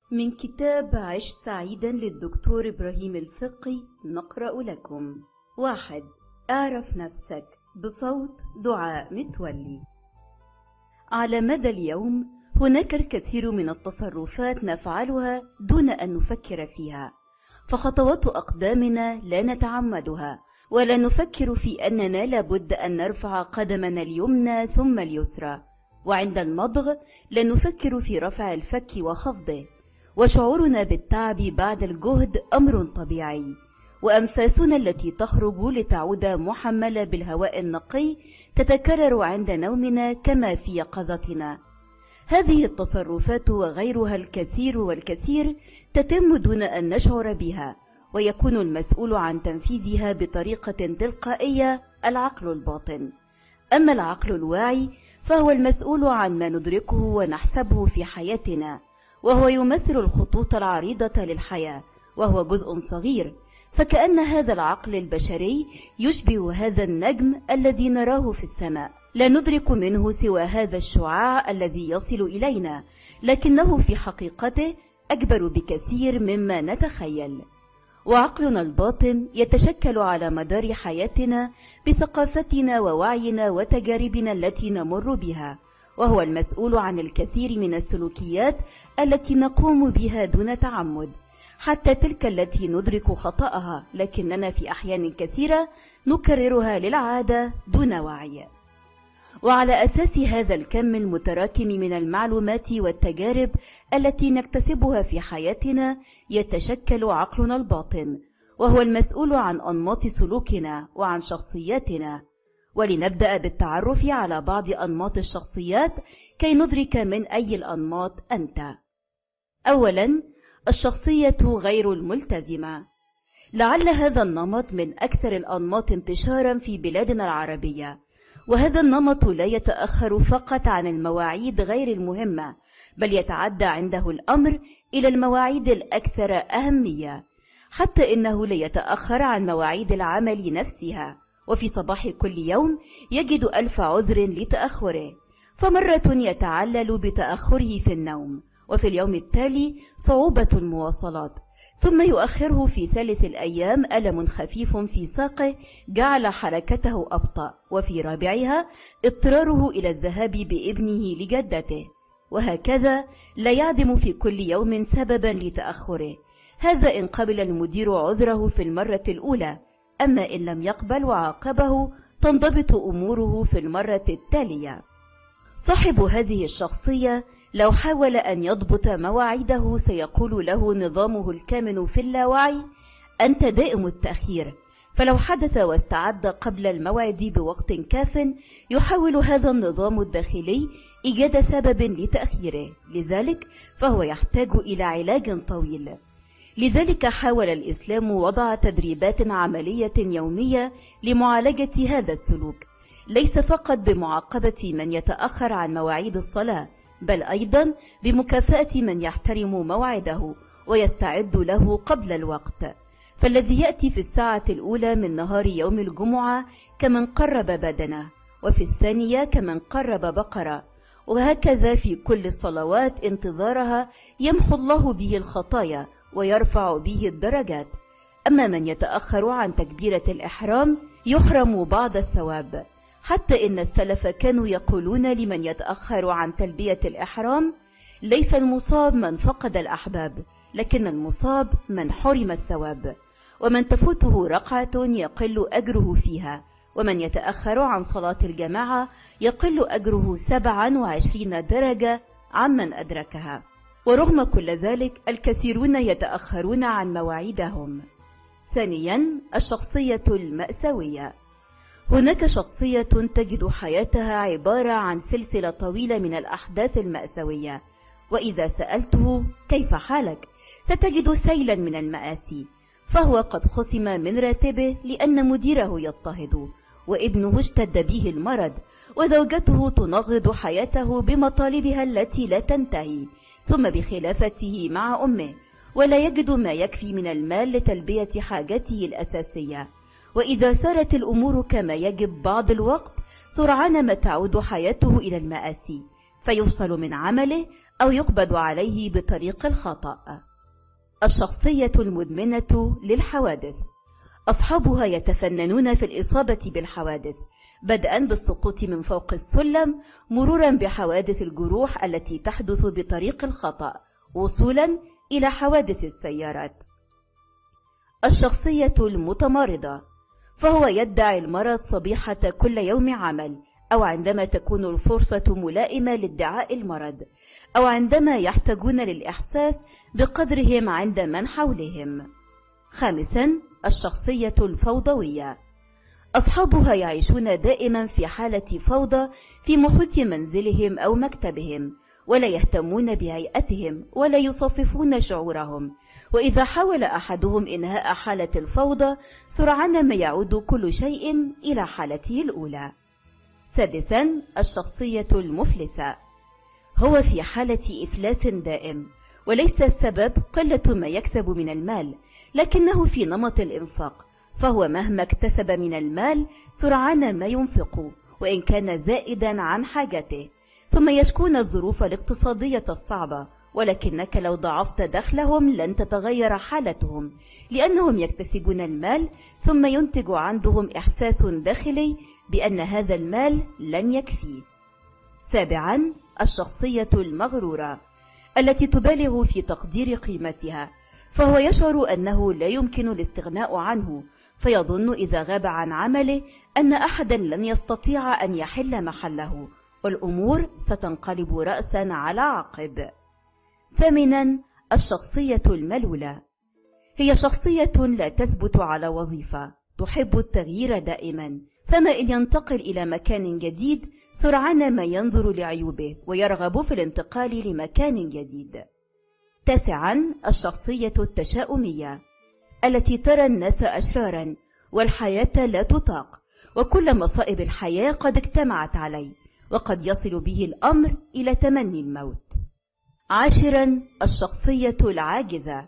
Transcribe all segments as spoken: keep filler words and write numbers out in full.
من كتاب عش سعيدا للدكتور إبراهيم الفقي نقرأ لكم. واحد. اعرف نفسك بصوت دعاء متولي. على مدى اليوم هناك الكثير من التصرفات نفعلها دون أن نفكر فيها، فخطوات أقدامنا لا نتعمدها ولا نفكر في أننا لابد أن نرفع قدمنا اليمنى ثم اليسرى، وعند المضغ لا نفكر في رفع الفك وخفضه، وشعورنا بالتعب بعد الجهد أمر طبيعي، وأنفاسنا التي تخرج لتعود محملة بالهواء النقي تتكرر عند نومنا كما في يقظتنا. هذه التصرفات وغيرها الكثير والكثير تتم دون أن نشعر بها، ويكون المسؤول عن تنفيذها بطريقة تلقائية العقل الباطن. أما العقل الواعي فهو المسؤول عن ما ندركه ونحسبه في حياتنا، وهو يمثل الخطوط العريضة للحياة، وهو جزء صغير، فكأن هذا العقل البشري يشبه هذا النجم الذي نراه في السماء، لا ندرك منه سوى هذا الشعاع الذي يصل إلينا، لكنه في حقيقته أكبر بكثير مما نتخيل. وعقلنا الباطن يتشكل على مدار حياتنا بثقافتنا ووعينا وتجاربنا التي نمر بها، وهو المسؤول عن الكثير من السلوكيات التي نقوم بها دون تعمد، حتى تلك التي ندرك خطأها لكننا في أحيان كثيرة نكررها للعادة دون وعي. وعلى أساس هذا الكم المتراكم من المعلومات والتجارب التي نكتسبها في حياتنا يتشكل عقلنا الباطن، وهو المسؤول عن أنماط سلوكنا وعن شخصياتنا. ولنبدأ بالتعرف على بعض أنماط الشخصيات كي ندرك من أي الأنماط أنت. أولا، الشخصية غير الملتزمة. لعل هذا النمط من أكثر الأنماط انتشارا في بلادنا العربية، وهذا النمط لا يتأخر فقط عن المواعيد غير المهمة، بل يتعدى عنده الأمر إلى المواعيد الأكثر أهمية، حتى إنه لا يتأخر عن مواعيد العمل نفسها، وفي صباح كل يوم يجد ألف عذر لتأخره، فمرة يتعلل بتأخره في النوم، وفي اليوم التالي صعوبة المواصلات، ثم يؤخره في ثالث الأيام ألم خفيف في ساقه جعل حركته أبطأ، وفي رابعها اضطراره إلى الذهاب بابنه لجدته، وهكذا لا يعدم في كل يوم سببا لتأخره، هذا إن قبل المدير عذره في المرة الأولى، أما إن لم يقبل وعاقبه تنضبط أموره في المرة التالية. صاحب هذه الشخصية لو حاول أن يضبط مواعيده سيقول له نظامه الكامن في اللاوعي: أنت دائم التأخير. فلو حدث واستعد قبل الموعد بوقت كاف يحاول هذا النظام الداخلي إيجاد سبب لتأخيره، لذلك فهو يحتاج إلى علاج طويل. لذلك حاول الإسلام وضع تدريبات عملية يومية لمعالجة هذا السلوك، ليس فقط بمعاقبة من يتأخر عن مواعيد الصلاة، بل أيضا بمكافأة من يحترم موعده ويستعد له قبل الوقت، فالذي يأتي في الساعة الأولى من نهار يوم الجمعة كمن قرب بدنه، وفي الثانية كمن قرب بقرة، وهكذا في كل الصلوات انتظارها يمحو الله به الخطايا ويرفع به الدرجات. أما من يتأخر عن تكبيرة الإحرام يحرم بعض الثواب، حتى إن السلف كانوا يقولون لمن يتأخر عن تلبية الإحرام: ليس المصاب من فقد الأحباب، لكن المصاب من حرم الثواب، ومن تفوته ركعة يقل أجره فيها، ومن يتأخر عن صلاة الجماعة يقل أجره سبعا وعشرين درجة عمن أدركها. ورغم كل ذلك الكثيرون يتأخرون عن مواعيدهم. ثانيا، الشخصية المأساوية. هناك شخصية تجد حياتها عبارة عن سلسلة طويلة من الأحداث المأساوية، وإذا سألته كيف حالك ستجد سيلا من المآسي، فهو قد خصم من راتبه لأن مديره يضطهد، وابنه اشتد به المرض، وزوجته تنغض حياته بمطالبها التي لا تنتهي، ثم بخلافته مع أمه، ولا يجد ما يكفي من المال لتلبية حاجته الأساسية. وإذا سارت الأمور كما يجب بعض الوقت سرعان ما تعود حياته إلى المآسي، فيفصل من عمله أو يقبض عليه بطريق الخطأ. الشخصية المدمنة للحوادث، أصحابها يتفننون في الإصابة بالحوادث، بدءا بالسقوط من فوق السلم، مرورا بحوادث الجروح التي تحدث بطريق الخطأ، وصولا إلى حوادث السيارات. الشخصية المتمردة، فهو يدعي المرض صبيحة كل يوم عمل، أو عندما تكون الفرصة ملائمة لادعاء المرض، أو عندما يحتاجون للإحساس بقدرهم عند من حولهم. خامسا، الشخصية الفوضوية، أصحابها يعيشون دائما في حالة فوضى في محيط منزلهم أو مكتبهم، ولا يهتمون بهيئتهم ولا يصففون شعورهم، وإذا حاول أحدهم إنهاء حالة الفوضى سرعان ما يعود كل شيء إلى حالته الأولى. سادسا، الشخصية المفلسة، هو في حالة إفلاس دائم، وليس السبب قلة ما يكسب من المال، لكنه في نمط الإنفاق، فهو مهما اكتسب من المال سرعان ما ينفق وإن كان زائدا عن حاجته، ثم يشكون الظروف الاقتصادية الصعبة، ولكنك لو ضعفت دخلهم لن تتغير حالتهم، لأنهم يكتسبون المال ثم ينتج عندهم إحساس داخلي بأن هذا المال لن يكفي. سابعا، الشخصية المغرورة التي تبالغ في تقدير قيمتها، فهو يشعر أنه لا يمكن الاستغناء عنه، فيظن إذا غاب عن عمله أن أحدا لن يستطيع أن يحل محله، والأمور ستنقلب رأسا على عقب. ثامنا، الشخصية الملولة، هي شخصية لا تثبت على وظيفة، تحب التغيير دائما، فما إن ينتقل إلى مكان جديد سرعان ما ينظر لعيوبه ويرغب في الانتقال لمكان جديد. تاسعا، الشخصية التشاؤمية التي ترى الناس أشرارا والحياة لا تطاق، وكل مصائب الحياة قد اجتمعت عليه، وقد يصل به الأمر إلى تمني الموت. عاشرا، الشخصية العاجزة،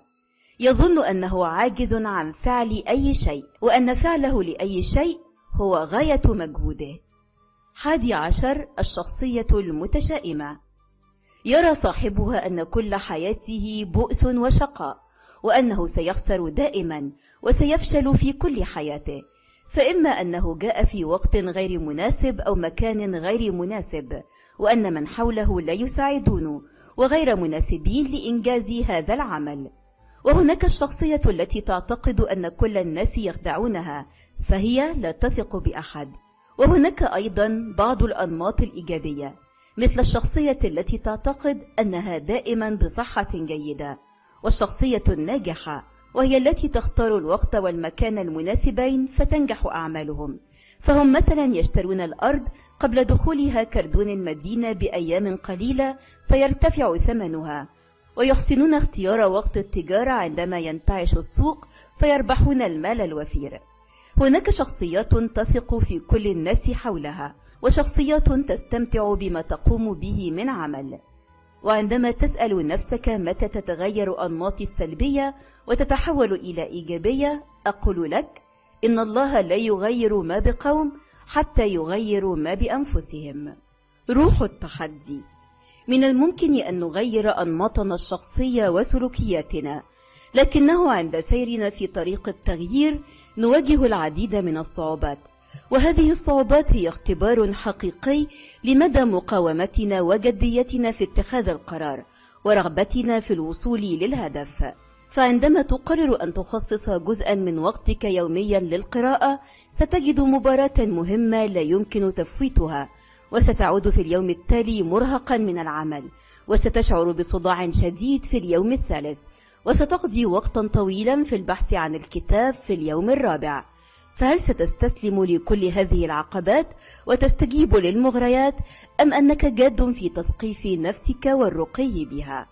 يظن أنه عاجز عن فعل أي شيء، وأن فعله لأي شيء هو غاية مجهوده. حادي عشر، الشخصية المتشائمة، يرى صاحبها أن كل حياته بؤس وشقاء، وأنه سيخسر دائما وسيفشل في كل حياته، فإما أنه جاء في وقت غير مناسب أو مكان غير مناسب، وأن من حوله لا يساعدونه وغير مناسبين لإنجاز هذا العمل. وهناك الشخصية التي تعتقد أن كل الناس يخدعونها، فهي لا تثق بأحد. وهناك أيضا بعض الأنماط الإيجابية، مثل الشخصية التي تعتقد أنها دائما بصحة جيدة، والشخصية الناجحة وهي التي تختار الوقت والمكان المناسبين فتنجح أعمالهم، فهم مثلا يشترون الأرض قبل دخولها كردون المدينة بأيام قليلة فيرتفع ثمنها، ويحسنون اختيار وقت التجارة عندما ينتعش السوق فيربحون المال الوفير. هناك شخصيات تثق في كل الناس حولها، وشخصيات تستمتع بما تقوم به من عمل. وعندما تسأل نفسك متى تتغير أنماطي السلبية وتتحول إلى إيجابية، أقول لك إن الله لا يغير ما بقوم حتى يغيروا ما بأنفسهم. روح التحدي، من الممكن أن نغير أنماطنا الشخصية وسلوكياتنا، لكنه عند سيرنا في طريق التغيير نواجه العديد من الصعوبات، وهذه الصعوبات هي اختبار حقيقي لمدى مقاومتنا وجديتنا في اتخاذ القرار ورغبتنا في الوصول للهدف. فعندما تقرر أن تخصص جزءا من وقتك يوميا للقراءة ستجد مباراة مهمة لا يمكن تفويتها، وستعود في اليوم التالي مرهقا من العمل، وستشعر بصداع شديد في اليوم الثالث، وستقضي وقتا طويلا في البحث عن الكتاب في اليوم الرابع. فهل ستستسلم لكل هذه العقبات وتستجيب للمغريات، أم أنك جاد في تثقيف نفسك والرقي بها؟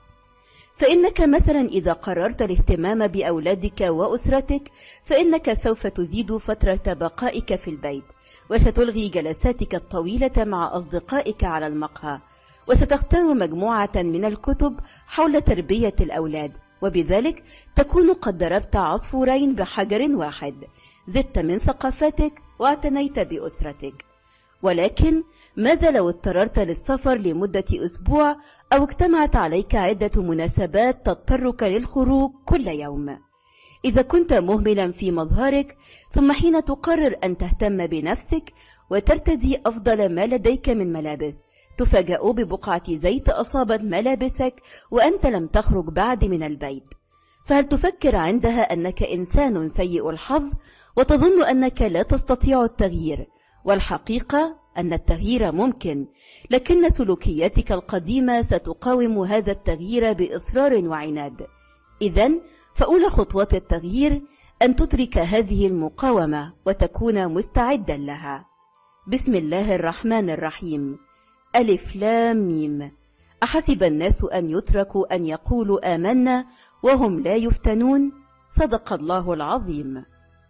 فإنك مثلا إذا قررت الاهتمام بأولادك وأسرتك فإنك سوف تزيد فترة بقائك في البيت، وستلغي جلساتك الطويلة مع أصدقائك على المقهى، وستختار مجموعة من الكتب حول تربية الأولاد، وبذلك تكون قد ضربت عصفورين بحجر واحد، زدت من ثقافتك واعتنيت بأسرتك. ولكن ماذا لو اضطررت للسفر لمدة أسبوع أو اجتمعت عليك عدة مناسبات تضطرك للخروج كل يوم؟ إذا كنت مهملا في مظهرك، ثم حين تقرر أن تهتم بنفسك وترتدي أفضل ما لديك من ملابس، تفاجأ ببقعة زيت أصابت ملابسك وأنت لم تخرج بعد من البيت، فهل تفكر عندها أنك إنسان سيء الحظ وتظن أنك لا تستطيع التغيير؟ والحقيقة أن التغيير ممكن، لكن سلوكياتك القديمة ستقاوم هذا التغيير بإصرار وعناد. إذن فأولى خطوات التغيير أن تدرك هذه المقاومة وتكون مستعدا لها. بسم الله الرحمن الرحيم. ألف لام ميم. أحسب الناس أن يتركوا أن يقولوا آمنا وهم لا يفتنون؟ صدق الله العظيم.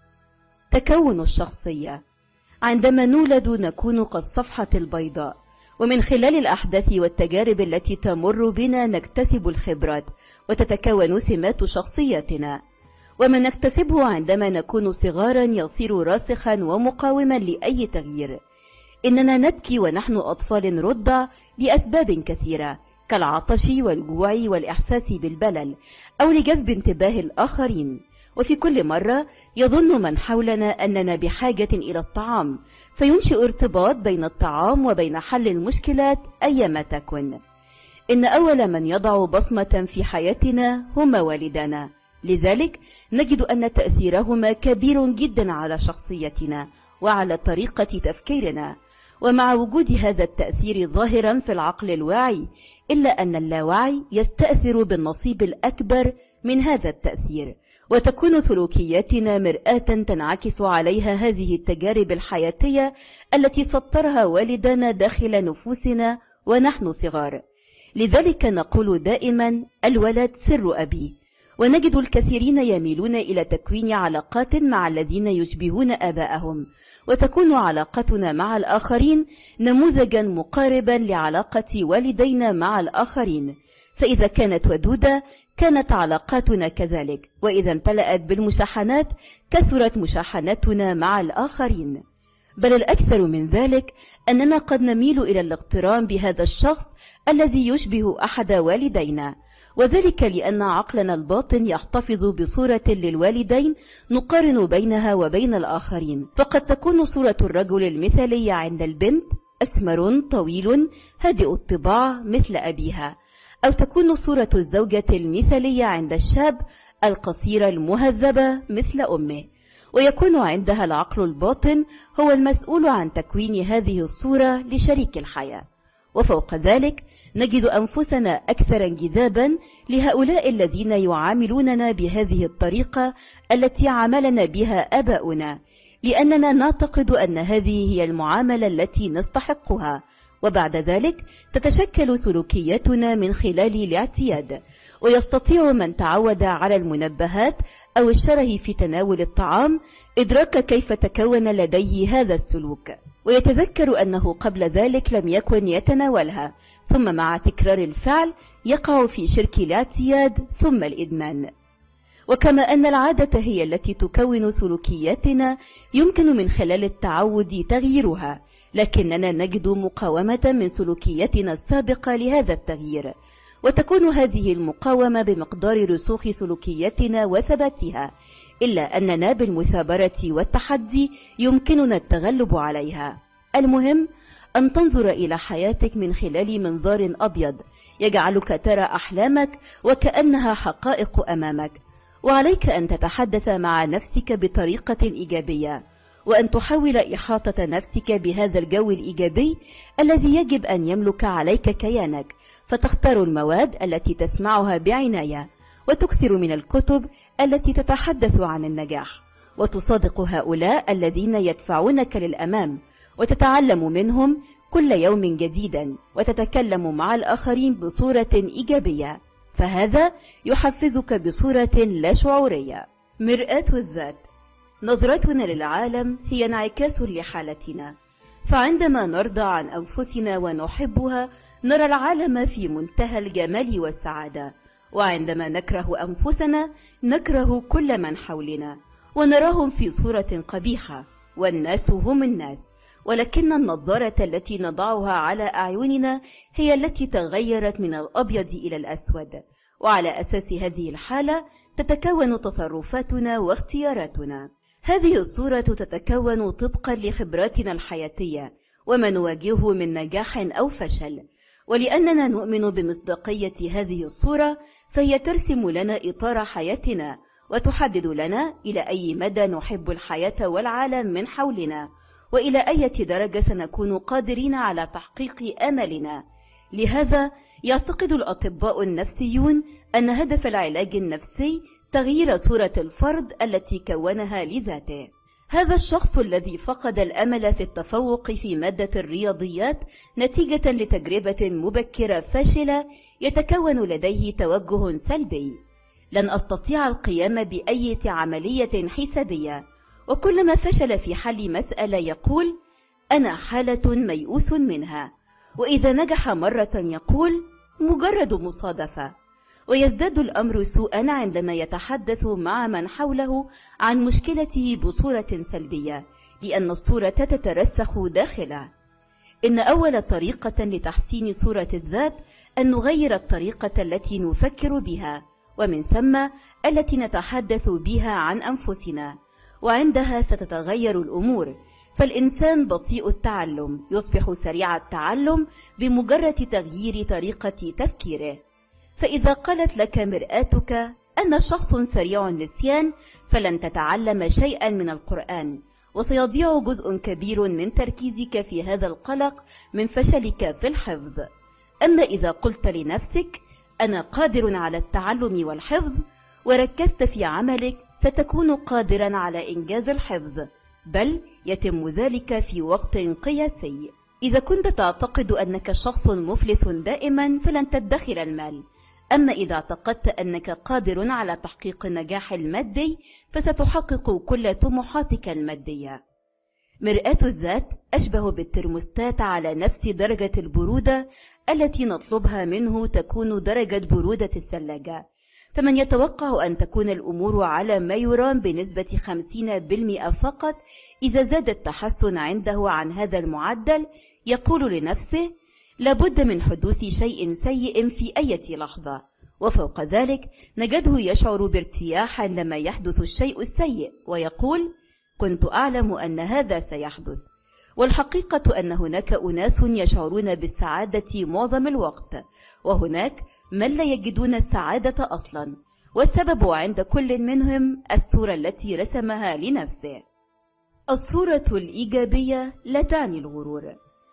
تكون الشخصية. عندما نولد نكون كالصفحة البيضاء، ومن خلال الأحداث والتجارب التي تمر بنا نكتسب الخبرات وتتكون سمات شخصيتنا، وما نكتسبه عندما نكون صغارا يصير راسخا ومقاوما لأي تغيير. إننا نبكي ونحن أطفال رضع لأسباب كثيرة، كالعطش والجوع والإحساس بالبلل، أو لجذب انتباه الآخرين. وفي كل مرة يظن من حولنا أننا بحاجة إلى الطعام، فينشئ ارتباط بين الطعام وبين حل المشكلات أيما تكن. إن أول من يضع بصمة في حياتنا هما والدنا، لذلك نجد أن تأثيرهما كبير جدا على شخصيتنا وعلى طريقة تفكيرنا. ومع وجود هذا التأثير ظاهرا في العقل الواعي، إلا أن اللاوعي يستأثر بالنصيب الأكبر من هذا التأثير، وتكون سلوكياتنا مرآة تنعكس عليها هذه التجارب الحياتية التي سطرها والدنا داخل نفوسنا ونحن صغار. لذلك نقول دائما الولد سر أبيه، ونجد الكثيرين يميلون إلى تكوين علاقات مع الذين يشبهون آباءهم، وتكون علاقتنا مع الآخرين نموذجا مقاربا لعلاقة والدينا مع الآخرين، فإذا كانت ودودة كانت علاقاتنا كذلك، وإذا امتلأت بالمشاحنات كثرت مشاحناتنا مع الآخرين. بل الأكثر من ذلك أننا قد نميل إلى الاقتران بهذا الشخص الذي يشبه أحد والدينا، وذلك لأن عقلنا الباطن يحتفظ بصورة للوالدين نقارن بينها وبين الآخرين. فقد تكون صورة الرجل المثالي عند البنت أسمر طويل هادئ الطباع مثل أبيها، أو تكون صورة الزوجة المثالية عند الشاب القصيرة المهذبة مثل أمه، ويكون عندها العقل الباطن هو المسؤول عن تكوين هذه الصورة لشريك الحياة. وفوق ذلك نجد أنفسنا أكثر انجذابا لهؤلاء الذين يعاملوننا بهذه الطريقة التي عاملنا بها آباؤنا، لأننا نعتقد أن هذه هي المعاملة التي نستحقها، وبعد ذلك تتشكل سلوكياتنا من خلال الاعتياد. ويستطيع من تعود على المنبهات أو الشره في تناول الطعام إدراك كيف تكون لديه هذا السلوك، ويتذكر أنه قبل ذلك لم يكن يتناولها، ثم مع تكرار الفعل يقع في شرك الاعتياد ثم الإدمان. وكما أن العادة هي التي تكون سلوكياتنا، يمكن من خلال التعود تغييرها، لكننا نجد مقاومة من سلوكياتنا السابقة لهذا التغيير، وتكون هذه المقاومة بمقدار رسوخ سلوكياتنا وثباتها، إلا أننا بالمثابرة والتحدي يمكننا التغلب عليها. المهم أن تنظر إلى حياتك من خلال منظار أبيض يجعلك ترى أحلامك وكأنها حقائق أمامك، وعليك أن تتحدث مع نفسك بطريقة إيجابية، وأن تحاول إحاطة نفسك بهذا الجو الإيجابي الذي يجب أن يملك عليك كيانك، فتختار المواد التي تسمعها بعناية، وتكثر من الكتب التي تتحدث عن النجاح، وتصادق هؤلاء الذين يدفعونك للأمام، وتتعلم منهم كل يوم جديدا، وتتكلم مع الآخرين بصورة إيجابية، فهذا يحفزك بصورة لا شعورية. مرآة الذات. نظرتنا للعالم هي انعكاس لحالتنا، فعندما نرضى عن أنفسنا ونحبها نرى العالم في منتهى الجمال والسعادة، وعندما نكره أنفسنا نكره كل من حولنا ونراهم في صورة قبيحة، والناس هم الناس، ولكن النظارة التي نضعها على أعيننا هي التي تغيرت من الأبيض إلى الأسود، وعلى أساس هذه الحالة تتكون تصرفاتنا واختياراتنا. هذه الصورة تتكون طبقا لخبراتنا الحياتية وما نواجهه من نجاح أو فشل، ولأننا نؤمن بمصداقية هذه الصورة فهي ترسم لنا إطار حياتنا وتحدد لنا إلى أي مدى نحب الحياة والعالم من حولنا، وإلى أي درجة سنكون قادرين على تحقيق آمالنا. لهذا يعتقد الأطباء النفسيون أن هدف العلاج النفسي تغيير صورة الفرد التي كونها لذاته. هذا الشخص الذي فقد الأمل في التفوق في مادة الرياضيات نتيجة لتجربة مبكرة فاشلة يتكون لديه توجه سلبي: لن أستطيع القيام بأي عملية حسابية، وكلما فشل في حل مسألة يقول أنا حالة ميؤوس منها، وإذا نجح مرة يقول مجرد مصادفة. ويزداد الأمر سوءا عندما يتحدث مع من حوله عن مشكلته بصورة سلبية، لأن الصورة تترسخ داخله. إن أول طريقة لتحسين صورة الذات أن نغير الطريقة التي نفكر بها، ومن ثم التي نتحدث بها عن أنفسنا، وعندها ستتغير الأمور. فالإنسان بطيء التعلم يصبح سريع التعلم بمجرد تغيير طريقة تفكيره. فإذا قالت لك مرآتك أن شخص سريع النسيان فلن تتعلم شيئا من القرآن، وسيضيع جزء كبير من تركيزك في هذا القلق من فشلك في الحفظ. أما إذا قلت لنفسك أنا قادر على التعلم والحفظ وركزت في عملك، ستكون قادرا على إنجاز الحفظ، بل يتم ذلك في وقت قياسي. إذا كنت تعتقد أنك شخص مفلس دائما فلن تدخر المال، أما إذا اعتقدت أنك قادر على تحقيق النجاح المادي فستحقق كل طموحاتك المادية. مرآة الذات أشبه بالترموستات على نفس درجة البرودة التي نطلبها منه تكون درجة برودة الثلاجة. فمن يتوقع أن تكون الأمور على ما يرام بنسبة خمسين بالمئة فقط إذا زاد التحسن عنده عن هذا المعدل يقول لنفسه لابد من حدوث شيء سيء في أي لحظة. وفوق ذلك نجده يشعر بارتياح عندما يحدث الشيء السيء ويقول كنت أعلم أن هذا سيحدث. والحقيقة أن هناك أناس يشعرون بالسعادة معظم الوقت، وهناك من لا يجدون السعادة أصلا، والسبب عند كل منهم الصورة التي رسمها لنفسه. الصورة الإيجابية لا تعني الغرور.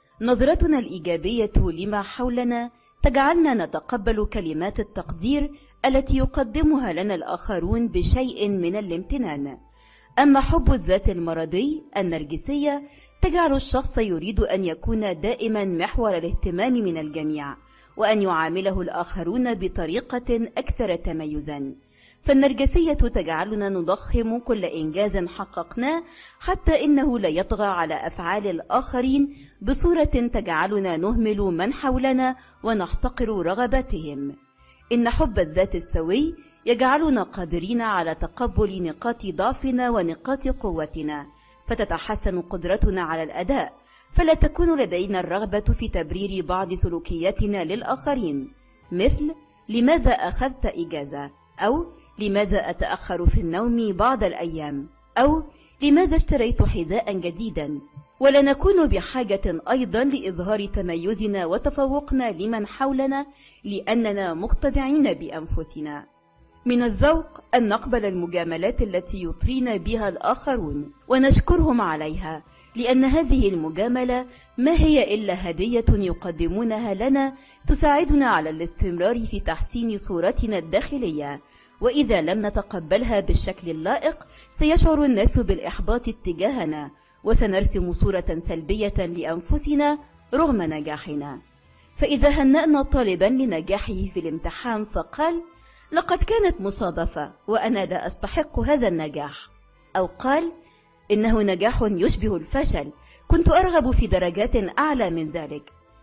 نظرتنا الإيجابية لما حولنا تجعلنا نتقبل كلمات التقدير التي يقدمها لنا الآخرون بشيء من الامتنان. أما حب الذات المرضي النرجسية تجعل الشخص يريد أن يكون دائما محور الاهتمام من الجميع، وأن يعامله الآخرون بطريقة أكثر تميزا. فالنرجسية تجعلنا نضخم كل إنجاز حققناه حتى إنه لا يطغى على أفعال الآخرين بصورة تجعلنا نهمل من حولنا ونحتقر رغباتهم. إن حب الذات السوي يجعلنا قادرين على تقبل نقاط ضعفنا ونقاط قوتنا، فتتحسن قدرتنا على الأداء، فلا تكون لدينا الرغبة في تبرير بعض سلوكياتنا للآخرين، مثل لماذا أخذت إجازة، أو لماذا أتأخر في النوم بعض الأيام، أو لماذا اشتريت حذاء جديدا. ولا نكون بحاجة أيضا لإظهار تميزنا وتفوقنا لمن حولنا لأننا مقتنعين بأنفسنا. من الذوق أن نقبل المجاملات التي يطرينا بها الآخرون ونشكرهم عليها، لأن هذه المجاملة ما هي إلا هدية يقدمونها لنا تساعدنا على الاستمرار في تحسين صورتنا الداخلية. وإذا لم نتقبلها بالشكل اللائق سيشعر الناس بالإحباط اتجاهنا، وسنرسم صورة سلبية لأنفسنا رغم نجاحنا. فإذا هنأنا طالبا لنجاحه في الامتحان فقال لقد كانت مصادفة وأنا لا أستحق هذا النجاح، أو قال إنه نجاح يشبه الفشل، كنت أرغب في درجات أعلى من ذلك،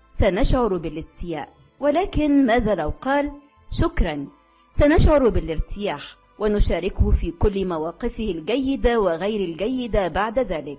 سنشعر بالاستياء. ولكن ماذا لو قال شكرا؟ سنشعر بالارتياح ونشاركه في كل مواقفه الجيدة وغير الجيدة بعد ذلك،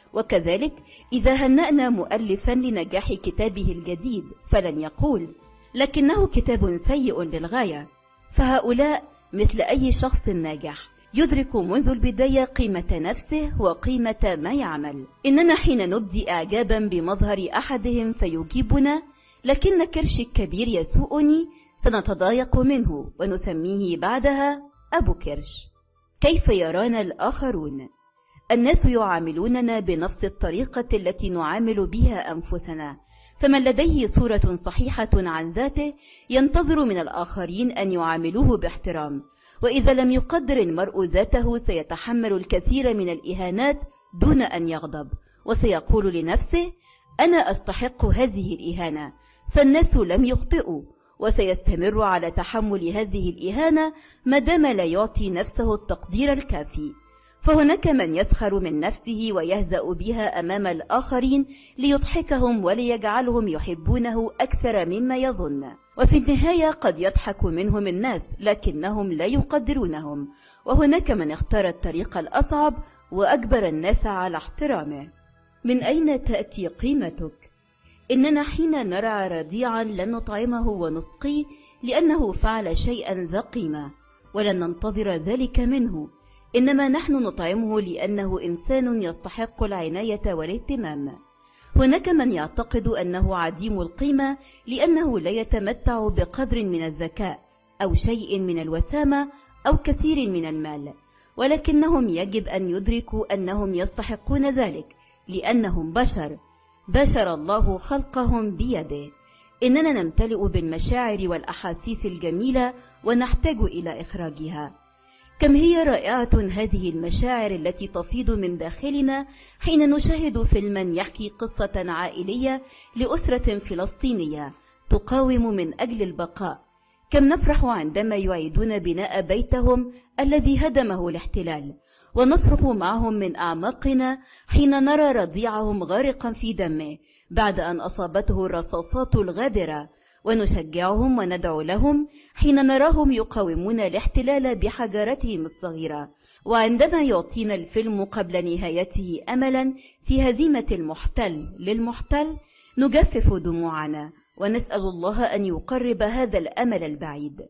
وكذلك إذا هنأنا مؤلفا لنجاح كتابه الجديد فلن يقول لكنه كتاب سيء للغاية. فهؤلاء مثل أي شخص ناجح يدرك منذ البداية قيمة نفسه وقيمة ما يعمل. إننا حين نبدي إعجابا بمظهر أحدهم فيجيبنا لكن كرش الكبير يسوءني سنتضايق منه ونسميه بعدها أبو كرش. كيف يرانا الآخرون؟ الناس يعاملوننا بنفس الطريقة التي نعامل بها أنفسنا، فمن لديه صورة صحيحة عن ذاته ينتظر من الآخرين أن يعاملوه باحترام، وإذا لم يقدر المرء ذاته سيتحمل الكثير من الإهانات دون أن يغضب، وسيقول لنفسه أنا أستحق هذه الإهانة، فالناس لم يخطئوا، وسيستمر على تحمل هذه الإهانة مادام لا يعطي نفسه التقدير الكافي. فهناك من يسخر من نفسه ويهزأ بها أمام الآخرين ليضحكهم وليجعلهم يحبونه أكثر مما يظن، وفي النهاية قد يضحك منهم الناس لكنهم لا يقدرونهم. وهناك من اختار الطريق الأصعب وأجبر الناس على احترامه. من أين تأتي قيمتك؟ إننا حين نرى رضيعا لن نطعمه ونسقيه لأنه فعل شيئا ذا قيمة، ولن ننتظر ذلك منه، إنما نحن نطعمه لأنه إنسان يستحق العناية والاهتمام. هناك من يعتقد أنه عديم القيمة لأنه لا يتمتع بقدر من الذكاء أو شيء من الوسامة أو كثير من المال، ولكنهم يجب أن يدركوا أنهم يستحقون ذلك لأنهم بشر بشر الله خلقهم بيده. إننا نمتلئ بالمشاعر والأحاسيس الجميلة ونحتاج إلى إخراجها. كم هي رائعة هذه المشاعر التي تفيض من داخلنا حين نشاهد فيلما يحكي قصة عائلية لأسرة فلسطينية تقاوم من أجل البقاء. كم نفرح عندما يعيدون بناء بيتهم الذي هدمه الاحتلال، ونصرخ معهم من أعماقنا حين نرى رضيعهم غارقا في دمه بعد أن أصابته الرصاصات الغادرة، ونشجعهم وندعو لهم حين نراهم يقاومون الاحتلال بحجارتهم الصغيرة. وعندما يعطينا الفيلم قبل نهايته أملا في هزيمة المحتل للمحتل نجفف دموعنا ونسأل الله أن يقرب هذا الأمل البعيد.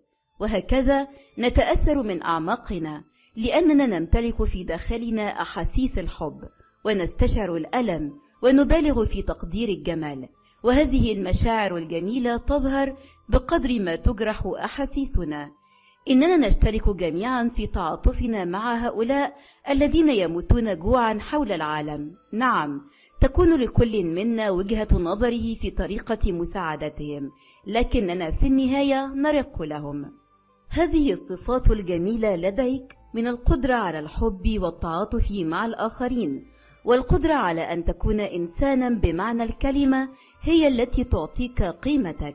وهكذا نتأثر من أعماقنا لأننا نمتلك في داخلنا أحاسيس الحب، ونستشعر الألم، ونبالغ في تقدير الجمال. وهذه المشاعر الجميلة تظهر بقدر ما تجرح أحاسيسنا. إننا نشترك جميعا في تعاطفنا مع هؤلاء الذين يموتون جوعا حول العالم. نعم، تكون لكل منا وجهة نظره في طريقة مساعدتهم، لكننا في النهاية نرق لهم. هذه الصفات الجميلة لديك من القدرة على الحب والتعاطف مع الآخرين، والقدرة على أن تكون إنسانا بمعنى الكلمة هي التي تعطيك قيمتك.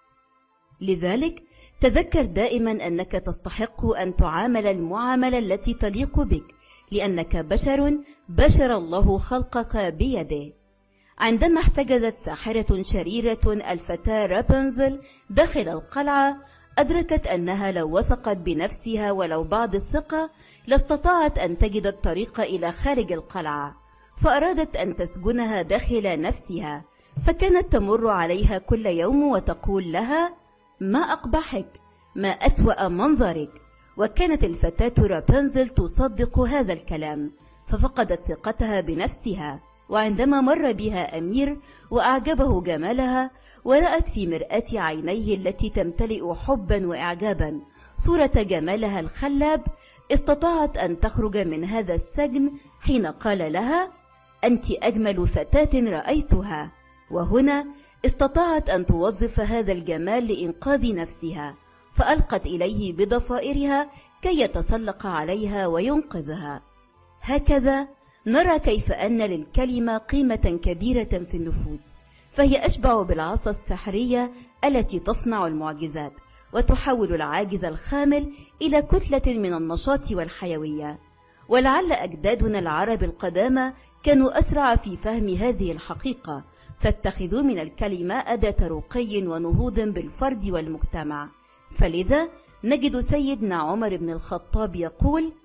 لذلك تذكر دائما أنك تستحق أن تعامل المعاملة التي تليق بك، لأنك بشر بشر الله خلقك بيده. عندما احتجزت ساحرة شريرة الفتاة رابنزل داخل القلعة، أدركت أنها لو وثقت بنفسها ولو بعض الثقة لاستطاعت أن تجد الطريق إلى خارج القلعة، فأرادت أن تسجنها داخل نفسها، فكانت تمر عليها كل يوم وتقول لها: ما أقبحك، ما أسوأ منظرك. وكانت الفتاة رابنزل تصدق هذا الكلام، ففقدت ثقتها بنفسها. وعندما مر بها أمير وأعجبه جمالها، ورأت في مرآة عينيه التي تمتلئ حبا وإعجابا صورة جمالها الخلاب، استطاعت أن تخرج من هذا السجن حين قال لها: أنت أجمل فتاة رأيتها. وهنا استطاعت أن توظف هذا الجمال لإنقاذ نفسها، فألقت إليه بضفائرها كي يتسلق عليها وينقذها. هكذا نرى كيف أن للكلمة قيمة كبيرة في النفوس، فهي أشبه بالعصا السحرية التي تصنع المعجزات وتحول العاجز الخامل إلى كتلة من النشاط والحيوية. ولعل أجدادنا العرب القدامى كانوا أسرع في فهم هذه الحقيقة، فاتخذوا من الكلمة أداة رقي ونهوض بالفرد والمجتمع. فلذا نجد سيدنا عمر بن الخطاب يقول: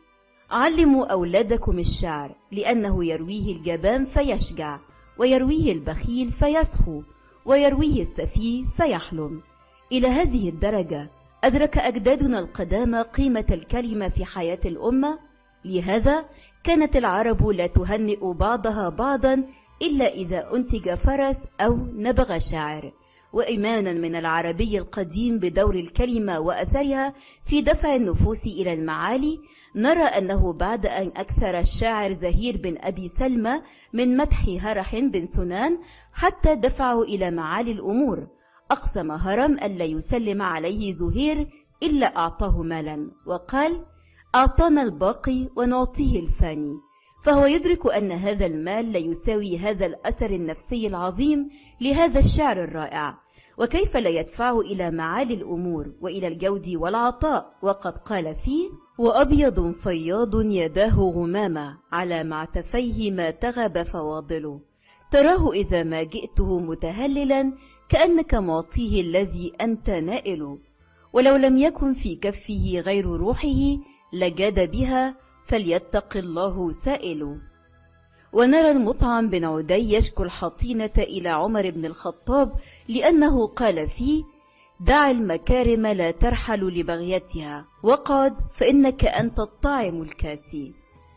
علموا أولادكم الشعر، لأنه يرويه الجبان فيشجع، ويرويه البخيل فيسخو، ويرويه السفيه فيحلم. إلى هذه الدرجة أدرك أجدادنا القدامى قيمة الكلمة في حياة الأمة. لهذا كانت العرب لا تهنئ بعضها بعضا إلا إذا أنتج فرس أو نبغ شاعر. وإيمانا من العربي القديم بدور الكلمة وأثرها في دفع النفوس إلى المعالي، نرى أنه بعد أن أكثر الشاعر زهير بن أبي سلمى من مدح هرح بن سنان حتى دفعه إلى معالي الأمور، أقسم هرم ألا يسلم عليه زهير إلا أعطاه مالا، وقال: أعطانا الباقي ونعطيه الفاني. فهو يدرك أن هذا المال لا يساوي هذا الأثر النفسي العظيم لهذا الشعر الرائع، وكيف لا يدفعه إلى معالي الأمور وإلى الجود والعطاء. وقد قال فيه: وأبيض فياض يداه غمامة، على معتفيه ما تغب فواضله، تراه إذا ما جئته متهللا، كأنك معطيه الذي أنت نائل، ولو لم يكن في كفه غير روحه لجاد بها، فليتق الله سائل. ونرى المطعم بن عدي يشكو الحطينة إلى عمر بن الخطاب لأنه قال فيه: دع المكارم لا ترحل لبغيتها، وقعد فإنك أنت الطاعم الكاسي.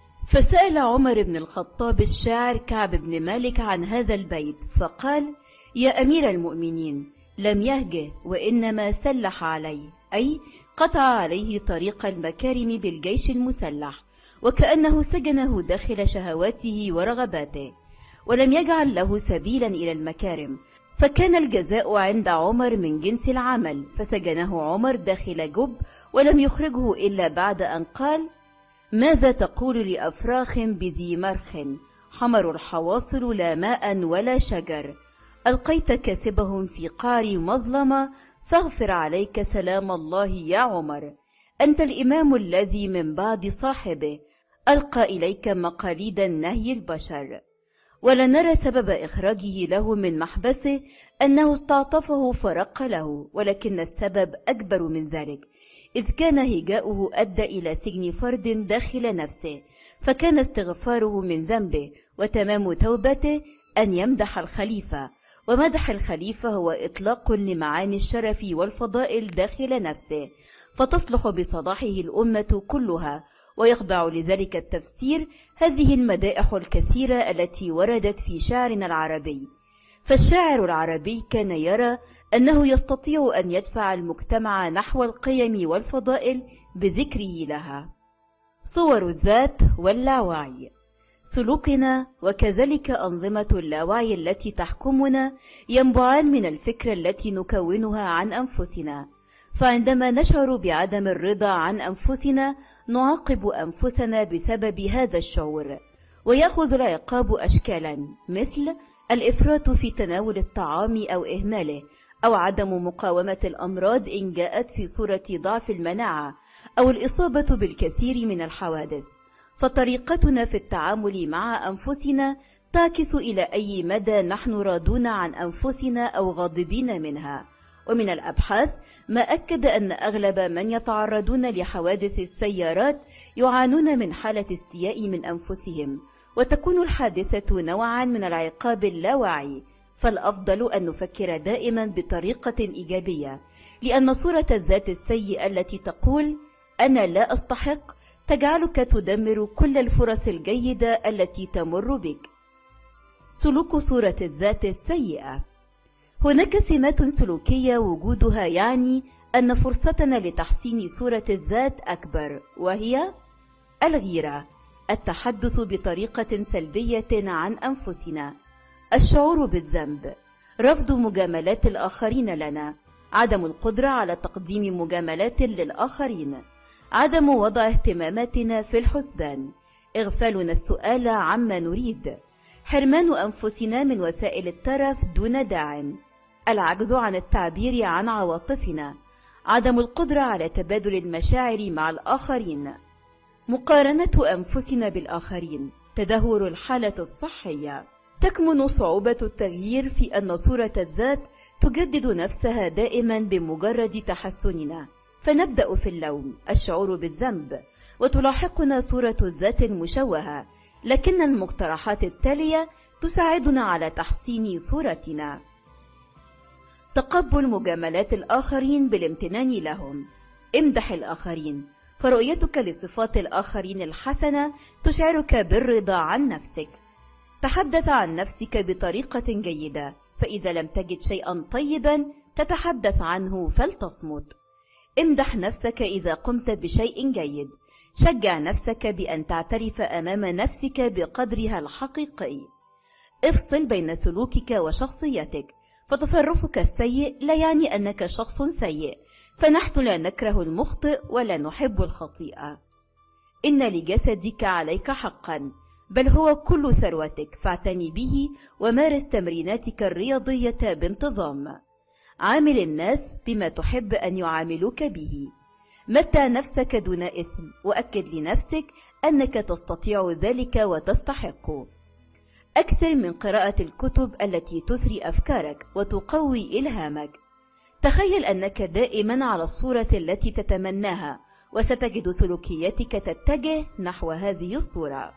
فسأل عمر بن الخطاب الشاعر كعب بن مالك عن هذا البيت فقال: يا أمير المؤمنين، لم يهجه وإنما سلح عليه، أي قطع عليه طريق المكارم بالجيش المسلح، وكأنه سجنه داخل شهواته ورغباته، ولم يجعل له سبيلا إلى المكارم، فكان الجزاء عند عمر من جنس العمل، فسجنه عمر داخل جب ولم يخرجه إلا بعد أن قال: ماذا تقول لأفراخ بذي مرخ، حمر الحواصل لا ماء ولا شجر، ألقيت كاسبهم في قعر مظلمة، فاغفر عليك سلام الله يا عمر، أنت الإمام الذي من بعد صاحبه ألقى إليك مقاليد النهي البشر. ولا نرى سبب إخراجه له من محبسه أنه استعطفه فرق له، ولكن السبب أكبر من ذلك، إذ كان هجاؤه أدى إلى سجن فرد داخل نفسه، فكان استغفاره من ذنبه وتمام توبته أن يمدح الخليفة، ومدح الخليفة هو إطلاق لمعاني الشرف والفضائل داخل نفسه، فتصلح بصلاحه الأمة كلها، ويخضع لذلك التفسير هذه المدائح الكثيرة التي وردت في شعرنا العربي. فالشاعر العربي كان يرى أنه يستطيع أن يدفع المجتمع نحو القيم والفضائل بذكره لها. صور الذات واللاوعي. سلوكنا وكذلك أنظمة اللاوعي التي تحكمنا ينبعان من الفكرة التي نكونها عن أنفسنا، فعندما نشعر بعدم الرضا عن أنفسنا نعاقب أنفسنا بسبب هذا الشعور، ويأخذ العقاب أشكالا، مثل الإفراط في تناول الطعام أو إهماله، أو عدم مقاومة الأمراض إن جاءت في صورة ضعف المناعة، أو الإصابة بالكثير من الحوادث. فطريقتنا في التعامل مع أنفسنا تعكس إلى أي مدى نحن راضون عن أنفسنا أو غاضبين منها. ومن الأبحاث ما أكد أن أغلب من يتعرضون لحوادث السيارات يعانون من حالة استياء من أنفسهم، وتكون الحادثة نوعا من العقاب اللاواعي. فالأفضل أن نفكر دائما بطريقة إيجابية، لأن صورة الذات السيئة التي تقول أنا لا أستحق تجعلك تدمر كل الفرص الجيدة التي تمر بك. سلوك صورة الذات السيئة. هناك سمات سلوكية وجودها يعني أن فرصتنا لتحسين صورة الذات أكبر، وهي الغيرة، التحدث بطريقة سلبية عن أنفسنا، الشعور بالذنب، رفض مجاملات الآخرين لنا، عدم القدرة على تقديم مجاملات للآخرين، عدم وضع اهتماماتنا في الحسبان، إغفالنا السؤال عما نريد، حرمان أنفسنا من وسائل الترف دون داع، العجز عن التعبير عن عواطفنا، عدم القدرة على تبادل المشاعر مع الآخرين، مقارنة أنفسنا بالآخرين، تدهور الحالة الصحية. تكمن صعوبة التغيير في أن صورة الذات تجدد نفسها دائما بمجرد تحسننا، فنبدأ في اللوم، الشعور بالذنب، وتلاحقنا صورة الذات المشوهة، لكن المقترحات التالية تساعدنا على تحسين صورتنا. تقبل مجاملات الآخرين بالامتنان لهم. امدح الآخرين، فرؤيتك لصفات الآخرين الحسنة تشعرك بالرضا عن نفسك. تحدث عن نفسك بطريقة جيدة، فإذا لم تجد شيئا طيبا تتحدث عنه فلتصمت. امدح نفسك إذا قمت بشيء جيد. شجع نفسك بأن تعترف أمام نفسك بقدرها الحقيقي. افصل بين سلوكك وشخصيتك، فتصرفك السيء لا يعني أنك شخص سيء، فنحن لا نكره المخطئ ولا نحب الخطيئة. إن لجسدك عليك حقا، بل هو كل ثروتك، فاعتني به ومارس تمريناتك الرياضية بانتظام. عامل الناس بما تحب أن يعاملوك به. متع نفسك دون إثم، وأكد لنفسك أنك تستطيع ذلك وتستحق. أكثر من قراءة الكتب التي تثري أفكارك وتقوي إلهامك. تخيل أنك دائما على الصورة التي تتمناها، وستجد سلوكياتك تتجه نحو هذه الصورة.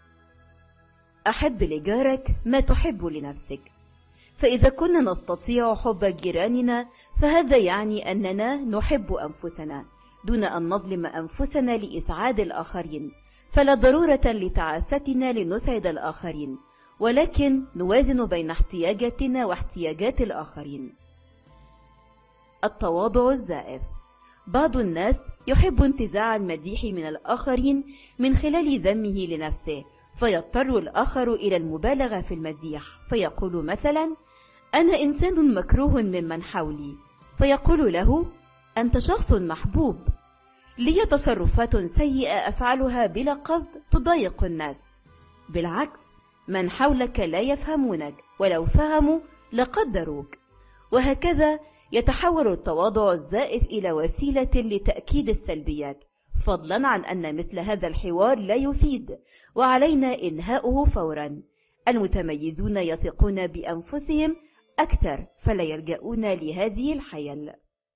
أحب لجارك ما تحب لنفسك. فإذا كنا نستطيع حب جيراننا فهذا يعني أننا نحب أنفسنا دون أن نظلم أنفسنا لإسعاد الآخرين، فلا ضرورة لتعاستنا لنسعد الآخرين، ولكن نوازن بين احتياجاتنا واحتياجات الآخرين. التواضع الزائف. بعض الناس يحب انتزاع المديح من الآخرين من خلال ذمه لنفسه، فيضطر الآخر إلى المبالغة في المديح، فيقول مثلا: أنا إنسان مكروه ممن حولي، فيقول له: أنت شخص محبوب. لي تصرفات سيئة أفعلها بلا قصد تضايق الناس. بالعكس، من حولك لا يفهمونك، ولو فهموا لقدروك. وهكذا يتحول التواضع الزائف إلى وسيلة لتأكيد السلبيات، فضلا عن أن مثل هذا الحوار لا يفيد، وعلينا إنهاؤه فورا. المتميزون يثقون بأنفسهم أكثر، فلا يلجؤون لهذه الحيل.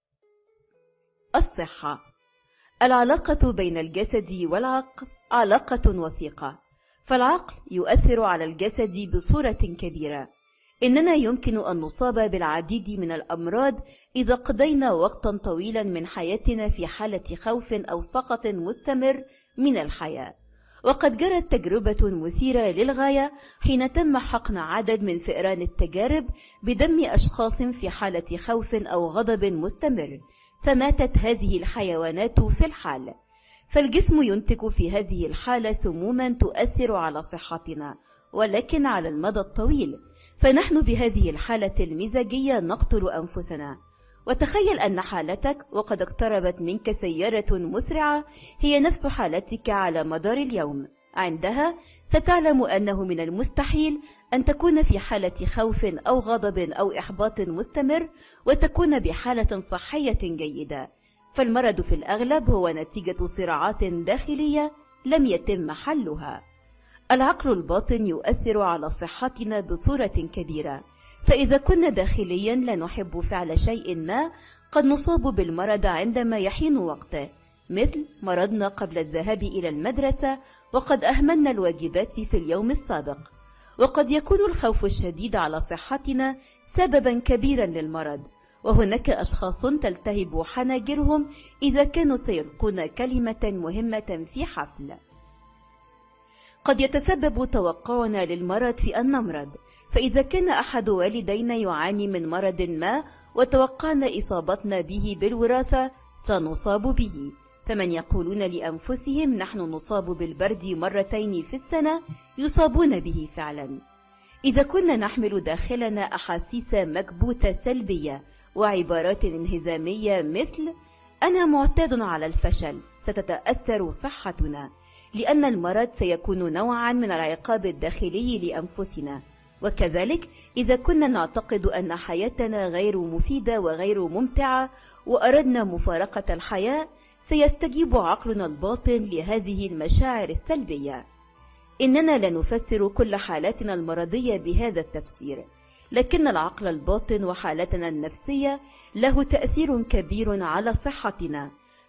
الصحة. العلاقة بين الجسد والعقل علاقة وثيقة، فالعقل يؤثر على الجسد بصورة كبيرة. إننا يمكن أن نصاب بالعديد من الأمراض إذا قضينا وقتا طويلا من حياتنا في حالة خوف أو سقط مستمر من الحياة. وقد جرت تجربة مثيرة للغاية حين تم حقن عدد من فئران التجارب بدم أشخاص في حالة خوف أو غضب مستمر، فماتت هذه الحيوانات في الحال. فالجسم ينتج في هذه الحالة سموما تؤثر على صحتنا، ولكن على المدى الطويل، فنحن بهذه الحالة المزاجية نقتل أنفسنا. وتخيل أن حالتك وقد اقتربت منك سيارة مسرعة هي نفس حالتك على مدار اليوم. عندها ستعلم أنه من المستحيل أن تكون في حالة خوف أو غضب أو إحباط مستمر وتكون بحالة صحية جيدة، فالمرض في الأغلب هو نتيجة صراعات داخلية لم يتم حلها. العقل الباطن يؤثر على صحتنا بصورة كبيرة، فإذا كنا داخليا لا نحب فعل شيء ما قد نصاب بالمرض عندما يحين وقته، مثل مرضنا قبل الذهاب إلى المدرسة وقد أهملنا الواجبات في اليوم السابق. وقد يكون الخوف الشديد على صحتنا سببا كبيرا للمرض، وهناك أشخاص تلتهب حناجرهم إذا كانوا سيلقون كلمة مهمة في حفل. قد يتسبب توقعنا للمرض في أن نمرض، فإذا كان أحد والدينا يعاني من مرض ما وتوقعنا إصابتنا به بالوراثة سنصاب به، فمن يقولون لأنفسهم نحن نصاب بالبرد مرتين في السنة يصابون به فعلا. إذا كنا نحمل داخلنا أحاسيس مكبوتة سلبية وعبارات انهزامية مثل أنا معتاد على الفشل، ستتأثر صحتنا، لأن المرض سيكون نوعا من العقاب الداخلي لأنفسنا. وكذلك إذا كنا نعتقد أن حياتنا غير مفيدة وغير ممتعة وأردنا مفارقة الحياة، سيستجيب عقلنا الباطن لهذه المشاعر السلبية. إننا لا نفسر كل حالاتنا المرضية بهذا التفسير، لكن العقل الباطن وحالتنا النفسية له تأثير كبير على صحتنا،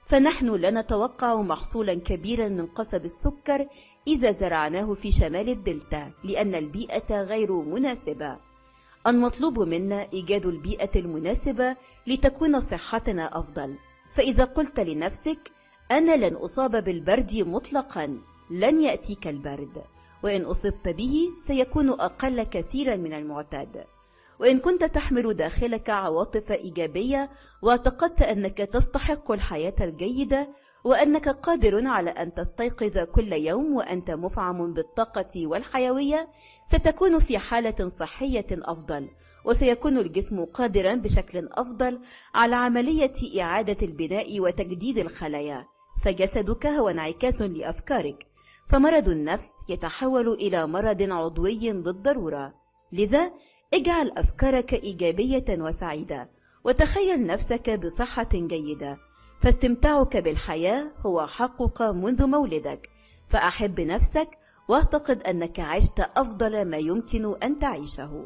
فنحن لا نتوقع محصولا كبيرا من قصب السكر إذا زرعناه في شمال الدلتا لأن البيئة غير مناسبة. المطلوب منا إيجاد البيئة المناسبة لتكون صحتنا أفضل. فإذا قلت لنفسك أنا لن أصاب بالبرد مطلقا، لن يأتيك البرد، وإن أصبت به سيكون أقل كثيرا من المعتاد. وإن كنت تحمل داخلك عواطف إيجابية واعتقدت أنك تستحق الحياة الجيدة وأنك قادر على أن تستيقظ كل يوم وأنت مفعم بالطاقة والحيوية، ستكون في حالة صحية أفضل، وسيكون الجسم قادرا بشكل أفضل على عملية إعادة البناء وتجديد الخلايا، فجسدك هو انعكاس لأفكارك. فمرض النفس يتحول إلى مرض عضوي بالضرورة. لذا اجعل أفكارك إيجابية وسعيدة، وتخيل نفسك بصحة جيدة، فاستمتاعك بالحياة هو حقك منذ مولدك. فأحب نفسك واعتقد أنك عشت أفضل ما يمكن أن تعيشه.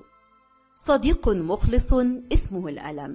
صديق مخلص اسمه الألم.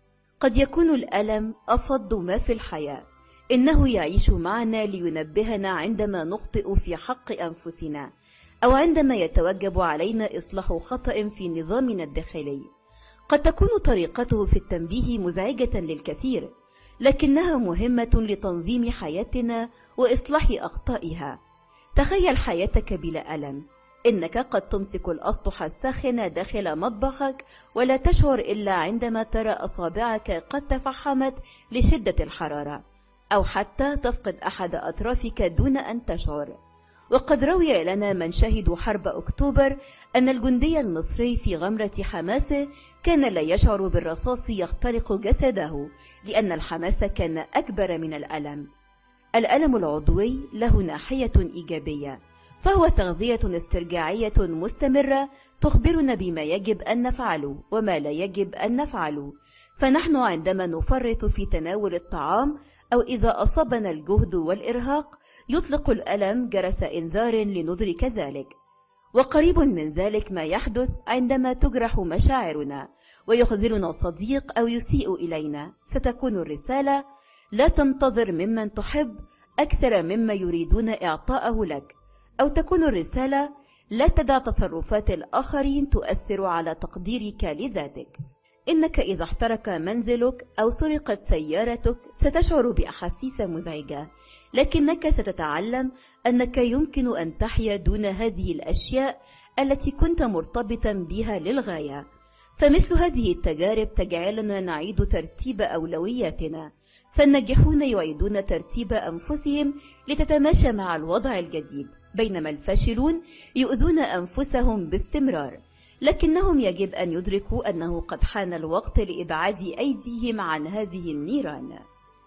قد يكون الألم أفض ما في الحياة، إنه يعيش معنا لينبهنا عندما نخطئ في حق أنفسنا، أو عندما يتوجب علينا إصلاح خطأ في نظامنا الداخلي. قد تكون طريقته في التنبيه مزعجة للكثير، لكنها مهمة لتنظيم حياتنا وإصلاح أخطائها. تخيل حياتك بلا ألم. إنك قد تمسك الأسطح الساخنة داخل مطبخك ولا تشعر إلا عندما ترى أصابعك قد تفحمت لشدة الحرارة، أو حتى تفقد أحد أطرافك دون أن تشعر. وقد روي لنا من شهدوا حرب أكتوبر أن الجندي المصري في غمرة حماسه كان لا يشعر بالرصاص يخترق جسده، لأن الحماس كان أكبر من الألم. الألم العضوي له ناحية إيجابية، فهو تغذية استرجاعية مستمرة تخبرنا بما يجب أن نفعله وما لا يجب أن نفعله. فنحن عندما نفرط في تناول الطعام أو إذا أصابنا الجهد والإرهاق يطلق الألم جرس إنذار لندرك ذلك. وقريب من ذلك ما يحدث عندما تجرح مشاعرنا ويخذلنا صديق أو يسيء إلينا. ستكون الرسالة: لا تنتظر ممن تحب أكثر مما يريدون إعطاءه لك. أو تكون الرسالة: لا تدع تصرفات الآخرين تؤثر على تقديرك لذاتك. إنك إذا احترق منزلك أو سرقت سيارتك ستشعر بأحاسيس مزعجة، لكنك ستتعلم أنك يمكن أن تحيا دون هذه الأشياء التي كنت مرتبطا بها للغاية. فمثل هذه التجارب تجعلنا نعيد ترتيب أولوياتنا، فالناجحون يعيدون ترتيب أنفسهم لتتماشى مع الوضع الجديد، بينما الفاشلون يؤذون أنفسهم باستمرار. لكنهم يجب أن يدركوا أنه قد حان الوقت لإبعاد أيديهم عن هذه النيران.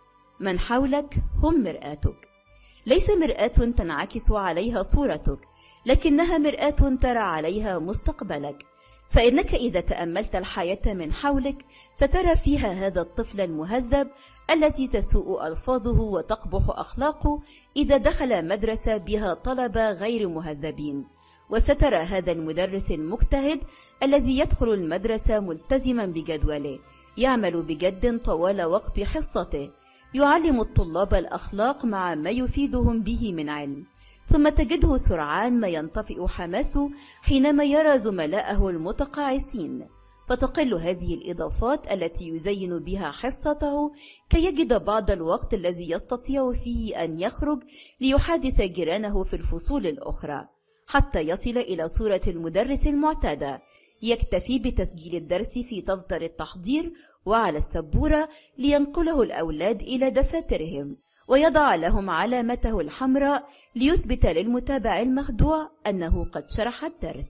من حولك هم مرآتك. ليس مرآة تنعكس عليها صورتك، لكنها مرآة ترى عليها مستقبلك. فإنك إذا تأملت الحياة من حولك سترى فيها هذا الطفل المهذب الذي تسوء ألفاظه وتقبح أخلاقه إذا دخل مدرسة بها طلبة غير مهذبين، وسترى هذا المدرس المجتهد الذي يدخل المدرسة ملتزما بجدوله، يعمل بجد طوال وقت حصته، يعلم الطلاب الأخلاق مع ما يفيدهم به من علم. ثم تجده سرعان ما ينطفئ حماسه حينما يرى زملائه المتقاعسين، فتقل هذه الإضافات التي يزين بها حصته كي يجد بعض الوقت الذي يستطيع فيه أن يخرج ليحادث جيرانه في الفصول الأخرى، حتى يصل إلى صورة المدرس المعتادة. يكتفي بتسجيل الدرس في دفتر التحضير وعلى السبورة لينقله الأولاد إلى دفاترهم، ويضع لهم علامته الحمراء ليثبت للمتابع المخدوع أنه قد شرح الدرس.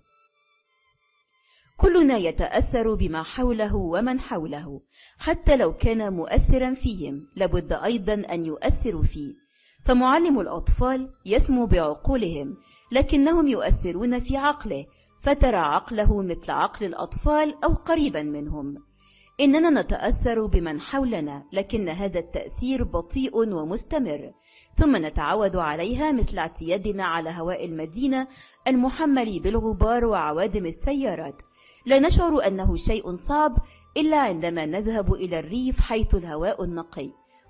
كلنا يتأثر بما حوله ومن حوله، حتى لو كان مؤثرا فيهم لابد أيضا أن يؤثروا فيه. فمعلم الأطفال يسمو بعقولهم، لكنهم يؤثرون في عقله، فترى عقله مثل عقل الأطفال أو قريبا منهم. إننا نتأثر بمن حولنا، لكن هذا التأثير بطيء ومستمر، ثم نتعود عليها مثل اعتيادنا على هواء المدينة المحمل بالغبار وعوادم السيارات. لا نشعر أنه شيء صعب إلا عندما نذهب إلى الريف حيث الهواء النقي،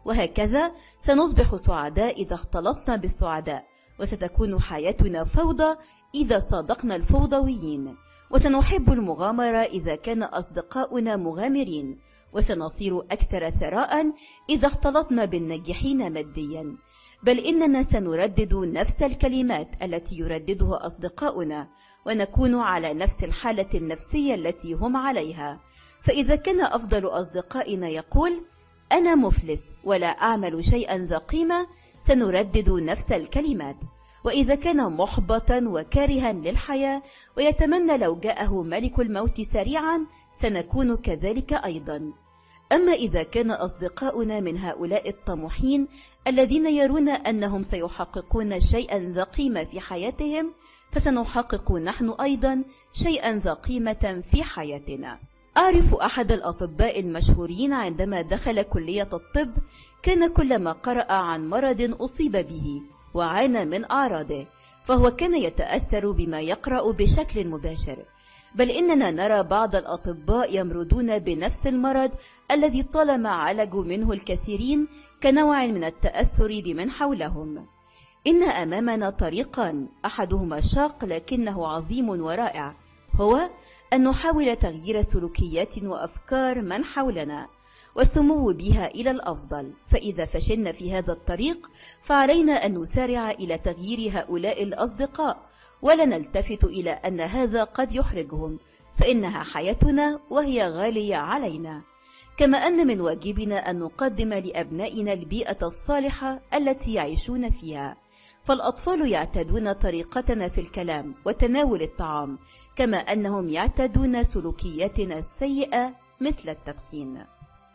وهكذا سنصبح سعداء إذا اختلطنا بالسعداء، وستكون حياتنا فوضى إذا صادقنا الفوضويين، وسنحب المغامرة إذا كان أصدقاؤنا مغامرين، وسنصير أكثر ثراء إذا اختلطنا بالناجحين ماديا. بل إننا سنردد نفس الكلمات التي يرددها أصدقاؤنا، ونكون على نفس الحالة النفسية التي هم عليها. فإذا كان أفضل أصدقائنا يقول أنا مفلس ولا أعمل شيئا ذا قيمة، سنردد نفس الكلمات. وإذا كان محبطا وكارها للحياة ويتمنى لو جاءه ملك الموت سريعا، سنكون كذلك أيضا. أما إذا كان أصدقاؤنا من هؤلاء الطموحين الذين يرون أنهم سيحققون شيئا ذا قيمة في حياتهم، فسنحقق نحن أيضا شيئا ذا قيمة في حياتنا. أعرف أحد الأطباء المشهورين عندما دخل كلية الطب كان كلما قرأ عن مرض أصيب به وعانى من أعراضه فهو كان يتأثر بما يقرأ بشكل مباشر. بل إننا نرى بعض الأطباء يمرضون بنفس المرض الذي طالما عالجوا منه الكثيرين كنوع من التأثر بمن حولهم. إن أمامنا طريقان، أحدهما شاق لكنه عظيم ورائع، هو أن نحاول تغيير سلوكيات وأفكار من حولنا والسمو بها إلى الأفضل. فإذا فشلنا في هذا الطريق فعلينا أن نسارع إلى تغيير هؤلاء الأصدقاء، ولا نلتفت إلى أن هذا قد يحرجهم، فإنها حياتنا وهي غالية علينا. كما أن من واجبنا أن نقدم لأبنائنا البيئة الصالحة التي يعيشون فيها، فالأطفال يعتادون طريقتنا في الكلام وتناول الطعام، كما أنهم يعتادون سلوكياتنا السيئة مثل التدخين.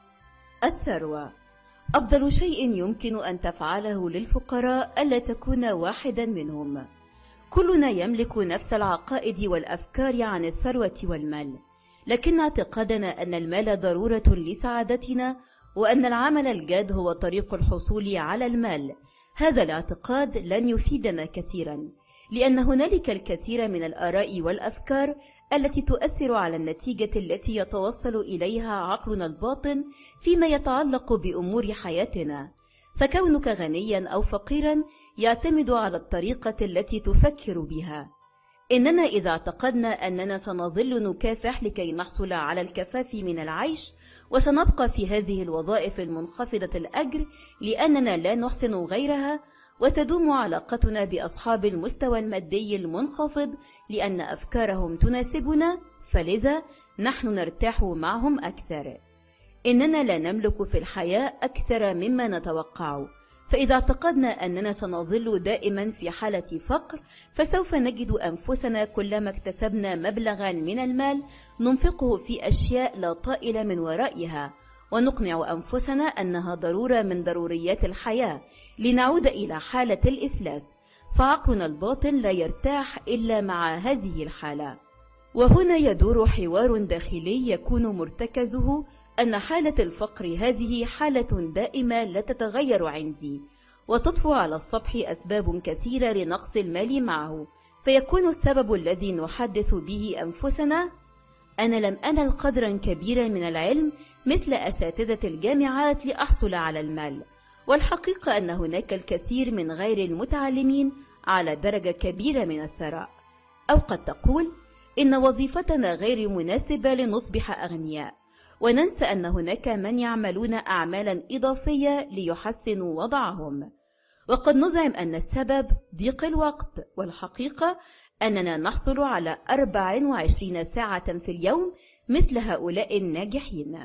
الثروة أفضل شيء يمكن أن تفعله للفقراء ألا تكون واحدا منهم. كلنا يملك نفس العقائد والأفكار عن الثروة والمال، لكن اعتقادنا أن المال ضرورة لسعادتنا وأن العمل الجاد هو طريق الحصول على المال، هذا الاعتقاد لن يفيدنا كثيرا، لأن هنالك الكثير من الآراء والأفكار التي تؤثر على النتيجة التي يتوصل إليها عقلنا الباطن فيما يتعلق بأمور حياتنا. فكونك غنيا أو فقيرا يعتمد على الطريقة التي تفكر بها. إننا إذا اعتقدنا أننا سنظل نكافح لكي نحصل على الكفاف من العيش، وسنبقى في هذه الوظائف المنخفضة الأجر لأننا لا نحسن غيرها، وتدوم علاقتنا بأصحاب المستوى المادي المنخفض لأن أفكارهم تناسبنا، فلذا نحن نرتاح معهم أكثر. إننا لا نملك في الحياة أكثر مما نتوقع، فإذا اعتقدنا أننا سنظل دائما في حالة فقر فسوف نجد أنفسنا كلما اكتسبنا مبلغا من المال ننفقه في أشياء لا طائل من ورائها، ونقنع أنفسنا أنها ضرورة من ضروريات الحياة لنعود إلى حالة الإفلاس، فعقلنا الباطن لا يرتاح إلا مع هذه الحالة. وهنا يدور حوار داخلي يكون مرتكزه أن حالة الفقر هذه حالة دائمة لا تتغير عندي، وتطفو على السطح أسباب كثيرة لنقص المال معه، فيكون السبب الذي نحدث به أنفسنا أنا لم أنل قدرا كبيرا من العلم مثل أساتذة الجامعات لأحصل على المال، والحقيقة أن هناك الكثير من غير المتعلمين على درجة كبيرة من الثراء. أو قد تقول إن وظيفتنا غير مناسبة لنصبح أغنياء، وننسى أن هناك من يعملون أعمالا إضافية ليحسنوا وضعهم، وقد نزعم أن السبب ضيق الوقت، والحقيقة أننا نحصل على أربع وعشرين ساعة في اليوم مثل هؤلاء الناجحين.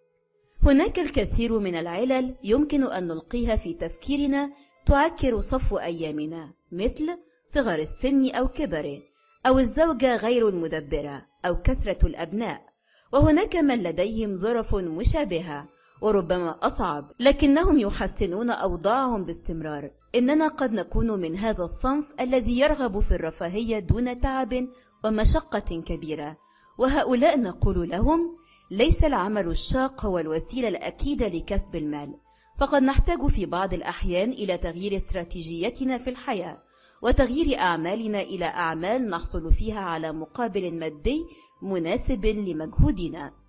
هناك الكثير من العلل يمكن أن نلقيها في تفكيرنا تعكر صفو أيامنا، مثل صغر السن أو كبره، أو الزوجة غير المدبرة، أو كثرة الأبناء. وهناك من لديهم ظرف مشابهة وربما أصعب لكنهم يحسنون أوضاعهم باستمرار. إننا قد نكون من هذا الصنف الذي يرغب في الرفاهية دون تعب ومشقة كبيرة، وهؤلاء نقول لهم ليس العمل الشاق هو الوسيلة الأكيدة لكسب المال، فقد نحتاج في بعض الأحيان إلى تغيير استراتيجيتنا في الحياة وتغيير أعمالنا إلى أعمال نحصل فيها على مقابل مادي مناسب لمجهودنا.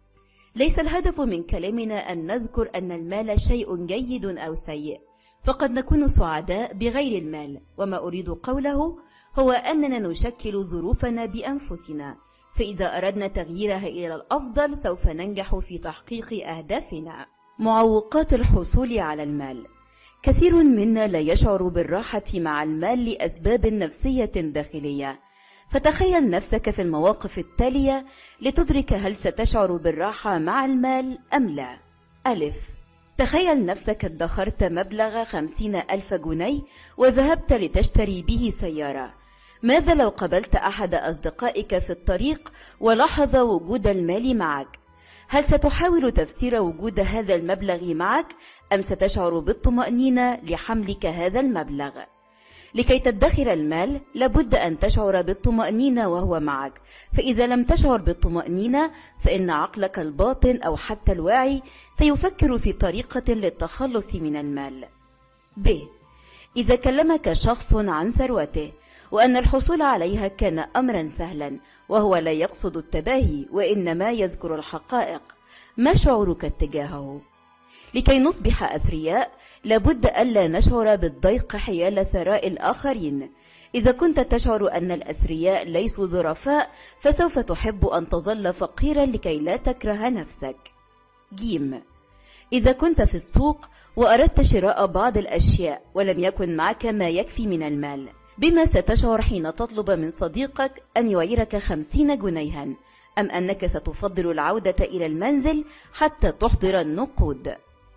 ليس الهدف من كلامنا أن نذكر أن المال شيء جيد أو سيء، فقد نكون سعداء بغير المال، وما أريد قوله هو أننا نشكل ظروفنا بأنفسنا، فإذا أردنا تغييرها إلى الأفضل سوف ننجح في تحقيق أهدافنا. معوقات الحصول على المال. كثير منا لا يشعر بالراحة مع المال لأسباب نفسية داخلية، فتخيل نفسك في المواقف التالية لتدرك هل ستشعر بالراحة مع المال أم لا. ألف، تخيل نفسك ادخرت مبلغ خمسين ألف جنيه وذهبت لتشتري به سيارة. ماذا لو قابلت أحد أصدقائك في الطريق ولاحظ وجود المال معك؟ هل ستحاول تفسير وجود هذا المبلغ معك أم ستشعر بالطمأنينة لحملك هذا المبلغ؟ لكي تدخر المال لابد أن تشعر بالطمأنينة وهو معك، فإذا لم تشعر بالطمأنينة فإن عقلك الباطن أو حتى الواعي سيفكر في طريقة للتخلص من المال. ب. إذا كلمك شخص عن ثروته وأن الحصول عليها كان أمرا سهلا وهو لا يقصد التباهي وإنما يذكر الحقائق، ما شعورك اتجاهه؟ لكي نصبح أثرياء لابد ألا نشعر بالضيق حيال ثراء الآخرين. إذا كنت تشعر أن الأثرياء ليسوا ظرفاء فسوف تحب أن تظل فقيرا لكي لا تكره نفسك. جيم. إذا كنت في السوق وأردت شراء بعض الأشياء ولم يكن معك ما يكفي من المال، بما ستشعر حين تطلب من صديقك أن يعيرك خمسين جنيها، أم أنك ستفضل العودة إلى المنزل حتى تحضر النقود؟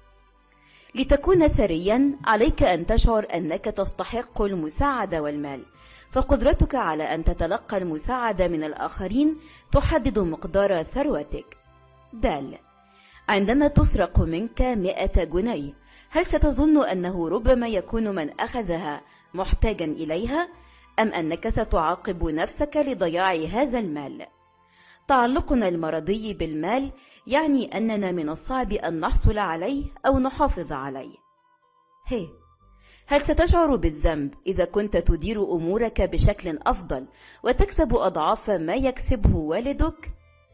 لتكون ثريا عليك أن تشعر أنك تستحق المساعدة والمال، فقدرتك على أن تتلقى المساعدة من الآخرين تحدد مقدار ثروتك. دال. عندما تسرق منك مئة جنيه، هل ستظن أنه ربما يكون من أخذها محتاجا إليها، أم أنك ستعاقب نفسك لضياع هذا المال؟ تعلقنا المرضي بالمال يعني أننا من الصعب أن نحصل عليه أو نحافظ عليه. هي. هل ستشعر بالذنب إذا كنت تدير أمورك بشكل أفضل وتكسب أضعاف ما يكسبه والدك؟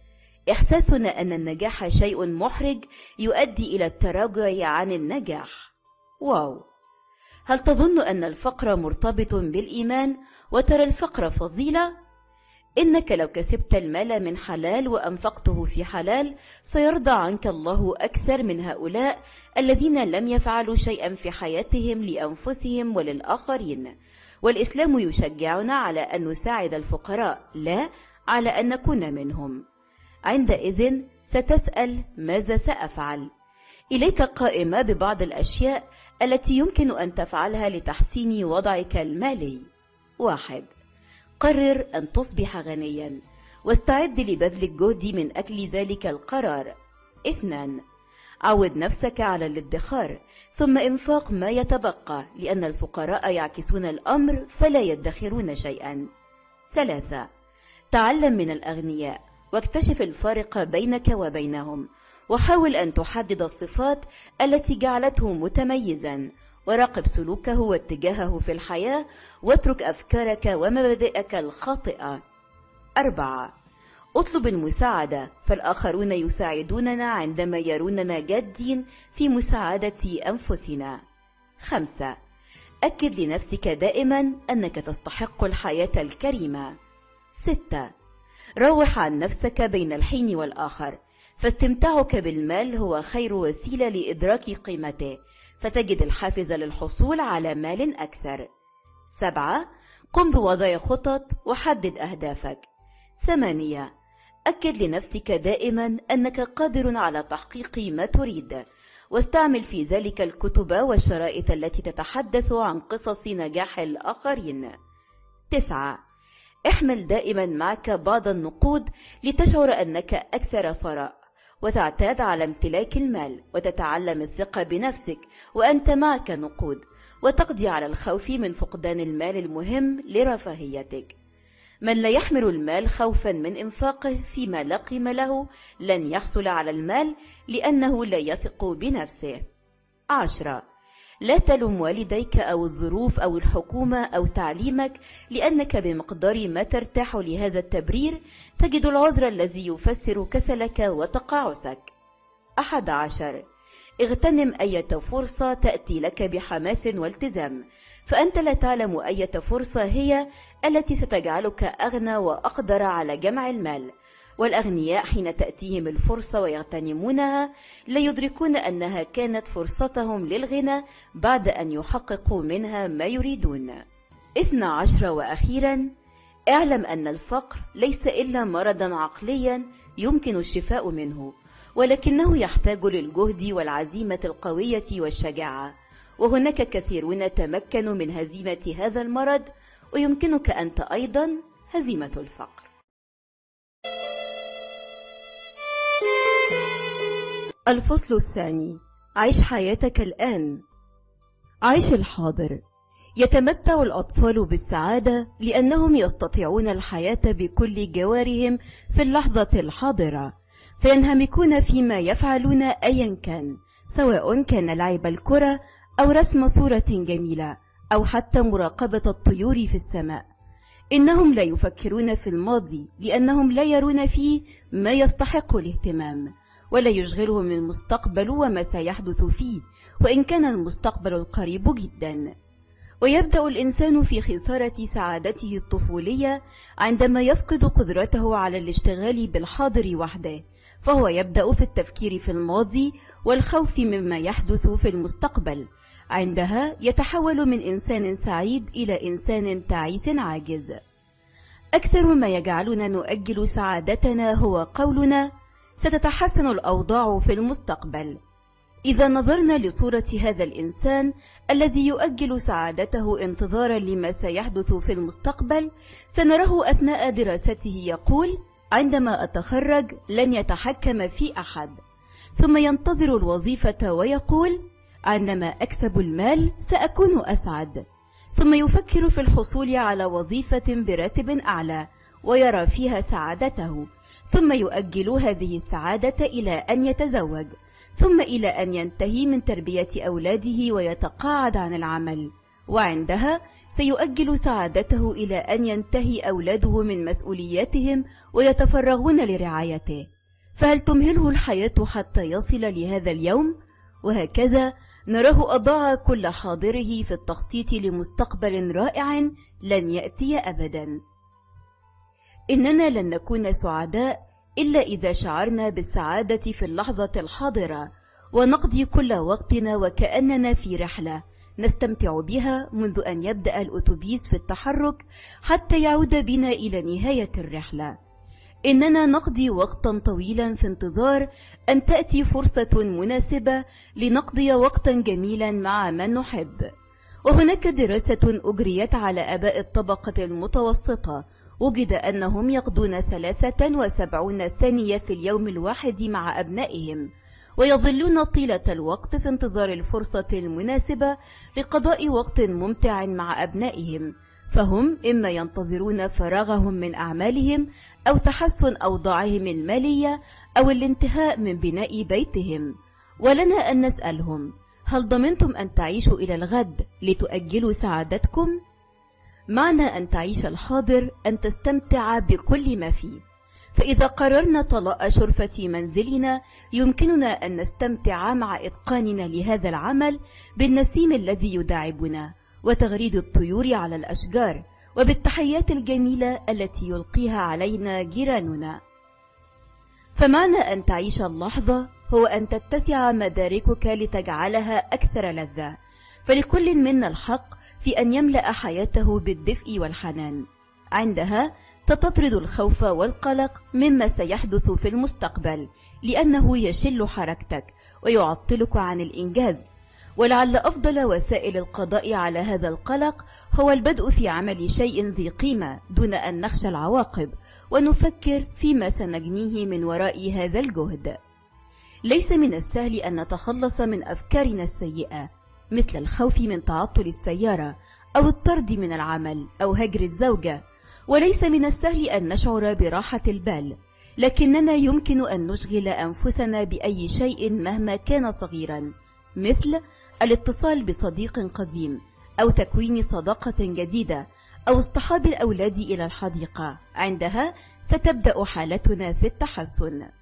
إحساسنا أن النجاح شيء محرج يؤدي إلى التراجع عن النجاح. واو. هل تظن أن الفقر مرتبط بالإيمان وترى الفقر فضيلة؟ إنك لو كسبت المال من حلال وأنفقته في حلال سيرضى عنك الله أكثر من هؤلاء الذين لم يفعلوا شيئا في حياتهم لأنفسهم وللآخرين. والإسلام يشجعنا على أن نساعد الفقراء، لا على أن نكون منهم. عندئذ ستسأل ماذا سأفعل؟ إليك قائمة ببعض الأشياء التي يمكن أن تفعلها لتحسين وضعك المالي. واحد. قرر أن تصبح غنيا واستعد لبذل الجهد من أجل ذلك القرار. اثنان. عود نفسك على الادخار ثم إنفاق ما يتبقى، لأن الفقراء يعكسون الأمر فلا يدخرون شيئا. ثلاثة. تعلم من الأغنياء واكتشف الفارق بينك وبينهم، وحاول أن تحدد الصفات التي جعلته متميزا، وراقب سلوكه واتجاهه في الحياة، واترك أفكارك ومبادئك الخاطئة. أربعة. اطلب المساعدة، فالآخرون يساعدوننا عندما يروننا جادين في مساعدة أنفسنا. خمسة. أكد لنفسك دائما أنك تستحق الحياة الكريمة. ستة. روح عن نفسك بين الحين والآخر، فاستمتاعك بالمال هو خير وسيلة لإدراك قيمته، فتجد الحافز للحصول على مال أكثر. سبعة. قم بوضع خطط وحدد أهدافك. ثمانية. أكد لنفسك دائما أنك قادر على تحقيق ما تريد، واستعمل في ذلك الكتب والشرائط التي تتحدث عن قصص نجاح الآخرين. تسعة. احمل دائما معك بعض النقود لتشعر أنك أكثر ثراء، وتعتاد على امتلاك المال، وتتعلم الثقة بنفسك وأنت معك نقود، وتقضي على الخوف من فقدان المال المهم لرفاهيتك. من لا يحمل المال خوفا من إنفاقه فيما لا قيمة له لن يحصل على المال، لأنه لا يثق بنفسه. عشرة. لا تلوم والديك أو الظروف أو الحكومة أو تعليمك، لأنك بمقدار ما ترتاح لهذا التبرير تجد العذر الذي يفسر كسلك وتقاعسك. أحد عشر. اغتنم أية فرصة تأتي لك بحماس والتزام، فأنت لا تعلم أية فرصة هي التي ستجعلك أغنى وأقدر على جمع المال. والأغنياء حين تأتيهم الفرصة ويغتنمونها لا يدركون أنها كانت فرصتهم للغنى بعد أن يحققوا منها ما يريدون. اثنى عشر وأخيرا، اعلم أن الفقر ليس إلا مرضا عقليا يمكن الشفاء منه، ولكنه يحتاج للجهد والعزيمة القوية والشجاعة، وهناك كثيرون تمكنوا من هزيمة هذا المرض، ويمكنك أنت أيضا هزيمة الفقر. الفصل الثاني: عيش حياتك الآن. عيش الحاضر. يتمتع الأطفال بالسعادة لأنهم يستطيعون الحياة بكل جوارهم في اللحظة الحاضرة، فينهمكون فيما يفعلون أيا كان، سواء كان لعب الكرة أو رسم صورة جميلة أو حتى مراقبة الطيور في السماء. إنهم لا يفكرون في الماضي لأنهم لا يرون فيه ما يستحق الاهتمام، ولا يشغلهم المستقبل وما سيحدث فيه، وإن كان المستقبل القريب جدا. ويبدأ الإنسان في خسارة سعادته الطفولية عندما يفقد قدرته على الاشتغال بالحاضر وحده، فهو يبدأ في التفكير في الماضي والخوف مما يحدث في المستقبل. عندها يتحول من إنسان سعيد إلى إنسان تعيس عاجز. أكثر ما يجعلنا نؤجل سعادتنا هو قولنا ستتحسن الأوضاع في المستقبل. إذا نظرنا لصورة هذا الإنسان الذي يؤجل سعادته انتظارا لما سيحدث في المستقبل، سنراه أثناء دراسته يقول: عندما أتخرج لن يتحكم في أحد. ثم ينتظر الوظيفة ويقول: عندما أكسب المال سأكون أسعد. ثم يفكر في الحصول على وظيفة براتب أعلى ويرى فيها سعادته. ثم يؤجل هذه السعادة إلى أن يتزوج، ثم إلى أن ينتهي من تربية أولاده ويتقاعد عن العمل، وعندها سيؤجل سعادته إلى أن ينتهي أولاده من مسؤولياتهم ويتفرغون لرعايته. فهل تمهله الحياة حتى يصل لهذا اليوم؟ وهكذا نراه أضاع كل حاضره في التخطيط لمستقبل رائع لن يأتي أبدا. إننا لن نكون سعداء إلا إذا شعرنا بالسعادة في اللحظة الحاضرة، ونقضي كل وقتنا وكأننا في رحلة نستمتع بها منذ أن يبدأ الأتوبيس في التحرك حتى يعود بنا إلى نهاية الرحلة. إننا نقضي وقتا طويلا في انتظار أن تأتي فرصة مناسبة لنقضي وقتا جميلا مع من نحب. وهناك دراسة أجريت على آباء الطبقة المتوسطة، وجد أنهم يقضون ثلاثة وسبعين ثانية في اليوم الواحد مع أبنائهم، ويظلون طيلة الوقت في انتظار الفرصة المناسبة لقضاء وقت ممتع مع أبنائهم، فهم إما ينتظرون فراغهم من أعمالهم أو تحسن أوضاعهم المالية أو الانتهاء من بناء بيتهم. ولنا أن نسألهم: هل ضمنتم أن تعيشوا إلى الغد لتؤجلوا سعادتكم؟ معنى أن تعيش الحاضر أن تستمتع بكل ما فيه. فإذا قررنا طلاء شرفة منزلنا يمكننا أن نستمتع مع إتقاننا لهذا العمل بالنسيم الذي يداعبنا، وتغريد الطيور على الأشجار، وبالتحيات الجميلة التي يلقيها علينا جيراننا. فمعنى أن تعيش اللحظة هو أن تتسع مداركك لتجعلها أكثر لذة، فلكل منا الحق في أن يملأ حياته بالدفء والحنان. عندها ستطرد الخوف والقلق مما سيحدث في المستقبل، لأنه يشل حركتك ويعطلك عن الإنجاز. ولعل أفضل وسائل القضاء على هذا القلق هو البدء في عمل شيء ذي قيمة دون أن نخشى العواقب، ونفكر فيما سنجنيه من وراء هذا الجهد. ليس من السهل أن نتخلص من أفكارنا السيئة، مثل الخوف من تعطل السيارة أو الطرد من العمل أو هجر الزوجة، وليس من السهل أن نشعر براحة البال، لكننا يمكن أن نشغل أنفسنا بأي شيء مهما كان صغيرا، مثل الاتصال بصديق قديم أو تكوين صداقة جديدة أو اصطحاب الأولاد إلى الحديقة. عندها ستبدأ حالتنا في التحسن.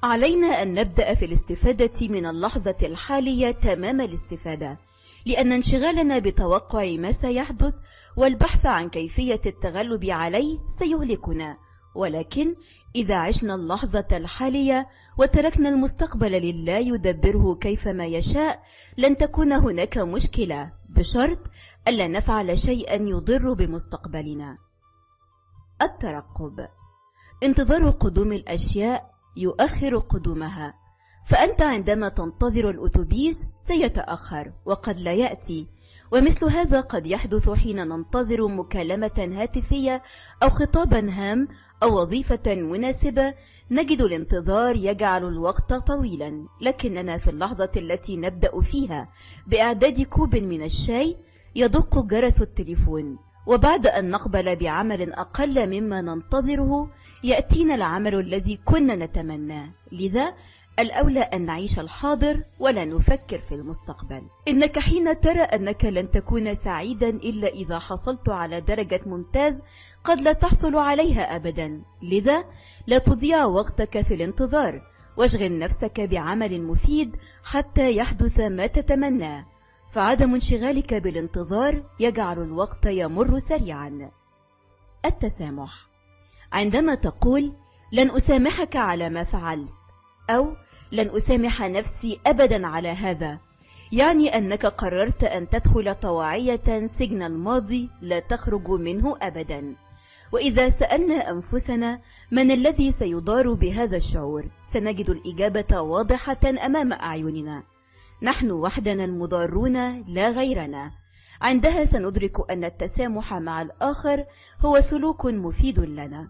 علينا أن نبدأ في الاستفادة من اللحظة الحالية تمام الاستفادة، لأن انشغالنا بتوقع ما سيحدث والبحث عن كيفية التغلب عليه سيهلكنا. ولكن إذا عشنا اللحظة الحالية وتركنا المستقبل لله يدبره كيفما يشاء لن تكون هناك مشكلة، بشرط ألا نفعل شيئا يضر بمستقبلنا. الترقب: انتظار قدوم الأشياء يؤخر قدومها، فأنت عندما تنتظر الأتوبيس سيتأخر وقد لا يأتي، ومثل هذا قد يحدث حين ننتظر مكالمة هاتفية أو خطابا هام أو وظيفة مناسبة. نجد الانتظار يجعل الوقت طويلا، لكننا في اللحظة التي نبدأ فيها بإعداد كوب من الشاي يدق جرس التليفون، وبعد أن نقبل بعمل أقل مما ننتظره يأتينا العمل الذي كنا نتمناه. لذا الأولى أن نعيش الحاضر ولا نفكر في المستقبل. إنك حين ترى أنك لن تكون سعيدا إلا إذا حصلت على درجة ممتاز قد لا تحصل عليها أبدا، لذا لا تضيع وقتك في الانتظار، واشغل نفسك بعمل مفيد حتى يحدث ما تتمناه، فعدم انشغالك بالانتظار يجعل الوقت يمر سريعا. التسامح: عندما تقول لن أسامحك على ما فعلت أو لن أسامح نفسي أبدا على هذا، يعني أنك قررت أن تدخل طواعية سجن الماضي لا تخرج منه أبدا. وإذا سألنا أنفسنا من الذي سيضار بهذا الشعور سنجد الإجابة واضحة أمام أعيننا: نحن وحدنا المضارون لا غيرنا. عندها سندرك أن التسامح مع الآخر هو سلوك مفيد لنا.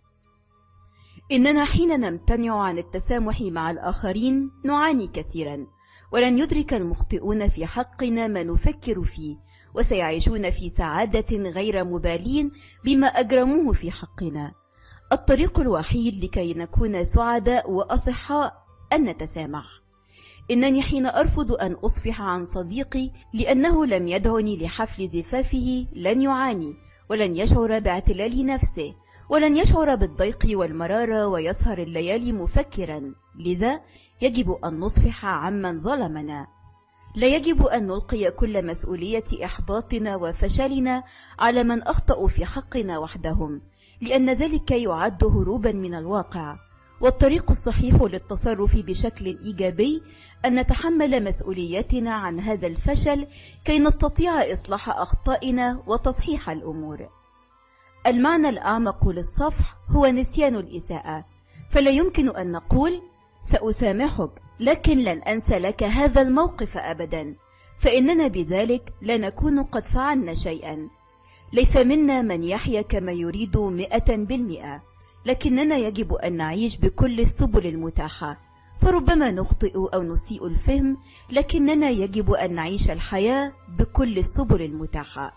إننا حين نمتنع عن التسامح مع الآخرين نعاني كثيرا، ولن يدرك المخطئون في حقنا ما نفكر فيه، وسيعيشون في سعادة غير مبالين بما أجرموه في حقنا. الطريق الوحيد لكي نكون سعداء وأصحاء أن نتسامح. إنني حين أرفض أن أصفح عن صديقي لأنه لم يدعني لحفل زفافه لن يعاني، ولن يشعر باعتلال نفسه، ولن يشعر بالضيق والمرارة ويسهر الليالي مفكرا. لذا يجب أن نصفح عمن ظلمنا. لا يجب أن نلقي كل مسؤولية إحباطنا وفشلنا على من أخطأوا في حقنا وحدهم، لأن ذلك يعد هروبا من الواقع. والطريق الصحيح للتصرف بشكل إيجابي أن نتحمل مسؤوليتنا عن هذا الفشل كي نستطيع إصلاح أخطائنا وتصحيح الأمور. المعنى الأعمق للصفح هو نسيان الإساءة، فلا يمكن أن نقول سأسامحك لكن لن أنسى لك هذا الموقف أبدا، فإننا بذلك لا نكون قد فعلنا شيئا. ليس منا من يحيا كما يريد مئة بالمئة، لكننا يجب أن نعيش بكل السبل المتاحة، فربما نخطئ أو نسيء الفهم، لكننا يجب أن نعيش الحياة بكل السبل المتاحة.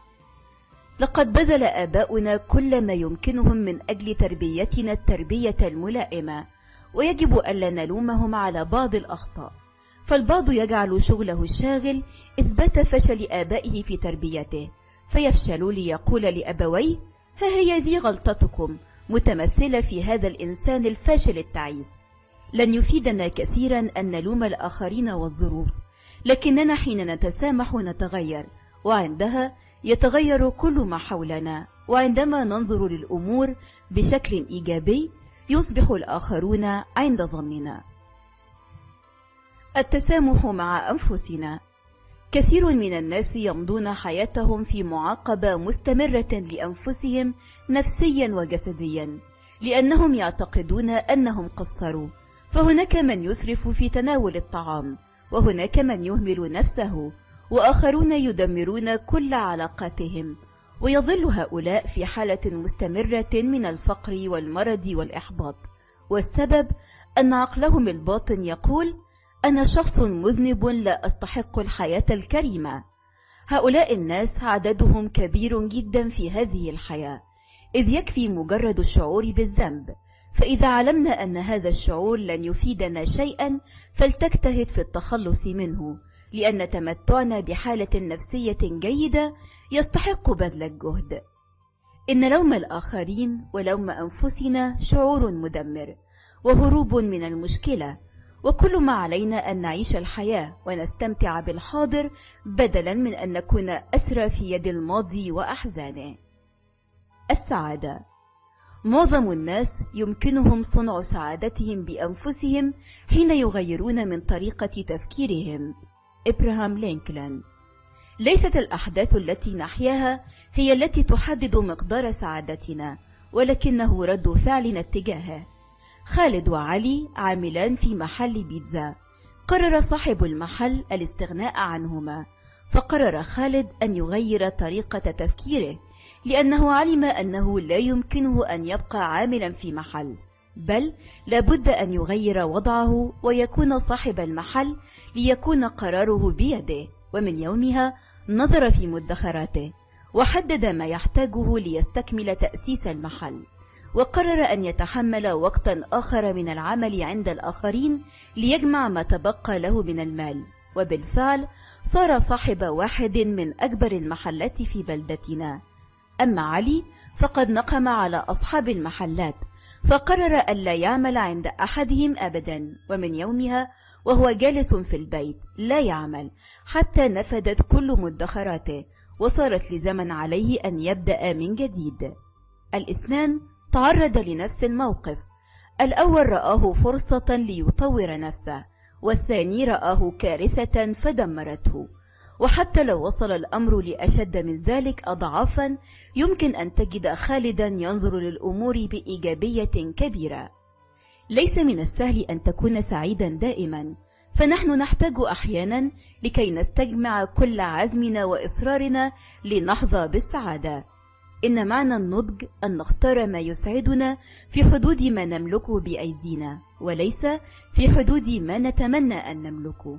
لقد بذل آباؤنا كل ما يمكنهم من أجل تربيتنا التربية الملائمة، ويجب ألا نلومهم على بعض الأخطاء، فالبعض يجعل شغله الشاغل إثبات فشل آبائه في تربيته، فيفشل ليقول لأبويه ها هي ذي غلطتكم، متمثلة في هذا الإنسان الفاشل التعيس. لن يفيدنا كثيرا أن نلوم الآخرين والظروف، لكننا حين نتسامح نتغير، وعندها يتغير كل ما حولنا. وعندما ننظر للأمور بشكل إيجابي يصبح الآخرون عند ظننا. التسامح مع أنفسنا: كثير من الناس يمضون حياتهم في معاقبة مستمرة لأنفسهم نفسيا وجسديا، لأنهم يعتقدون أنهم قصروا. فهناك من يسرف في تناول الطعام، وهناك من يهمل نفسه، وآخرون يدمرون كل علاقاتهم، ويظل هؤلاء في حالة مستمرة من الفقر والمرض والإحباط، والسبب أن عقلهم الباطن يقول أنا شخص مذنب لا أستحق الحياة الكريمة. هؤلاء الناس عددهم كبير جدا في هذه الحياة، إذ يكفي مجرد الشعور بالذنب. فإذا علمنا أن هذا الشعور لن يفيدنا شيئا فلتجتهد في التخلص منه، لأن تمتعنا بحالة نفسية جيدة يستحق بذل الجهد. إن لوم الآخرين ولوم أنفسنا شعور مدمر، وهروب من المشكلة، وكل ما علينا أن نعيش الحياة ونستمتع بالحاضر بدلا من أن نكون أسرى في يد الماضي وأحزانه. السعادة. معظم الناس يمكنهم صنع سعادتهم بأنفسهم حين يغيرون من طريقة تفكيرهم. إبراهام لينكولن. ليست الأحداث التي نحياها هي التي تحدد مقدار سعادتنا، ولكنه رد فعلنا اتجاهه. خالد وعلي عاملان في محل بيتزا. قرر صاحب المحل الاستغناء عنهما، فقرر خالد أن يغير طريقة تفكيره، لأنه علم أنه لا يمكنه أن يبقى عاملا في محل، بل لابد أن يغير وضعه ويكون صاحب المحل ليكون قراره بيده. ومن يومها نظر في مدخراته وحدد ما يحتاجه ليستكمل تأسيس المحل، وقرر أن يتحمل وقتا آخر من العمل عند الآخرين ليجمع ما تبقى له من المال. وبالفعل صار صاحب واحد من أكبر المحلات في بلدتنا. أما علي فقد نقم على أصحاب المحلات، فقرر ألا يعمل عند أحدهم أبدا، ومن يومها وهو جالس في البيت لا يعمل حتى نفدت كل مدخراته، وصارت لزمن عليه أن يبدأ من جديد. الاثنان تعرض لنفس الموقف. الأول رآه فرصة ليطور نفسه، والثاني رآه كارثة فدمرته. وحتى لو وصل الأمر لأشد من ذلك أضعافا، يمكن أن تجد خالدا ينظر للأمور بإيجابية كبيرة. ليس من السهل أن تكون سعيدا دائما، فنحن نحتاج أحيانا لكي نستجمع كل عزمنا وإصرارنا لنحظى بالسعادة. إن معنى النضج أن نختار ما يسعدنا في حدود ما نملكه بأيدينا، وليس في حدود ما نتمنى أن نملكه.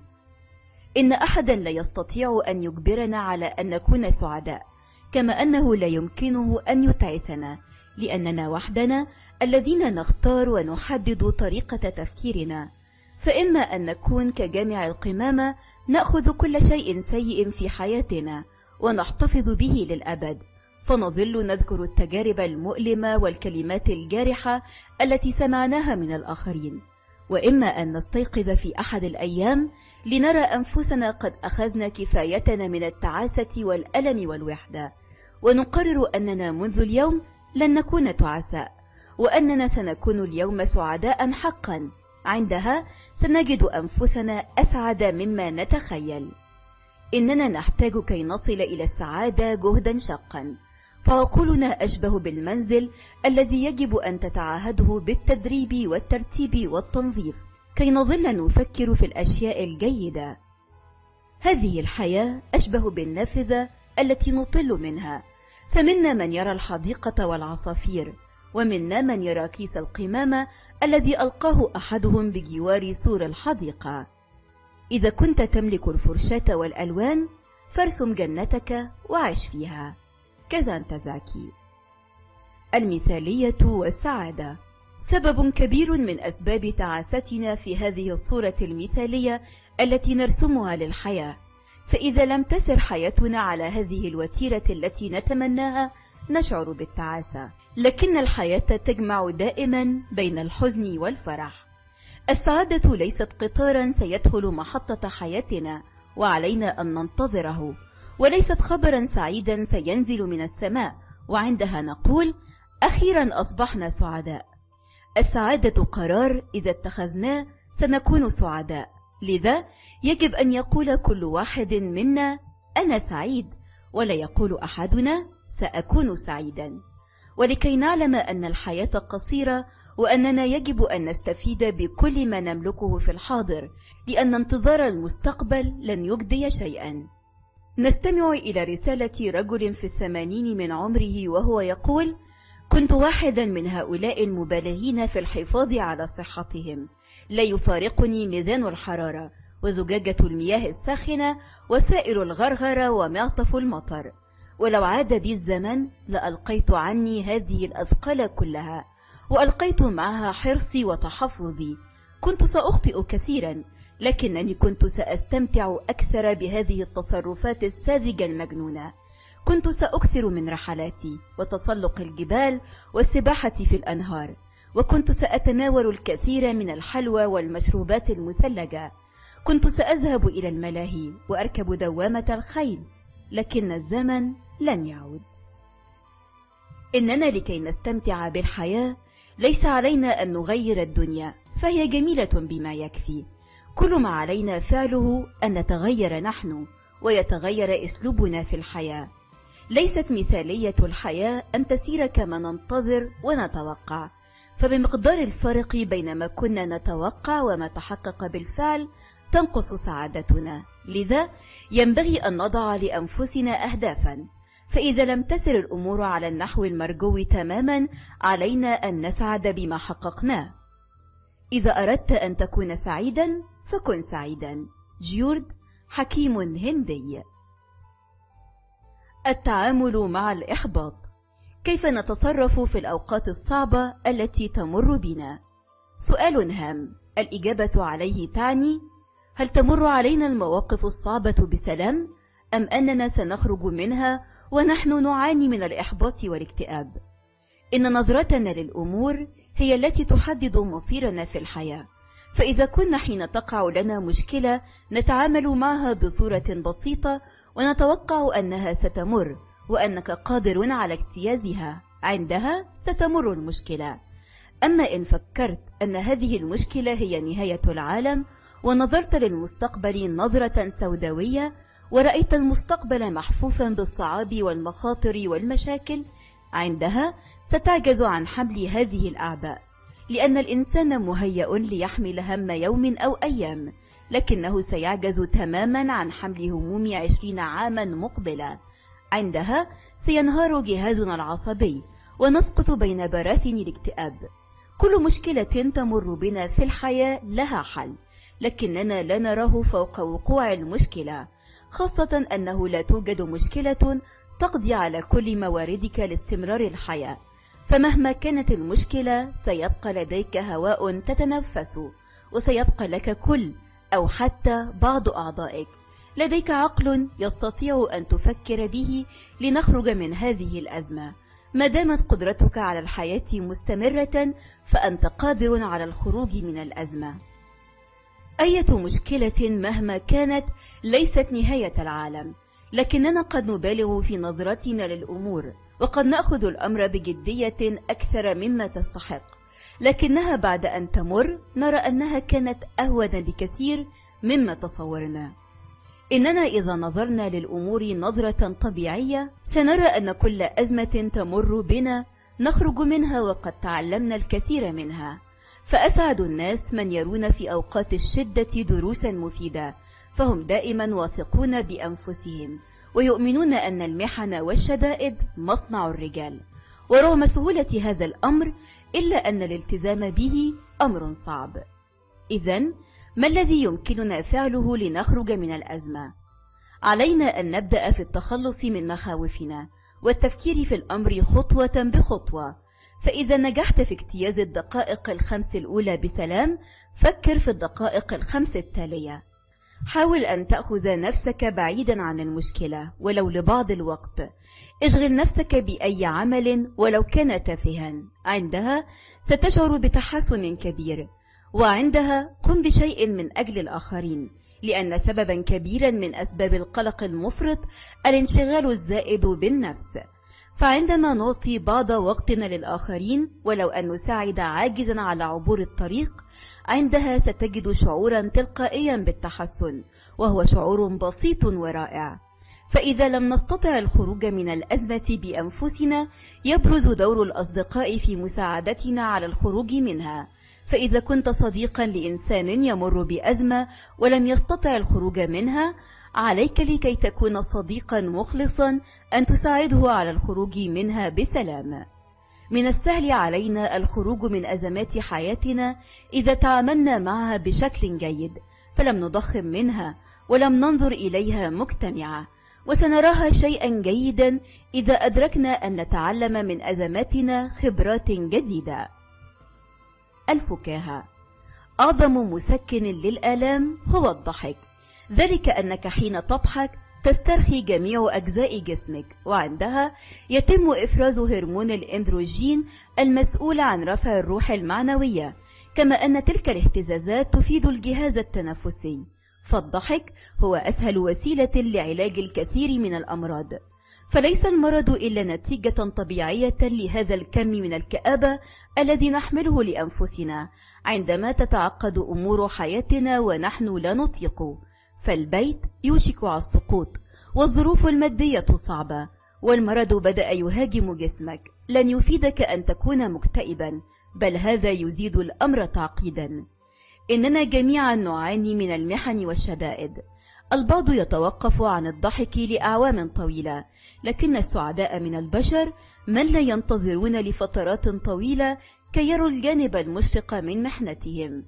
إن أحدا لا يستطيع أن يجبرنا على أن نكون سعداء، كما أنه لا يمكنه أن يتعسنا، لأننا وحدنا الذين نختار ونحدد طريقة تفكيرنا. فإما أن نكون كجامع القمامة نأخذ كل شيء سيء في حياتنا ونحتفظ به للأبد، فنظل نذكر التجارب المؤلمة والكلمات الجارحة التي سمعناها من الآخرين. وإما أن نستيقظ في أحد الأيام لنرى أنفسنا قد أخذنا كفايتنا من التعاسة والألم والوحدة، ونقرر أننا منذ اليوم لن نكون تعساء، وأننا سنكون اليوم سعداء حقا. عندها سنجد أنفسنا أسعد مما نتخيل. إننا نحتاج كي نصل إلى السعادة جهدا شقا، فعقولنا أشبه بالمنزل الذي يجب أن تتعاهده بالتدريب والترتيب والتنظيف كي نظل نفكر في الأشياء الجيدة. هذه الحياة أشبه بالنافذة التي نطل منها، فمنا من يرى الحديقة والعصافير، ومنا من يرى كيس القمامة الذي ألقاه أحدهم بجوار سور الحديقة. إذا كنت تملك الفرشاة والألوان فارسم جنتك وعش فيها. كازانتزاكي. المثالية والسعادة. سبب كبير من أسباب تعاستنا في هذه الصورة المثالية التي نرسمها للحياة، فإذا لم تسر حياتنا على هذه الوتيرة التي نتمناها نشعر بالتعاسة. لكن الحياة تجمع دائما بين الحزن والفرح. السعادة ليست قطارا سيدخل محطة حياتنا وعلينا أن ننتظره، وليست خبرا سعيدا سينزل من السماء وعندها نقول أخيرا أصبحنا سعداء. السعادة قرار إذا اتخذناه سنكون سعداء، لذا يجب أن يقول كل واحد منا أنا سعيد، ولا يقول أحدنا سأكون سعيدا. ولكي نعلم أن الحياة قصيرة وأننا يجب أن نستفيد بكل ما نملكه في الحاضر، لأن انتظار المستقبل لن يجدي شيئا. نستمع إلى رسالة رجل في الثمانين من عمره وهو يقول: كنت واحدا من هؤلاء المبالغين في الحفاظ على صحتهم، لا يفارقني ميزان الحرارة وزجاجة المياه الساخنة وسائل الغرغرة ومعطف المطر. ولو عاد بي الزمن لألقيت عني هذه الأثقال كلها، وألقيت معها حرصي وتحفظي. كنت سأخطئ كثيرا، لكنني كنت سأستمتع أكثر بهذه التصرفات الساذجة المجنونة. كنت سأكثر من رحلاتي وتسلق الجبال والسباحة في الأنهار، وكنت سأتناول الكثير من الحلوى والمشروبات المثلجة. كنت سأذهب إلى الملاهي وأركب دوامة الخيل، لكن الزمن لن يعود. إننا لكي نستمتع بالحياة ليس علينا أن نغير الدنيا، فهي جميلة بما يكفي. كل ما علينا فعله أن نتغير نحن ويتغير أسلوبنا في الحياة. ليست مثالية الحياة أن تسير كما ننتظر ونتوقع، فبمقدار الفرق بين ما كنا نتوقع وما تحقق بالفعل تنقص سعادتنا. لذا ينبغي أن نضع لأنفسنا أهدافا، فإذا لم تسر الأمور على النحو المرجو تماما علينا أن نسعد بما حققناه. إذا أردت أن تكون سعيدا فكن سعيدا. جيورد، حكيم هندي. التعامل مع الإحباط. كيف نتصرف في الأوقات الصعبة التي تمر بنا؟ سؤال هام، الإجابة عليه تعني: هل تمر علينا المواقف الصعبة بسلام، أم أننا سنخرج منها ونحن نعاني من الإحباط والاكتئاب؟ إن نظرتنا للأمور هي التي تحدد مصيرنا في الحياة، فإذا كنا حين تقع لنا مشكلة نتعامل معها بصورة بسيطة ونتوقع أنها ستمر وأنك قادر على اجتيازها، عندها ستمر المشكلة. أما إن فكرت أن هذه المشكلة هي نهاية العالم ونظرت للمستقبل نظرة سوداوية ورأيت المستقبل محفوفا بالصعاب والمخاطر والمشاكل، عندها ستعجز عن حمل هذه الأعباء، لأن الإنسان مهيأ ليحمل هم يوم أو أيام، لكنه سيعجز تماما عن حمل هموم عشرين عاما مقبلة. عندها سينهار جهازنا العصبي ونسقط بين براثن الاكتئاب. كل مشكلة تمر بنا في الحياة لها حل، لكننا لا نراه فوق وقوع المشكلة، خاصة أنه لا توجد مشكلة تقضي على كل مواردك لاستمرار الحياة. فمهما كانت المشكلة سيبقى لديك هواء تتنفس، وسيبقى لك كل أو حتى بعض أعضائك. لديك عقل يستطيع أن تفكر به لنخرج من هذه الأزمة. ما دامت قدرتك على الحياة مستمرة فأنت قادر على الخروج من الأزمة. أية مشكلة مهما كانت ليست نهاية العالم، لكننا قد نبالغ في نظرتنا للأمور، وقد نأخذ الأمر بجدية أكثر مما تستحق، لكنها بعد أن تمر نرى أنها كانت أهون بكثير مما تصورنا. إننا إذا نظرنا للأمور نظرة طبيعية سنرى أن كل أزمة تمر بنا نخرج منها وقد تعلمنا الكثير منها. فأسعد الناس من يرون في أوقات الشدة دروسا مفيدة، فهم دائما واثقون بأنفسهم ويؤمنون أن المحن والشدائد مصنع الرجال. ورغم سهولة هذا الأمر إلا أن الالتزام به أمر صعب. إذن ما الذي يمكننا فعله لنخرج من الأزمة؟ علينا أن نبدأ في التخلص من مخاوفنا والتفكير في الأمر خطوة بخطوة. فإذا نجحت في اجتياز الدقائق الخمس الأولى بسلام، فكر في الدقائق الخمس التالية. حاول أن تأخذ نفسك بعيدا عن المشكلة ولو لبعض الوقت. اشغل نفسك بأي عمل ولو كان تافها، عندها ستشعر بتحسن كبير. وعندها قم بشيء من أجل الآخرين، لأن سببا كبيرا من أسباب القلق المفرط الانشغال الزائد بالنفس. فعندما نعطي بعض وقتنا للآخرين ولو أن نساعد عاجزا على عبور الطريق، عندها ستجد شعورا تلقائيا بالتحسن، وهو شعور بسيط ورائع. فإذا لم نستطع الخروج من الأزمة بأنفسنا، يبرز دور الأصدقاء في مساعدتنا على الخروج منها. فإذا كنت صديقا لإنسان يمر بأزمة ولم يستطع الخروج منها، عليك لكي تكون صديقا مخلصا أن تساعده على الخروج منها بسلام. من السهل علينا الخروج من أزمات حياتنا إذا تعاملنا معها بشكل جيد، فلم نضخم منها ولم ننظر إليها مجتمعة، وسنراها شيئا جيدا إذا أدركنا أن نتعلم من أزماتنا خبرات جديدة. الفكاهة. أعظم مسكن للآلام هو الضحك، ذلك أنك حين تضحك تسترخي جميع أجزاء جسمك، وعندها يتم إفراز هرمون الإندروجين المسؤول عن رفع الروح المعنوية، كما أن تلك الاهتزازات تفيد الجهاز التنفسي. فالضحك هو أسهل وسيلة لعلاج الكثير من الأمراض، فليس المرض إلا نتيجة طبيعية لهذا الكم من الكآبة الذي نحمله لأنفسنا عندما تتعقد أمور حياتنا ونحن لا نطيق. فالبيت يوشك على السقوط، والظروف المادية صعبة، والمرض بدأ يهاجم جسمك. لن يفيدك أن تكون مكتئبا، بل هذا يزيد الأمر تعقيدا. إننا جميعا نعاني من المحن والشدائد. البعض يتوقف عن الضحك لأعوام طويلة، لكن السعداء من البشر من لا ينتظرون لفترات طويلة كي يروا الجانب المشرق من محنتهم.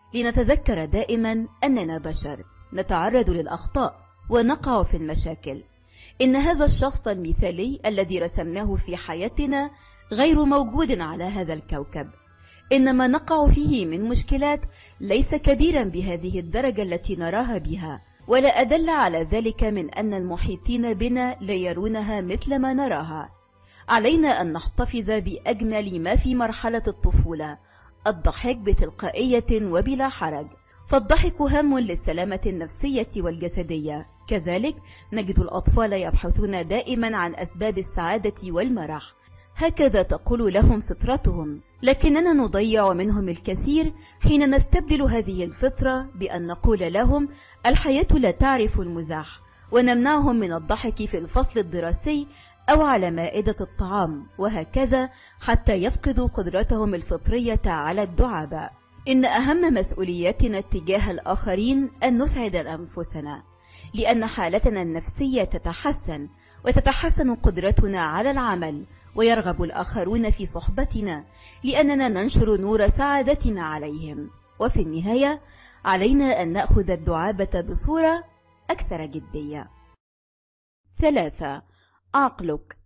لنتذكر دائما أننا بشر، نتعرض للأخطاء ونقع في المشاكل. إن هذا الشخص المثالي الذي رسمناه في حياتنا غير موجود على هذا الكوكب. إن ما نقع فيه من مشكلات ليس كبيرا بهذه الدرجة التي نراها بها، ولا أدل على ذلك من أن المحيطين بنا لا يرونها مثل ما نراها. علينا أن نحتفظ بأجمل ما في مرحلة الطفولة، الضحك بتلقائية وبلا حرج، فالضحك هام للسلامة النفسية والجسدية. كذلك نجد الأطفال يبحثون دائما عن أسباب السعادة والمرح، هكذا تقول لهم فطرتهم، لكننا نضيع منهم الكثير حين نستبدل هذه الفطرة بأن نقول لهم الحياة لا تعرف المزاح، ونمنعهم من الضحك في الفصل الدراسي أو على مائدة الطعام، وهكذا حتى يفقدوا قدرتهم الفطرية على الدعابة. إن أهم مسؤولياتنا تجاه الآخرين أن نسعد أنفسنا، لأن حالتنا النفسية تتحسن، وتتحسن قدرتنا على العمل، ويرغب الآخرون في صحبتنا لأننا ننشر نور سعادتنا عليهم. وفي النهاية علينا أن نأخذ الدعابة بصورة أكثر جدية. ثلاثة. عقلك.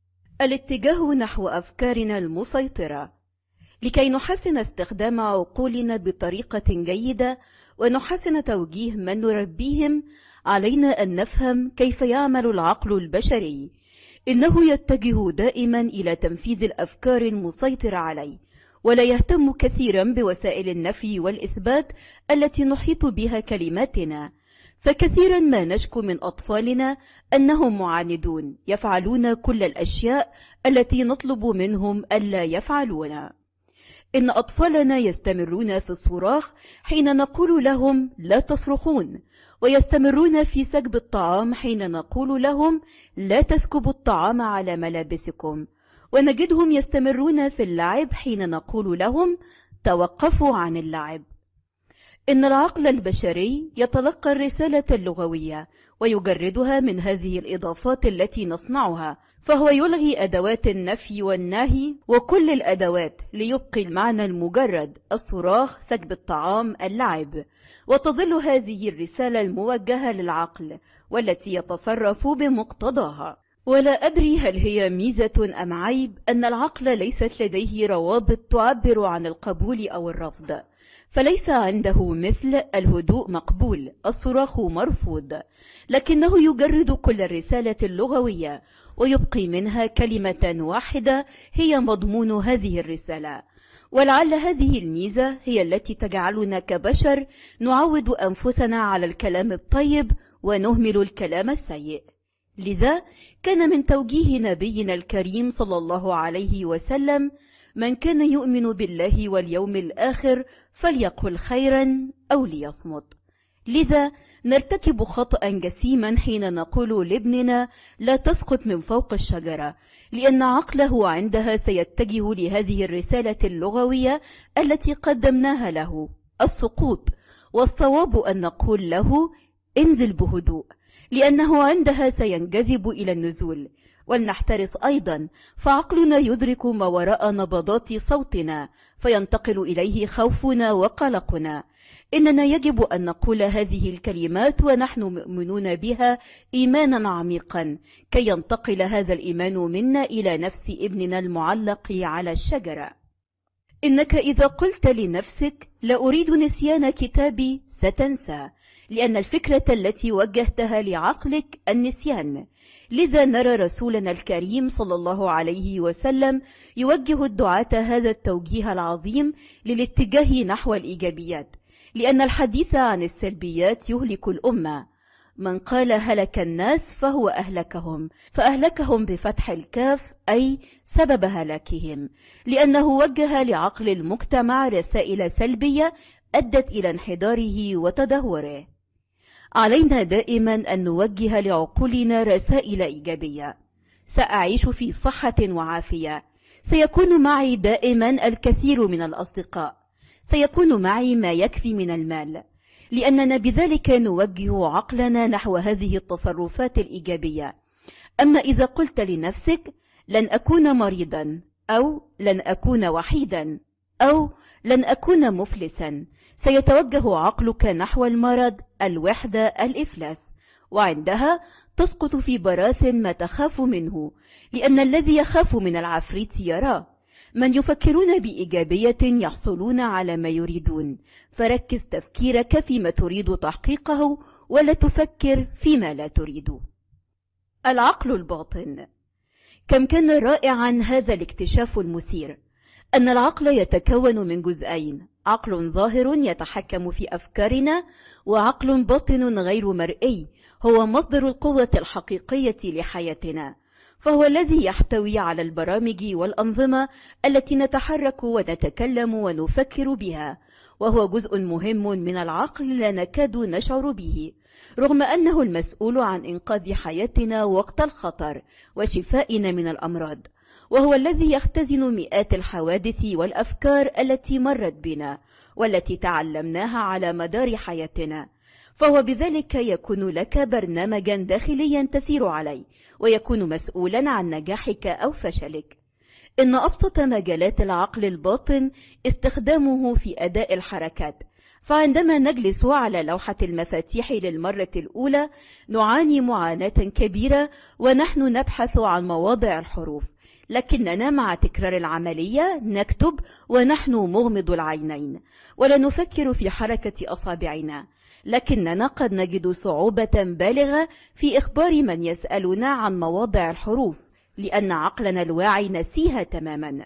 الاتجاه نحو أفكارنا المسيطرة. لكي نحسن استخدام عقولنا بطريقة جيدة ونحسن توجيه من نربيهم، علينا أن نفهم كيف يعمل العقل البشري. إنه يتجه دائما إلى تنفيذ الأفكار المسيطرة عليه، ولا يهتم كثيرا بوسائل النفي والإثبات التي نحيط بها كلماتنا. فكثيرا ما نشكو من أطفالنا أنهم معاندون، يفعلون كل الأشياء التي نطلب منهم ألا يفعلونها. إن أطفالنا يستمرون في الصراخ حين نقول لهم لا تصرخون، ويستمرون في سكب الطعام حين نقول لهم لا تسكبوا الطعام على ملابسكم، ونجدهم يستمرون في اللعب حين نقول لهم توقفوا عن اللعب. إن العقل البشري يتلقى الرسالة اللغوية ويجردها من هذه الإضافات التي نصنعها، فهو يلغي أدوات النفي والنهي وكل الأدوات ليبقي المعنى المجرد: الصراخ، سكب الطعام، اللعب. وتظل هذه الرسالة الموجهة للعقل والتي يتصرف بمقتضاها. ولا أدري هل هي ميزة أم عيب أن العقل ليست لديه روابط تعبر عن القبول أو الرفض، فليس عنده مثل الهدوء مقبول، الصراخ مرفوض، لكنه يجرد كل الرسالة اللغوية ويبقي منها كلمة واحدة هي مضمون هذه الرسالة. ولعل هذه الميزة هي التي تجعلنا كبشر نعود أنفسنا على الكلام الطيب ونهمل الكلام السيء. لذا كان من توجيه نبينا الكريم صلى الله عليه وسلم: من كان يؤمن بالله واليوم الآخر فليقل خيرا أو ليصمت. لذا نرتكب خطأ جسيما حين نقول لابننا لا تسقط من فوق الشجرة، لأن عقله عندها سيتجه لهذه الرسالة اللغوية التي قدمناها له: السقوط. والصواب أن نقول له انزل بهدوء، لأنه عندها سينجذب إلى النزول. ولنحترس أيضا، فعقلنا يدرك ما وراء نبضات صوتنا فينتقل إليه خوفنا وقلقنا. إننا يجب أن نقول هذه الكلمات ونحن مؤمنون بها إيمانا عميقا، كي ينتقل هذا الإيمان منا إلى نفس ابننا المعلق على الشجرة. إنك إذا قلت لنفسك لا أريد نسيان كتابي ستنسى، لأن الفكرة التي وجهتها لعقلك النسيان. لذا نرى رسولنا الكريم صلى الله عليه وسلم يوجه الدعاة هذا التوجيه العظيم للاتجاه نحو الإيجابيات، لأن الحديث عن السلبيات يهلك الأمة. من قال هلك الناس فهو أهلكهم، فأهلكهم بفتح الكاف أي سبب هلاكهم، لأنه وجه لعقل المجتمع رسائل سلبية أدت إلى انحداره وتدهوره. علينا دائما أن نوجه لعقولنا رسائل إيجابية. سأعيش في صحة وعافية، سيكون معي دائما الكثير من الأصدقاء، سيكون معي ما يكفي من المال، لأننا بذلك نوجه عقلنا نحو هذه التصرفات الإيجابية. أما إذا قلت لنفسك لن أكون مريضا، أو لن أكون وحيدا، أو لن أكون مفلسا، سيتوجه عقلك نحو المرض، الوحدة، الإفلاس، وعندها تسقط في براثن ما تخاف منه، لأن الذي يخاف من العفريت يراه. من يفكرون بإيجابية يحصلون على ما يريدون، فركز تفكيرك فيما تريد تحقيقه ولا تفكر فيما لا تريد. العقل الباطن. كم كان رائعا هذا الاكتشاف المثير، أن العقل يتكون من جزئين: عقل ظاهر يتحكم في أفكارنا، وعقل باطن غير مرئي هو مصدر القوة الحقيقية لحياتنا، فهو الذي يحتوي على البرامج والأنظمة التي نتحرك ونتكلم ونفكر بها، وهو جزء مهم من العقل لا نكاد نشعر به، رغم أنه المسؤول عن إنقاذ حياتنا وقت الخطر وشفائنا من الأمراض، وهو الذي يختزن مئات الحوادث والأفكار التي مرت بنا والتي تعلمناها على مدار حياتنا. فهو بذلك يكون لك برنامجا داخليا تسير عليه، ويكون مسؤولا عن نجاحك أو فشلك. إن أبسط مجالات العقل الباطن استخدامه في أداء الحركات، فعندما نجلس على لوحة المفاتيح للمرة الأولى نعاني معاناة كبيرة ونحن نبحث عن مواضع الحروف، لكننا مع تكرار العملية نكتب ونحن مغمض العينين ولا نفكر في حركة أصابعنا، لكننا قد نجد صعوبة بالغة في إخبار من يسألنا عن مواضع الحروف، لأن عقلنا الواعي نسيها تماما.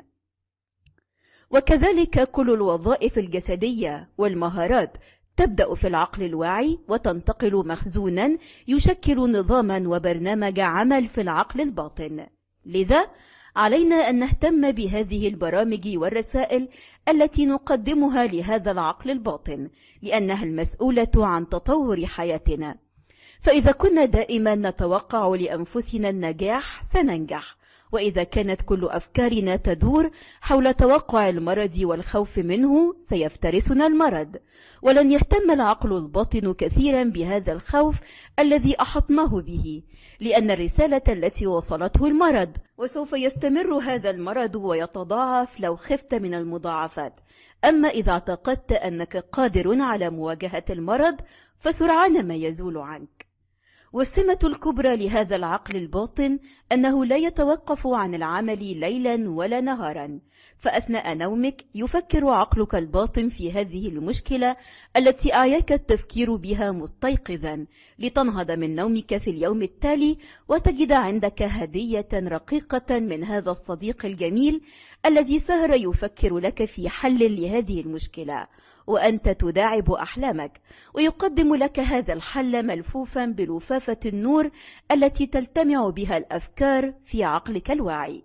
وكذلك كل الوظائف الجسدية والمهارات تبدأ في العقل الواعي وتنتقل مخزونا يشكل نظاما وبرنامج عمل في العقل الباطن. لذا علينا أن نهتم بهذه البرامج والرسائل التي نقدمها لهذا العقل الباطن، لأنها المسؤولة عن تطور حياتنا. فإذا كنا دائما نتوقع لأنفسنا النجاح سننجح، وإذا كانت كل أفكارنا تدور حول توقع المرض والخوف منه سيفترسنا المرض، ولن يهتم العقل الباطن كثيرا بهذا الخوف الذي أحطناه به، لأن الرسالة التي وصلته المرض، وسوف يستمر هذا المرض ويتضاعف لو خفت من المضاعفات. أما إذا اعتقدت أنك قادر على مواجهة المرض فسرعان ما يزول عنك. والسمة الكبرى لهذا العقل الباطن أنه لا يتوقف عن العمل ليلا ولا نهارا، فأثناء نومك يفكر عقلك الباطن في هذه المشكلة التي أعياك التفكير بها مستيقظا، لتنهض من نومك في اليوم التالي وتجد عندك هدية رقيقة من هذا الصديق الجميل الذي سهر يفكر لك في حل لهذه المشكلة، وأنت تداعب أحلامك، ويقدم لك هذا الحل ملفوفا بلفافة النور التي تلتمع بها الأفكار في عقلك الواعي.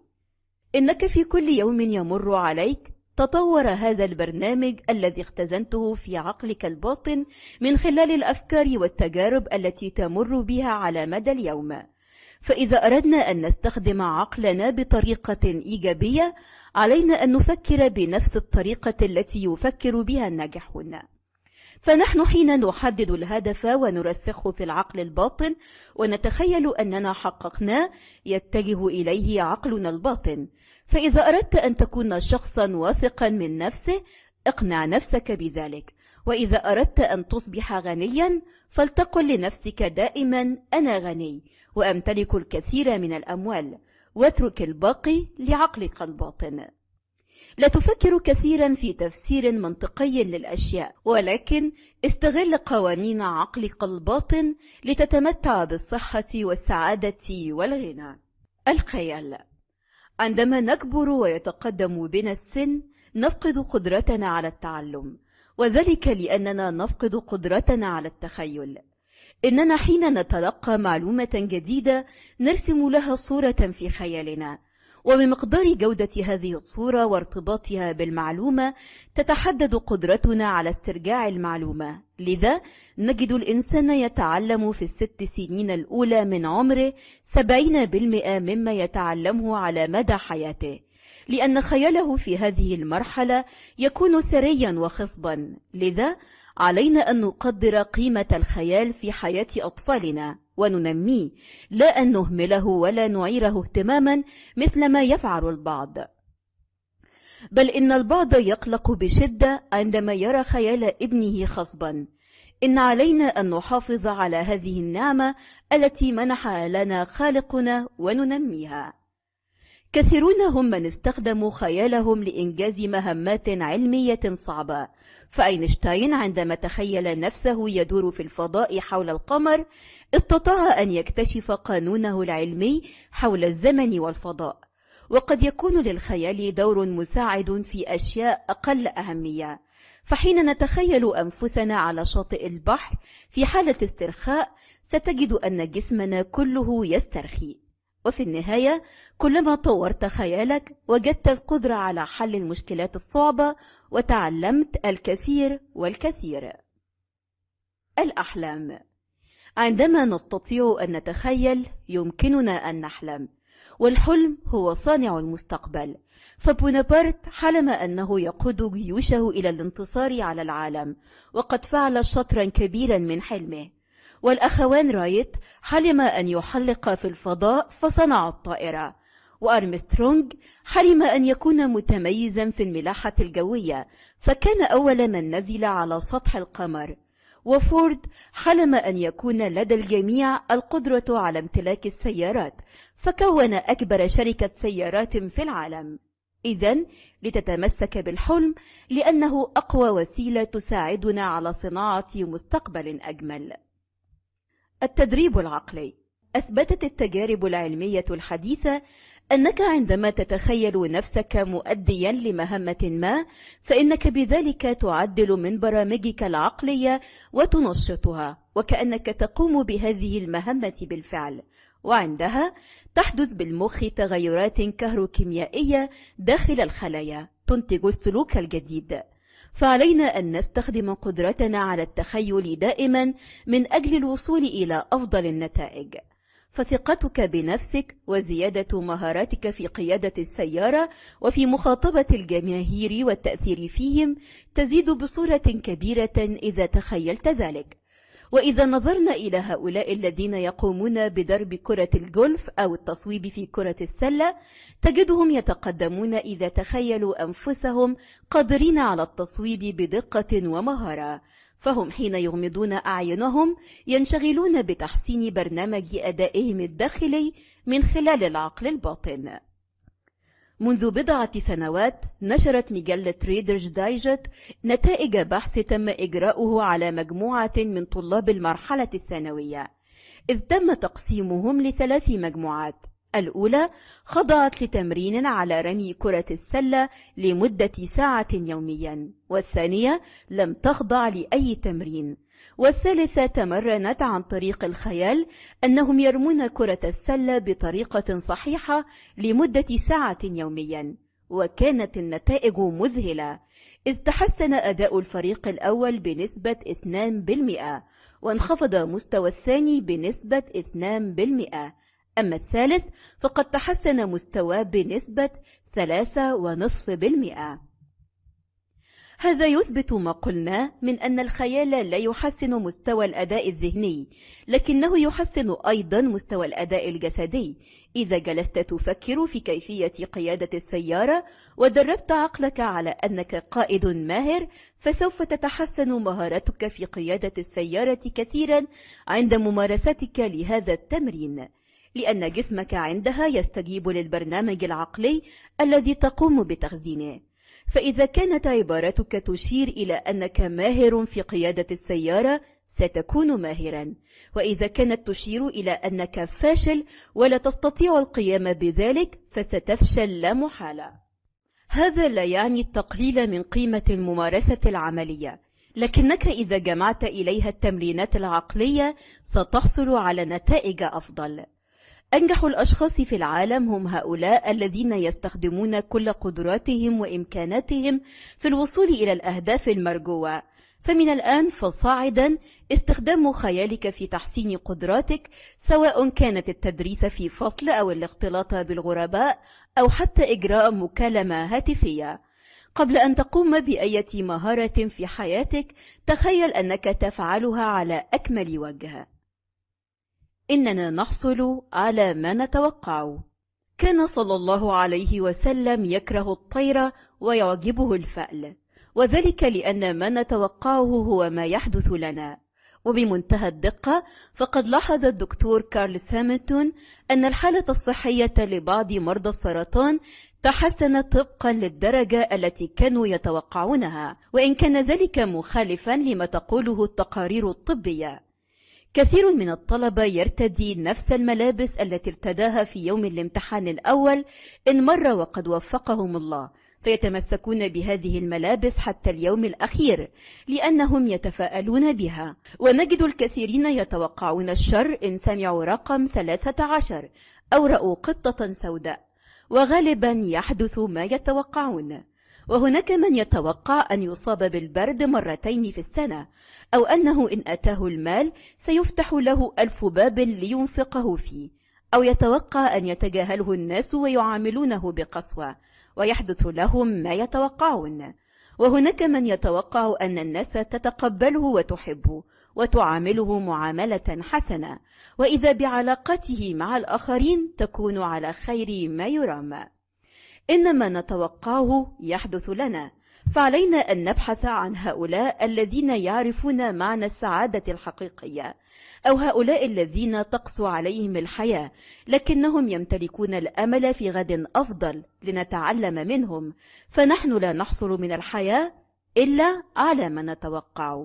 إنك في كل يوم يمر عليك تطور هذا البرنامج الذي اختزنته في عقلك الباطن من خلال الأفكار والتجارب التي تمر بها على مدى اليوم. فإذا أردنا أن نستخدم عقلنا بطريقة إيجابية علينا أن نفكر بنفس الطريقة التي يفكر بها الناجحون. فنحن حين نحدد الهدف ونرسخه في العقل الباطن ونتخيل أننا حققناه يتجه إليه عقلنا الباطن. فإذا أردت أن تكون شخصا واثقا من نفسه اقنع نفسك بذلك، وإذا أردت أن تصبح غنيا فلتقل لنفسك دائما أنا غني وأمتلك الكثير من الأموال، واترك الباقي لعقلك الباطن. لا تفكر كثيرا في تفسير منطقي للأشياء، ولكن استغل قوانين عقلك الباطن لتتمتع بالصحة والسعادة والغنى. الخيال. عندما نكبر ويتقدم بنا السن نفقد قدرتنا على التعلم، وذلك لأننا نفقد قدرتنا على التخيل. إننا حين نتلقى معلومة جديدة نرسم لها صورة في خيالنا، وبمقدار جودة هذه الصورة وارتباطها بالمعلومة تتحدد قدرتنا على استرجاع المعلومة. لذا نجد الإنسان يتعلم في الست سنين الأولى من عمره سبعين بالمئة مما يتعلمه على مدى حياته، لأن خياله في هذه المرحلة يكون ثريا وخصبا. لذا علينا أن نقدر قيمة الخيال في حياة أطفالنا وننميه، لا أن نهمله ولا نعيره اهتماما مثل ما يفعل البعض. بل إن البعض يقلق بشدة عندما يرى خيال ابنه خصبا. إن علينا أن نحافظ على هذه النعمة التي منحها لنا خالقنا وننميها. كثيرون هم من استخدموا خيالهم لإنجاز مهمات علمية صعبة، فأينشتاين عندما تخيل نفسه يدور في الفضاء حول القمر استطاع أن يكتشف قانونه العلمي حول الزمن والفضاء. وقد يكون للخيال دور مساعد في أشياء أقل أهمية، فحين نتخيل أنفسنا على شاطئ البحر في حالة استرخاء ستجد أن جسمنا كله يسترخي. وفي النهاية كلما طورت خيالك وجدت القدرة على حل المشكلات الصعبة وتعلمت الكثير والكثير. الأحلام. عندما نستطيع أن نتخيل يمكننا أن نحلم، والحلم هو صانع المستقبل. فبونابرت حلم أنه يقود جيوشه إلى الانتصار على العالم، وقد فعل شطرا كبيرا من حلمه. والأخوان رايت حلم أن يحلق في الفضاء فصنع الطائرة. وأرمسترونغ حلم أن يكون متميزا في الملاحة الجوية، فكان أول من نزل على سطح القمر. وفورد حلم أن يكون لدى الجميع القدرة على امتلاك السيارات، فكون أكبر شركة سيارات في العالم. إذن لتتمسك بالحلم، لأنه أقوى وسيلة تساعدنا على صناعة مستقبل أجمل. التدريب العقلي. أثبتت التجارب العلمية الحديثة أنك عندما تتخيل نفسك مؤديا لمهمة ما فإنك بذلك تعدل من برامجك العقلية وتنشطها، وكأنك تقوم بهذه المهمة بالفعل. وعندها تحدث بالمخ تغيرات كهروكيميائية داخل الخلايا تنتج السلوك الجديد. فعلينا أن نستخدم قدرتنا على التخيل دائما من أجل الوصول إلى أفضل النتائج. فثقتك بنفسك وزيادة مهاراتك في قيادة السيارة وفي مخاطبة الجماهير والتأثير فيهم تزيد بصورة كبيرة إذا تخيلت ذلك. وإذا نظرنا إلى هؤلاء الذين يقومون بضرب كرة الجولف أو التصويب في كرة السلة تجدهم يتقدمون إذا تخيلوا أنفسهم قادرين على التصويب بدقة ومهارة، فهم حين يغمضون أعينهم ينشغلون بتحسين برنامج أدائهم الداخلي من خلال العقل الباطن. منذ بضعة سنوات نشرت مجلة ريدرز دايجست نتائج بحث تم إجراؤه على مجموعة من طلاب المرحلة الثانوية، إذ تم تقسيمهم لثلاث مجموعات. الأولى خضعت لتمرين على رمي كرة السلة لمدة ساعة يوميا، والثانية لم تخضع لأي تمرين، والثالثة تمرنت عن طريق الخيال أنهم يرمون كرة السلة بطريقة صحيحة لمدة ساعة يوميا. وكانت النتائج مذهلة، إذ تحسن أداء الفريق الأول بنسبة اثنين بالمئة، وانخفض مستوى الثاني بنسبة اثنين بالمئة، أما الثالث فقد تحسن مستواه بنسبة ثلاثة فاصلة خمسة بالمئة. هذا يثبت ما قلنا من أن الخيال لا يحسن مستوى الأداء الذهني، لكنه يحسن أيضا مستوى الأداء الجسدي. إذا جلست تفكر في كيفية قيادة السيارة ودربت عقلك على أنك قائد ماهر فسوف تتحسن مهارتك في قيادة السيارة كثيرا عند ممارستك لهذا التمرين، لأن جسمك عندها يستجيب للبرنامج العقلي الذي تقوم بتخزينه. فإذا كانت عبارتك تشير إلى أنك ماهر في قيادة السيارة ستكون ماهرا، وإذا كانت تشير إلى أنك فاشل ولا تستطيع القيام بذلك فستفشل لا محالة. هذا لا يعني التقليل من قيمة الممارسة العملية، لكنك إذا جمعت إليها التمرينات العقلية ستحصل على نتائج أفضل. أنجح الأشخاص في العالم هم هؤلاء الذين يستخدمون كل قدراتهم وإمكاناتهم في الوصول إلى الأهداف المرجوة. فمن الآن فصاعدا استخدام خيالك في تحسين قدراتك، سواء كانت التدريس في فصل أو الاختلاط بالغرباء أو حتى إجراء مكالمة هاتفية. قبل أن تقوم بأية مهارة في حياتك تخيل أنك تفعلها على أكمل وجه. إننا نحصل على ما نتوقع. كان صلى الله عليه وسلم يكره الطير ويعجبه الفأل، وذلك لأن ما نتوقعه هو ما يحدث لنا. وبمنتهى الدقة فقد لاحظ الدكتور كارل سامنتون أن الحالة الصحية لبعض مرضى السرطان تحسنت طبقا للدرجة التي كانوا يتوقعونها، وإن كان ذلك مخالفا لما تقوله التقارير الطبية. كثير من الطلبة يرتدي نفس الملابس التي ارتداها في يوم الامتحان الأول إن مر وقد وفقهم الله، فيتمسكون بهذه الملابس حتى اليوم الأخير لأنهم يتفاءلون بها. ونجد الكثيرين يتوقعون الشر إن سمعوا رقم ثلاثة عشر أو رأوا قطة سوداء، وغالبا يحدث ما يتوقعون. وهناك من يتوقع أن يصاب بالبرد مرتين في السنة، أو أنه إن أتاه المال سيفتح له ألف باب لينفقه فيه، أو يتوقع أن يتجاهله الناس ويعاملونه بقسوة ويحدث لهم ما يتوقعون. وهناك من يتوقع أن الناس تتقبله وتحبه وتعامله معاملة حسنة، وإذا بعلاقته مع الآخرين تكون على خير ما يرام. إنما نتوقعه يحدث لنا، فعلينا أن نبحث عن هؤلاء الذين يعرفون معنى السعادة الحقيقية، أو هؤلاء الذين تقسو عليهم الحياة لكنهم يمتلكون الأمل في غد أفضل لنتعلم منهم، فنحن لا نحصل من الحياة إلا على ما نتوقع.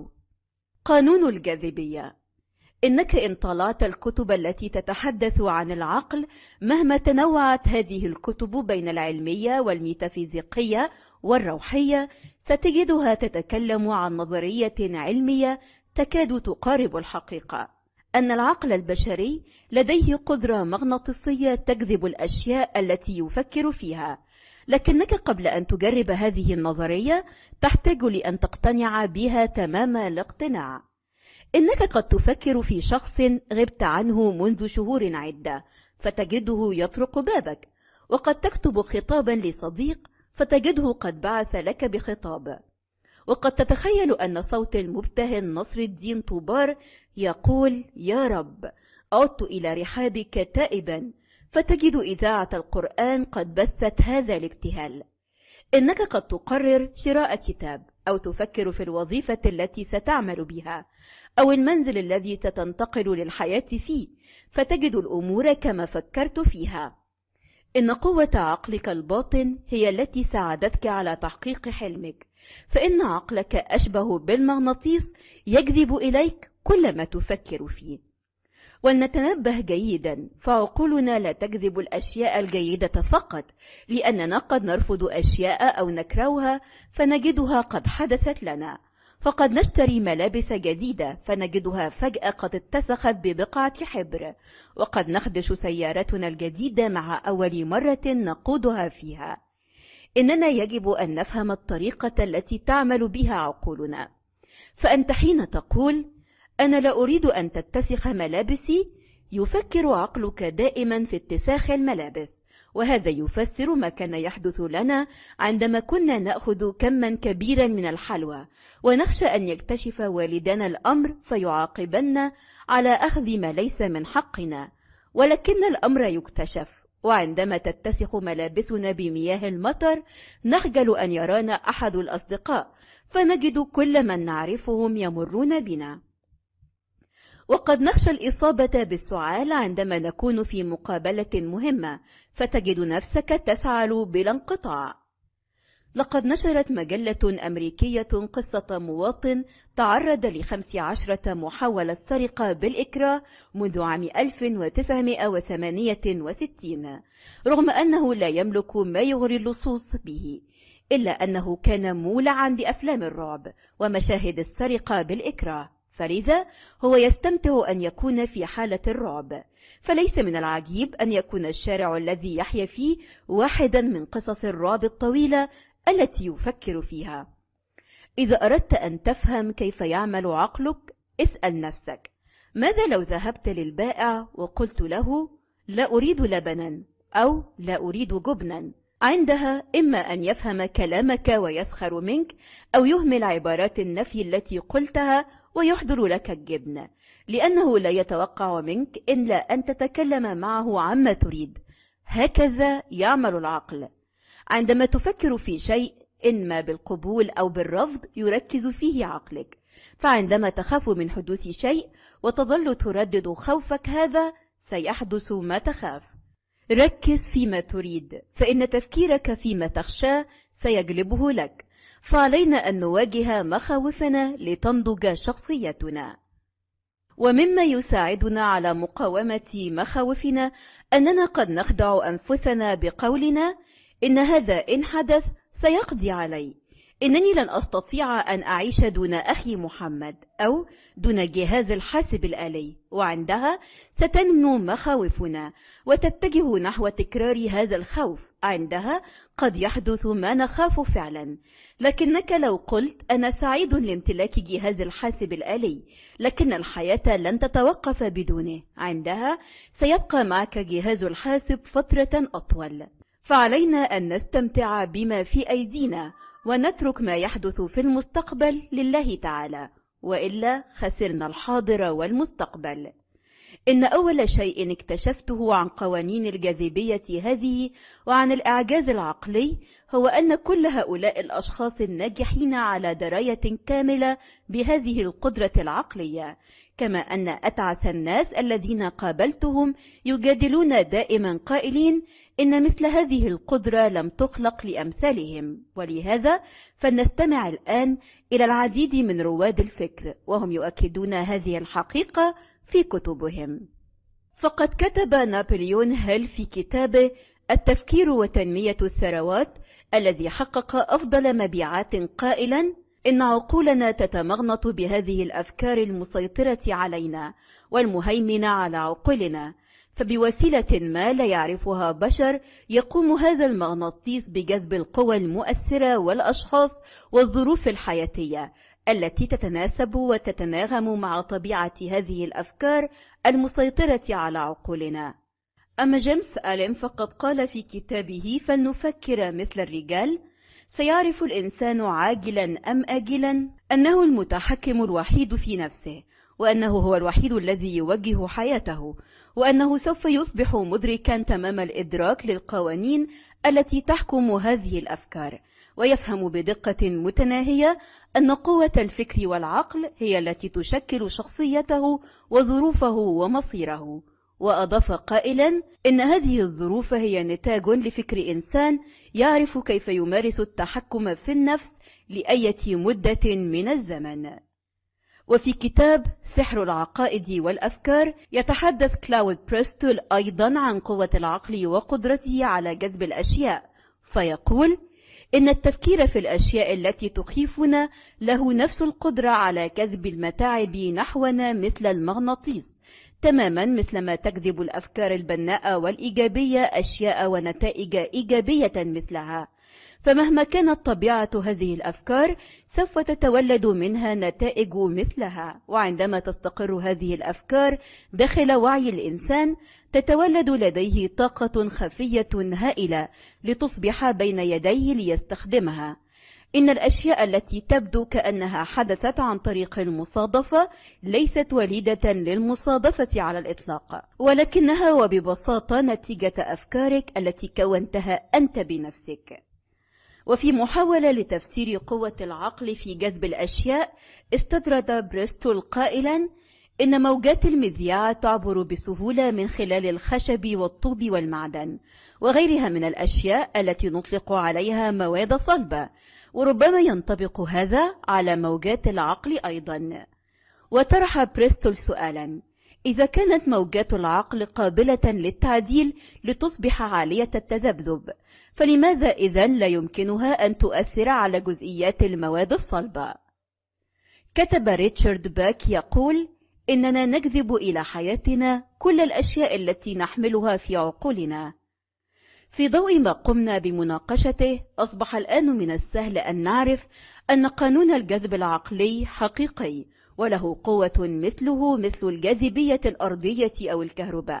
قانون الجاذبية. إنك إن طالعت الكتب التي تتحدث عن العقل، مهما تنوعت هذه الكتب بين العلمية والميتافيزيقية والروحية، ستجدها تتكلم عن نظرية علمية تكاد تقارب الحقيقة، أن العقل البشري لديه قدرة مغناطيسية تجذب الأشياء التي يفكر فيها. لكنك قبل أن تجرب هذه النظرية تحتاج لأن تقتنع بها تمام الاقتناع. إنك قد تفكر في شخص غبت عنه منذ شهور عدة فتجده يطرق بابك، وقد تكتب خطابا لصديق فتجده قد بعث لك بخطاب، وقد تتخيل أن صوت المبتهل نصر الدين طوبار يقول: يا رب عدت إلى رحابك تائبا، فتجد إذاعة القرآن قد بثت هذا الابتهال. إنك قد تقرر شراء كتاب، أو تفكر في الوظيفة التي ستعمل بها، أو المنزل الذي ستنتقل للحياة فيه، فتجد الأمور كما فكرت فيها. إن قوة عقلك الباطن هي التي ساعدتك على تحقيق حلمك، فإن عقلك أشبه بالمغناطيس يجذب إليك كل ما تفكر فيه. ولنتنبه جيدا، فعقولنا لا تجذب الأشياء الجيدة فقط، لأننا قد نرفض أشياء أو نكرهها فنجدها قد حدثت لنا. فقد نشتري ملابس جديدة فنجدها فجأة قد اتسخت ببقعة حبر، وقد نخدش سيارتنا الجديدة مع أول مرة نقودها فيها. إننا يجب أن نفهم الطريقة التي تعمل بها عقولنا. فأنت حين تقول أنا لا أريد أن تتسخ ملابسي، يفكر عقلك دائما في اتساخ الملابس، وهذا يفسر ما كان يحدث لنا عندما كنا نأخذ كما كبيرا من الحلوى ونخشى أن يكتشف والدنا الأمر فيعاقبنا على أخذ ما ليس من حقنا، ولكن الأمر يكتشف، وعندما تتسخ ملابسنا بمياه المطر نخجل أن يرانا أحد الأصدقاء، فنجد كل من نعرفهم يمرون بنا. وقد نخشى الإصابة بالسعال عندما نكون في مقابلة مهمة، فتجد نفسك تسعل بلا انقطاع. لقد نشرت مجلة أمريكية قصة مواطن تعرض لخمس عشرة محاولة سرقة بالإكراه منذ عام ألف وتسعمائة وثمانية وستين، رغم أنه لا يملك ما يغري اللصوص به، إلا أنه كان مولعا بأفلام الرعب ومشاهد السرقة بالإكراه، فلذا هو يستمتع أن يكون في حالة الرعب. فليس من العجيب أن يكون الشارع الذي يحيا فيه واحدا من قصص الرعب الطويلة التي يفكر فيها. إذا أردت أن تفهم كيف يعمل عقلك، اسأل نفسك: ماذا لو ذهبت للبائع وقلت له لا أريد لبنا أو لا أريد جبنا؟ عندها إما أن يفهم كلامك ويسخر منك، أو يهمل عبارات النفي التي قلتها ويحضر لك الجبن، لأنه لا يتوقع منك إلا أن تتكلم معه عما تريد. هكذا يعمل العقل. عندما تفكر في شيء، إما بالقبول أو بالرفض، يركز فيه عقلك. فعندما تخاف من حدوث شيء وتظل تردد خوفك هذا، سيحدث ما تخاف. ركز فيما تريد، فإن تفكيرك فيما تخشاه سيجلبه لك. فعلينا أن نواجه مخاوفنا لتنضج شخصيتنا. ومما يساعدنا على مقاومة مخاوفنا أننا قد نخدع أنفسنا بقولنا: إن هذا إن حدث سيقضي علي، إنني لن أستطيع أن أعيش دون أخي محمد أو دون جهاز الحاسب الآلي. وعندها ستنمو مخاوفنا وتتجه نحو تكرار هذا الخوف. عندها قد يحدث ما نخاف فعلا. لكنك لو قلت: أنا سعيد لامتلاك جهاز الحاسب الآلي، لكن الحياة لن تتوقف بدونه، عندها سيبقى معك جهاز الحاسب فترة أطول. فعلينا أن نستمتع بما في أيدينا ونترك ما يحدث في المستقبل لله تعالى، وإلا خسرنا الحاضر والمستقبل. إن أول شيء اكتشفته عن قوانين الجاذبية هذه وعن الإعجاز العقلي هو أن كل هؤلاء الأشخاص الناجحين على دراية كاملة بهذه القدرة العقلية، كما أن أتعس الناس الذين قابلتهم يجادلون دائما قائلين إن مثل هذه القدرة لم تخلق لأمثالهم. ولهذا فلنستمع الآن إلى العديد من رواد الفكر وهم يؤكدون هذه الحقيقة في كتبهم. فقد كتب نابليون هيل في كتابه التفكير وتنمية الثروات، الذي حقق أفضل مبيعات، قائلا: إن عقولنا تتمغنط بهذه الأفكار المسيطرة علينا والمهيمنة على عقولنا، فبوسيلة ما لا يعرفها بشر يقوم هذا المغناطيس بجذب القوى المؤثرة والأشخاص والظروف الحياتية التي تتناسب وتتناغم مع طبيعة هذه الأفكار المسيطرة على عقولنا. أما جيمس ألين فقد قال في كتابه فلنفكر مثل الرجال: سيعرف الإنسان عاجلا أم آجلا أنه المتحكم الوحيد في نفسه، وأنه هو الوحيد الذي يوجه حياته، وأنه سوف يصبح مدركا تمام الإدراك للقوانين التي تحكم هذه الأفكار، ويفهم بدقة متناهية أن قوة الفكر والعقل هي التي تشكل شخصيته وظروفه ومصيره. وأضاف قائلا: إن هذه الظروف هي نتاج لفكر إنسان يعرف كيف يمارس التحكم في النفس لأية مدة من الزمن. وفي كتاب سحر العقائد والأفكار يتحدث كلاود بريستول أيضا عن قوة العقل وقدرته على جذب الأشياء، فيقول: إن التفكير في الأشياء التي تخيفنا له نفس القدرة على جذب المتاعب نحونا مثل المغناطيس، تماما مثلما تجذب الأفكار البناءة والإيجابية أشياء ونتائج إيجابية مثلها. فمهما كانت طبيعة هذه الأفكار سوف تتولد منها نتائج مثلها. وعندما تستقر هذه الأفكار داخل وعي الإنسان تتولد لديه طاقة خفية هائلة لتصبح بين يديه ليستخدمها. إن الأشياء التي تبدو كأنها حدثت عن طريق المصادفة ليست وليدة للمصادفة على الإطلاق، ولكنها وببساطة نتيجة أفكارك التي كونتها أنت بنفسك. وفي محاولة لتفسير قوة العقل في جذب الأشياء استطرد بريستول قائلا: إن موجات المذياع تعبر بسهولة من خلال الخشب والطوب والمعدن، وغيرها من الأشياء التي نطلق عليها مواد صلبة، وربما ينطبق هذا على موجات العقل أيضا. وطرح بريستول سؤالا: إذا كانت موجات العقل قابلة للتعديل لتصبح عالية التذبذب، فلماذا إذن لا يمكنها أن تؤثر على جزئيات المواد الصلبة؟ كتب ريتشارد باك يقول: إننا نجذب إلى حياتنا كل الأشياء التي نحملها في عقولنا. في ضوء ما قمنا بمناقشته، أصبح الآن من السهل أن نعرف أن قانون الجذب العقلي حقيقي، وله قوة مثله مثل الجاذبية الأرضية أو الكهرباء.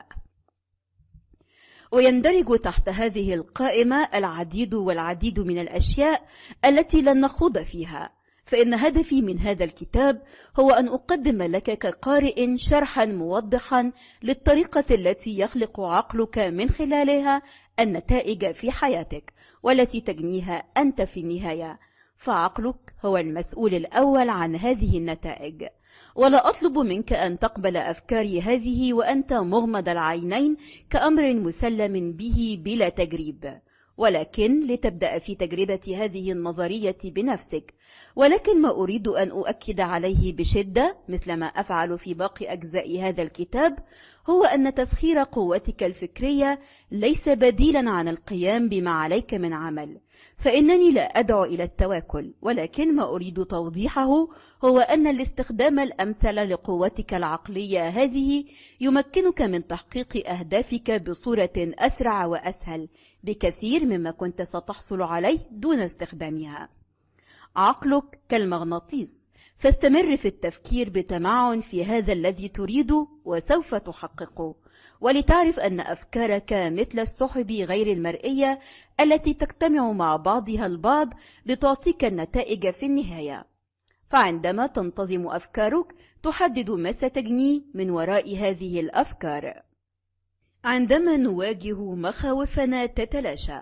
ويندرج تحت هذه القائمة العديد والعديد من الأشياء التي لن نخوض فيها، فإن هدفي من هذا الكتاب هو أن أقدم لك كقارئ شرحا موضحا للطريقة التي يخلق عقلك من خلالها النتائج في حياتك، والتي تجنيها أنت في النهاية، فعقلك هو المسؤول الأول عن هذه النتائج. ولا أطلب منك أن تقبل أفكاري هذه وأنت مغمض العينين كأمر مسلم به بلا تجريب، ولكن لتبدأ في تجربة هذه النظرية بنفسك. ولكن ما أريد أن أؤكد عليه بشدة، مثل ما أفعل في باقي أجزاء هذا الكتاب، هو أن تسخير قوتك الفكرية ليس بديلا عن القيام بما عليك من عمل. فإنني لا أدعو إلى التواكل، ولكن ما أريد توضيحه هو أن الاستخدام الأمثل لقوتك العقلية هذه يمكنك من تحقيق أهدافك بصورة أسرع وأسهل بكثير مما كنت ستحصل عليه دون استخدامها. عقلك كالمغناطيس، فاستمر في التفكير بتمعن في هذا الذي تريده وسوف تحققه، ولتعرف أن أفكارك مثل السحب غير المرئية التي تجتمع مع بعضها البعض لتعطيك النتائج في النهاية. فعندما تنتظم أفكارك تحدد ما ستجنيه من وراء هذه الأفكار. عندما نواجه مخاوفنا تتلاشى.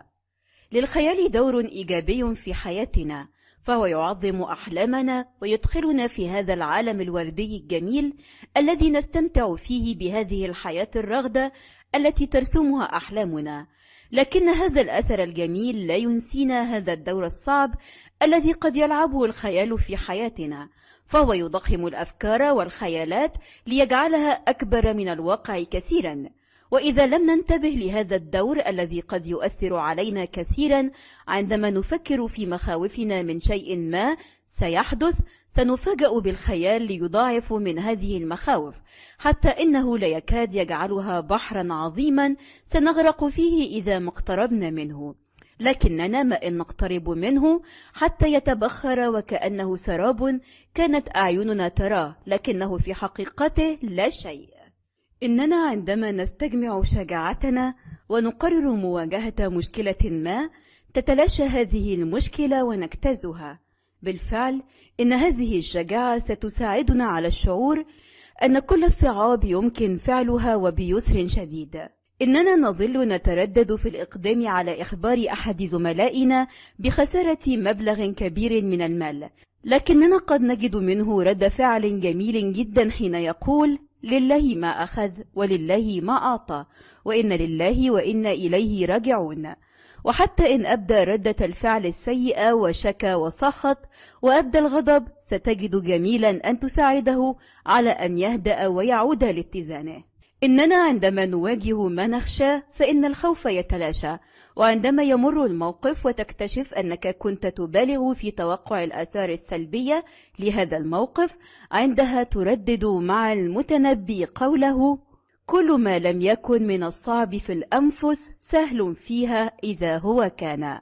للخيال دور إيجابي في حياتنا، فهو يعظم أحلامنا ويدخلنا في هذا العالم الوردي الجميل الذي نستمتع فيه بهذه الحياة الرغدة التي ترسمها أحلامنا. لكن هذا الأثر الجميل لا ينسينا هذا الدور الصعب الذي قد يلعبه الخيال في حياتنا، فهو يضخم الأفكار والخيالات ليجعلها أكبر من الواقع كثيرا. وإذا لم ننتبه لهذا الدور الذي قد يؤثر علينا كثيرا عندما نفكر في مخاوفنا من شيء ما سيحدث، سنفاجأ بالخيال ليضاعف من هذه المخاوف، حتى إنه لا يكاد يجعلها بحرا عظيما سنغرق فيه إذا ما اقتربنا منه. لكننا ما إن نقترب منه حتى يتبخر وكأنه سراب كانت أعيننا تراه، لكنه في حقيقته لا شيء. إننا عندما نستجمع شجاعتنا ونقرر مواجهة مشكلة ما تتلاشى هذه المشكلة ونجتازها. بالفعل إن هذه الشجاعة ستساعدنا على الشعور أن كل الصعاب يمكن فعلها وبيسر شديد. إننا نظل نتردد في الإقدام على إخبار أحد زملائنا بخسارة مبلغ كبير من المال، لكننا قد نجد منه رد فعل جميل جدا حين يقول: لله ما أخذ ولله ما أعطى، وإن لله وإنا إليه راجعون. وحتى إن أبدى ردة الفعل السيئة وشكى وسخط وأبدى الغضب، ستجد جميلا أن تساعده على أن يهدأ ويعود لاتزانه. إننا عندما نواجه ما نخشى فإن الخوف يتلاشى، وعندما يمر الموقف وتكتشف أنك كنت تبالغ في توقع الآثار السلبية لهذا الموقف، عندها تردد مع المتنبي قوله: كل ما لم يكن من الصعب في الأنفس سهل فيها إذا هو كان.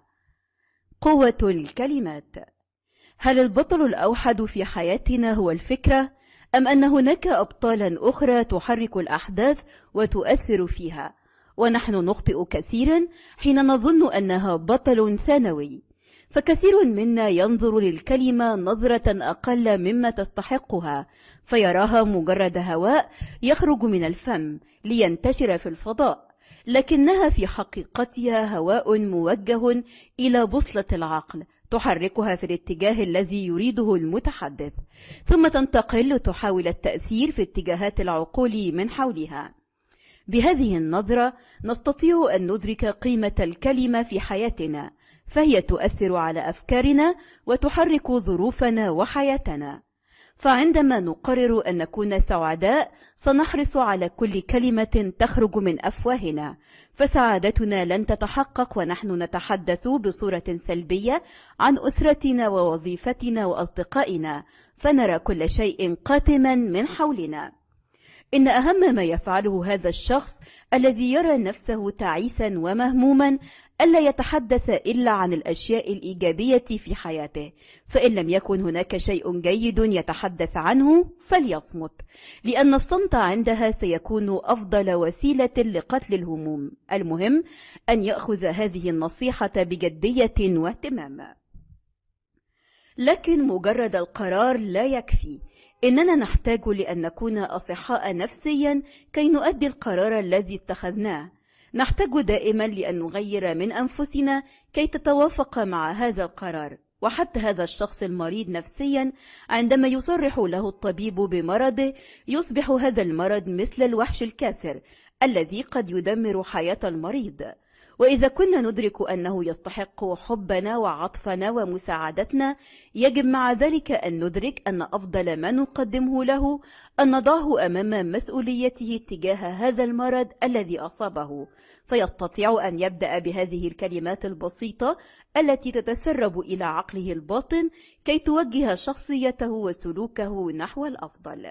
قوة الكلمات. هل البطل الأوحد في حياتنا هو الفكرة، أم أن هناك أبطالا أخرى تحرك الأحداث وتؤثر فيها؟ ونحن نخطئ كثيرا حين نظن أنها بطل ثانوي، فكثير منا ينظر للكلمة نظرة أقل مما تستحقها، فيراها مجرد هواء يخرج من الفم لينتشر في الفضاء، لكنها في حقيقتها هواء موجه إلى بوصلة العقل تحركها في الاتجاه الذي يريده المتحدث، ثم تنتقل لتحاول التأثير في اتجاهات العقول من حولها. بهذه النظرة نستطيع أن ندرك قيمة الكلمة في حياتنا، فهي تؤثر على أفكارنا وتحرك ظروفنا وحياتنا. فعندما نقرر أن نكون سعداء سنحرص على كل كلمة تخرج من أفواهنا، فسعادتنا لن تتحقق ونحن نتحدث بصورة سلبية عن أسرتنا ووظيفتنا وأصدقائنا، فنرى كل شيء قاتما من حولنا. إن أهم ما يفعله هذا الشخص الذي يرى نفسه تعيسا ومهموما ألا يتحدث إلا عن الأشياء الإيجابية في حياته، فإن لم يكن هناك شيء جيد يتحدث عنه فليصمت، لأن الصمت عندها سيكون أفضل وسيلة لقتل الهموم. المهم أن يأخذ هذه النصيحة بجدية واهتمام. لكن مجرد القرار لا يكفي، إننا نحتاج لأن نكون أصحاء نفسيا كي نؤدي القرار الذي اتخذناه. نحتاج دائما لأن نغير من أنفسنا كي تتوافق مع هذا القرار. وحتى هذا الشخص المريض نفسيا عندما يصرح له الطبيب بمرضه يصبح هذا المرض مثل الوحش الكاسر الذي قد يدمر حياة المريض. وإذا كنا ندرك أنه يستحق حبنا وعطفنا ومساعدتنا، يجب مع ذلك أن ندرك أن أفضل ما نقدمه له أن نضعه أمام مسؤوليته تجاه هذا المرض الذي أصابه، فيستطيع أن يبدأ بهذه الكلمات البسيطة التي تتسرب إلى عقله الباطن كي توجه شخصيته وسلوكه نحو الأفضل.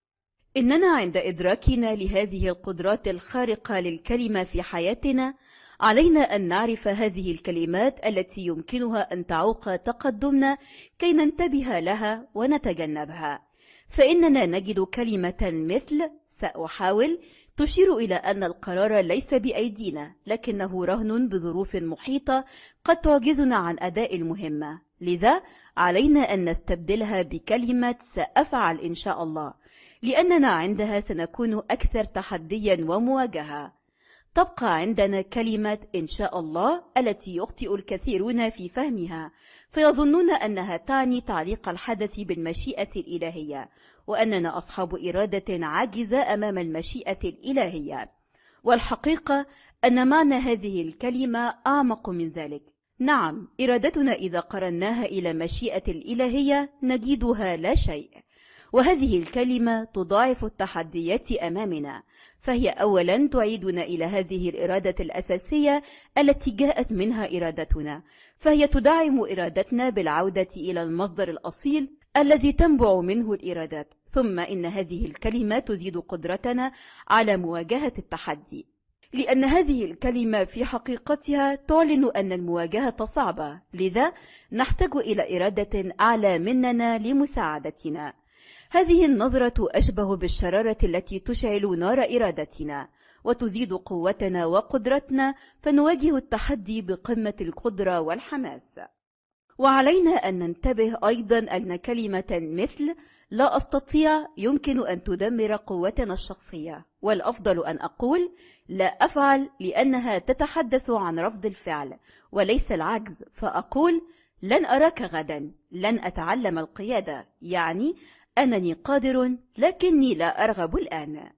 إننا عند إدراكنا لهذه القدرات الخارقة للكلمة في حياتنا علينا أن نعرف هذه الكلمات التي يمكنها أن تعوق تقدمنا كي ننتبه لها ونتجنبها. فإننا نجد كلمة مثل سأحاول تشير إلى أن القرار ليس بأيدينا، لكنه رهن بظروف محيطة قد تعجزنا عن أداء المهمة، لذا علينا أن نستبدلها بكلمة سأفعل إن شاء الله، لأننا عندها سنكون أكثر تحديا ومواجهة. تبقى عندنا كلمة إن شاء الله التي يخطئ الكثيرون في فهمها، فيظنون أنها تعني تعليق الحدث بالمشيئة الإلهية، وأننا أصحاب إرادة عاجزة أمام المشيئة الإلهية. والحقيقة أن معنى هذه الكلمة أعمق من ذلك. نعم، إرادتنا إذا قرناها إلى مشيئة الإلهية نجدها لا شيء، وهذه الكلمة تضاعف التحديات أمامنا، فهي أولا تعيدنا إلى هذه الإرادة الأساسية التي جاءت منها إرادتنا، فهي تدعم إرادتنا بالعودة إلى المصدر الأصيل الذي تنبع منه الإرادات. ثم إن هذه الكلمة تزيد قدرتنا على مواجهة التحدي، لأن هذه الكلمة في حقيقتها تعلن أن المواجهة صعبة، لذا نحتاج إلى إرادة أعلى مننا لمساعدتنا. هذه النظرة أشبه بالشرارة التي تشعل نار إرادتنا وتزيد قوتنا وقدرتنا، فنواجه التحدي بقمة القدرة والحماس. وعلينا أن ننتبه أيضا أن كلمة مثل لا أستطيع يمكن أن تدمر قوتنا الشخصية، والأفضل أن أقول لا أفعل لأنها تتحدث عن رفض الفعل وليس العجز، فأقول لن أراك غدا، لن أتعلم القيادة، يعني أنني قادر لكني لا أرغب الآن.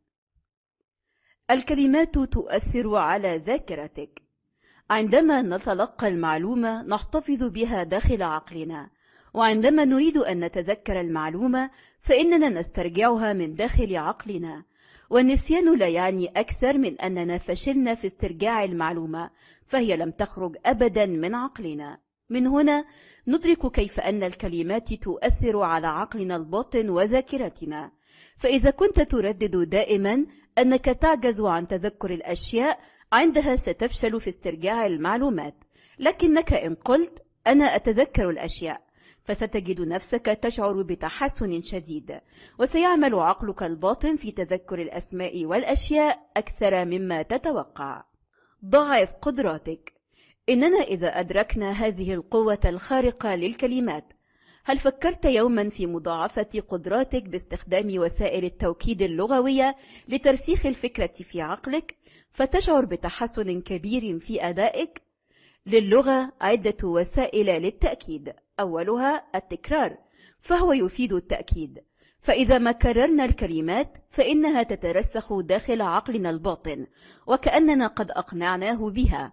الكلمات تؤثر على ذاكرتك. عندما نتلقى المعلومة نحتفظ بها داخل عقلنا، وعندما نريد أن نتذكر المعلومة فإننا نسترجعها من داخل عقلنا. والنسيان لا يعني أكثر من أننا فشلنا في استرجاع المعلومة، فهي لم تخرج أبدا من عقلنا. من هنا ندرك كيف أن الكلمات تؤثر على عقلنا الباطن وذاكرتنا. فإذا كنت تردد دائما أنك تعجز عن تذكر الأشياء، عندها ستفشل في استرجاع المعلومات. لكنك إن قلت أنا أتذكر الأشياء، فستجد نفسك تشعر بتحسن شديد، وسيعمل عقلك الباطن في تذكر الأسماء والأشياء أكثر مما تتوقع. ضاعف قدراتك. إننا إذا أدركنا هذه القوة الخارقة للكلمات، هل فكرت يوما في مضاعفة قدراتك باستخدام وسائل التوكيد اللغوية لترسيخ الفكرة في عقلك، فتشعر بتحسن كبير في أدائك؟ للغة عدة وسائل للتأكيد، أولها التكرار، فهو يفيد التأكيد، فإذا ما كررنا الكلمات فإنها تترسخ داخل عقلنا الباطن وكأننا قد أقنعناه بها.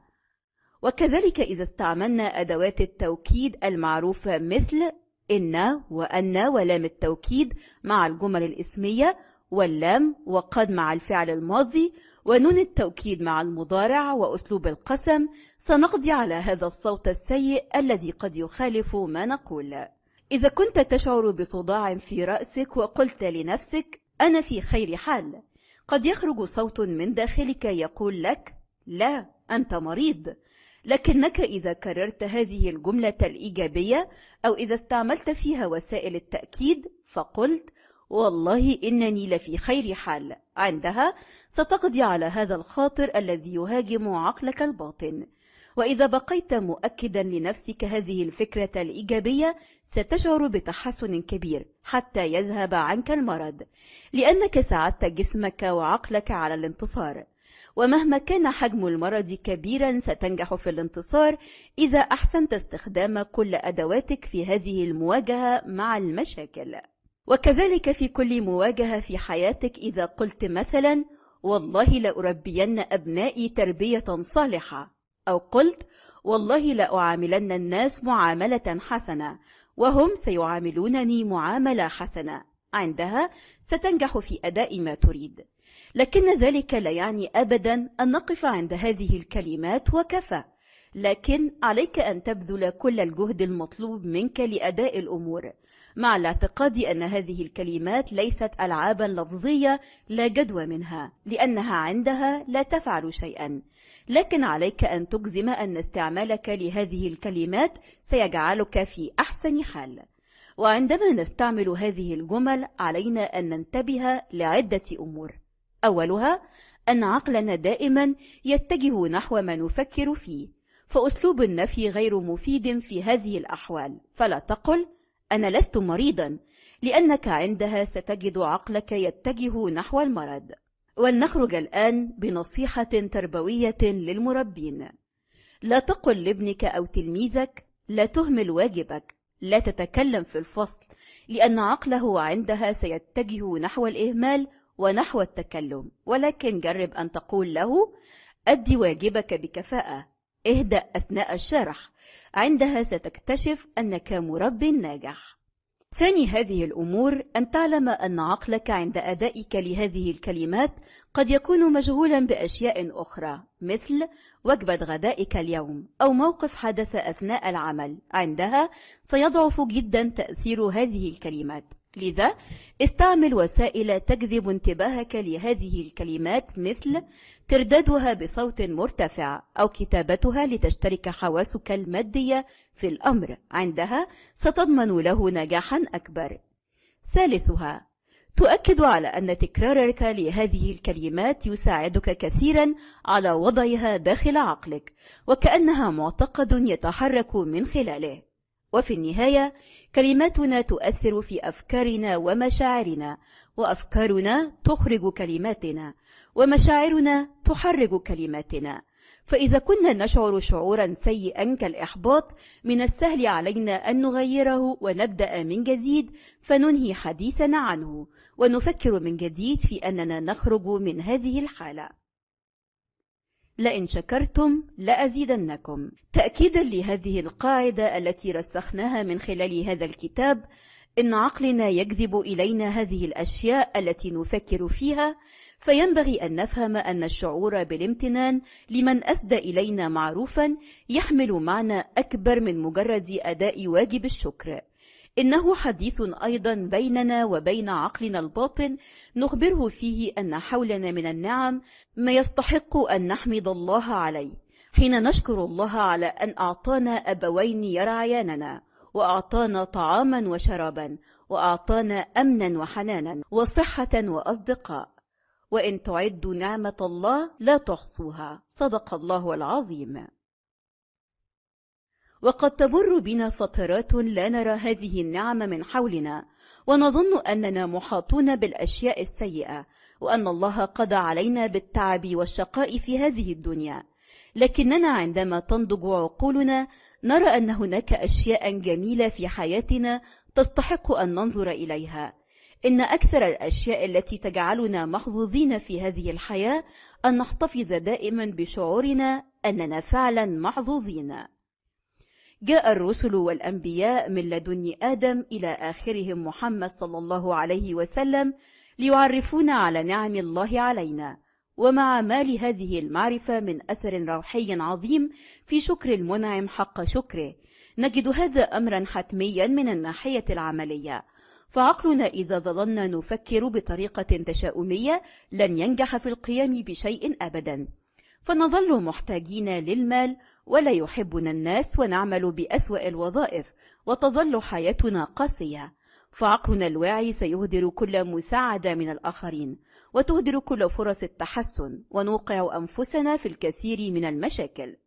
وكذلك إذا استعملنا أدوات التوكيد المعروفة مثل إن وأن ولام التوكيد مع الجمل الإسمية، واللام وقد مع الفعل الماضي، ونون التوكيد مع المضارع وأسلوب القسم، سنقضي على هذا الصوت السيء الذي قد يخالف ما نقول. إذا كنت تشعر بصداع في رأسك وقلت لنفسك أنا في خير حال، قد يخرج صوت من داخلك يقول لك لا، أنت مريض. لكنك إذا كررت هذه الجملة الإيجابية أو إذا استعملت فيها وسائل التأكيد فقلت والله إنني لفي خير حال، عندها ستقضي على هذا الخاطر الذي يهاجم عقلك الباطن. وإذا بقيت مؤكدا لنفسك هذه الفكرة الإيجابية ستشعر بتحسن كبير حتى يذهب عنك المرض، لأنك ساعدت جسمك وعقلك على الانتصار. ومهما كان حجم المرض كبيرا ستنجح في الانتصار إذا أحسنت استخدام كل أدواتك في هذه المواجهة مع المشاكل. وكذلك في كل مواجهة في حياتك، إذا قلت مثلا والله لأربين أبنائي تربية صالحة، أو قلت والله لأعاملن الناس معاملة حسنة وهم سيعاملونني معاملة حسنة، عندها ستنجح في أداء ما تريد. لكن ذلك لا يعني أبدا أن نقف عند هذه الكلمات وكفى، لكن عليك أن تبذل كل الجهد المطلوب منك لأداء الأمور، مع الاعتقاد أن هذه الكلمات ليست ألعابا لفظية لا جدوى منها، لأنها عندها لا تفعل شيئا، لكن عليك أن تجزم أن استعمالك لهذه الكلمات سيجعلك في أحسن حال. وعندما نستعمل هذه الجمل علينا أن ننتبه لعدة أمور. أولها أن عقلنا دائما يتجه نحو ما نفكر فيه، فأسلوب النفي غير مفيد في هذه الأحوال، فلا تقل أنا لست مريضا، لأنك عندها ستجد عقلك يتجه نحو المرض. ولنخرج الآن بنصيحة تربوية للمربين. لا تقل لابنك أو تلميذك لا تهمل واجبك، لا تتكلم في الفصل، لأن عقله عندها سيتجه نحو الإهمال ونحو التكلم، ولكن جرب أن تقول له أدي واجبك بكفاءة، اهدأ أثناء الشرح، عندها ستكتشف أنك مرب ناجح. ثاني هذه الأمور أن تعلم أن عقلك عند أدائك لهذه الكلمات قد يكون مشغولا بأشياء أخرى، مثل وجبة غدائك اليوم أو موقف حدث أثناء العمل، عندها سيضعف جدا تأثير هذه الكلمات. لذا استعمل وسائل تجذب انتباهك لهذه الكلمات، مثل تردادها بصوت مرتفع أو كتابتها لتشترك حواسك المادية في الأمر، عندها ستضمن له نجاحا أكبر. ثالثها تؤكد على أن تكرارك لهذه الكلمات يساعدك كثيرا على وضعها داخل عقلك وكأنها معتقد يتحرك من خلاله. وفي النهاية كلماتنا تؤثر في أفكارنا ومشاعرنا، وأفكارنا تخرج كلماتنا، ومشاعرنا تحرك كلماتنا. فإذا كنا نشعر شعورا سيئا كالإحباط، من السهل علينا أن نغيره ونبدأ من جديد، فننهي حديثنا عنه ونفكر من جديد في أننا نخرج من هذه الحالة. لئن شكرتم لأزيدنكم. تأكيدا لهذه القاعدة التي رسخناها من خلال هذا الكتاب، إن عقلنا يجذب إلينا هذه الأشياء التي نفكر فيها، فينبغي أن نفهم أن الشعور بالامتنان لمن أسدى إلينا معروفا يحمل معنى أكبر من مجرد أداء واجب الشكر. إنه حديث أيضا بيننا وبين عقلنا الباطن نخبره فيه أن حولنا من النعم ما يستحق أن نحمد الله عليه، حين نشكر الله على أن أعطانا أبوين يرعياننا، وأعطانا طعاما وشرابا، وأعطانا أمنا وحنانا وصحة وأصدقاء. وإن تعدوا نعمة الله لا تحصوها. صدق الله العظيم. وقد تمر بنا فترات لا نرى هذه النعم من حولنا، ونظن أننا محاطون بالأشياء السيئة، وأن الله قضى علينا بالتعب والشقاء في هذه الدنيا. لكننا عندما تنضج عقولنا نرى أن هناك أشياء جميلة في حياتنا تستحق أن ننظر إليها. إن أكثر الأشياء التي تجعلنا محظوظين في هذه الحياة أن نحتفظ دائما بشعورنا أننا فعلا محظوظين. جاء الرسل والأنبياء من لدن آدم إلى آخرهم محمد صلى الله عليه وسلم ليعرفونا على نعم الله علينا، ومع ما لهذه المعرفة من أثر روحي عظيم في شكر المنعم حق شكره، نجد هذا أمرا حتميا من الناحية العملية. فعقلنا إذا ظللنا نفكر بطريقة تشاؤمية لن ينجح في القيام بشيء أبدا، فنظل محتاجين للمال ولا يحبنا الناس ونعمل بأسوأ الوظائف وتظل حياتنا قاسية. فعقلنا الواعي سيهدر كل مساعدة من الآخرين وتهدر كل فرص التحسن، ونوقع أنفسنا في الكثير من المشاكل.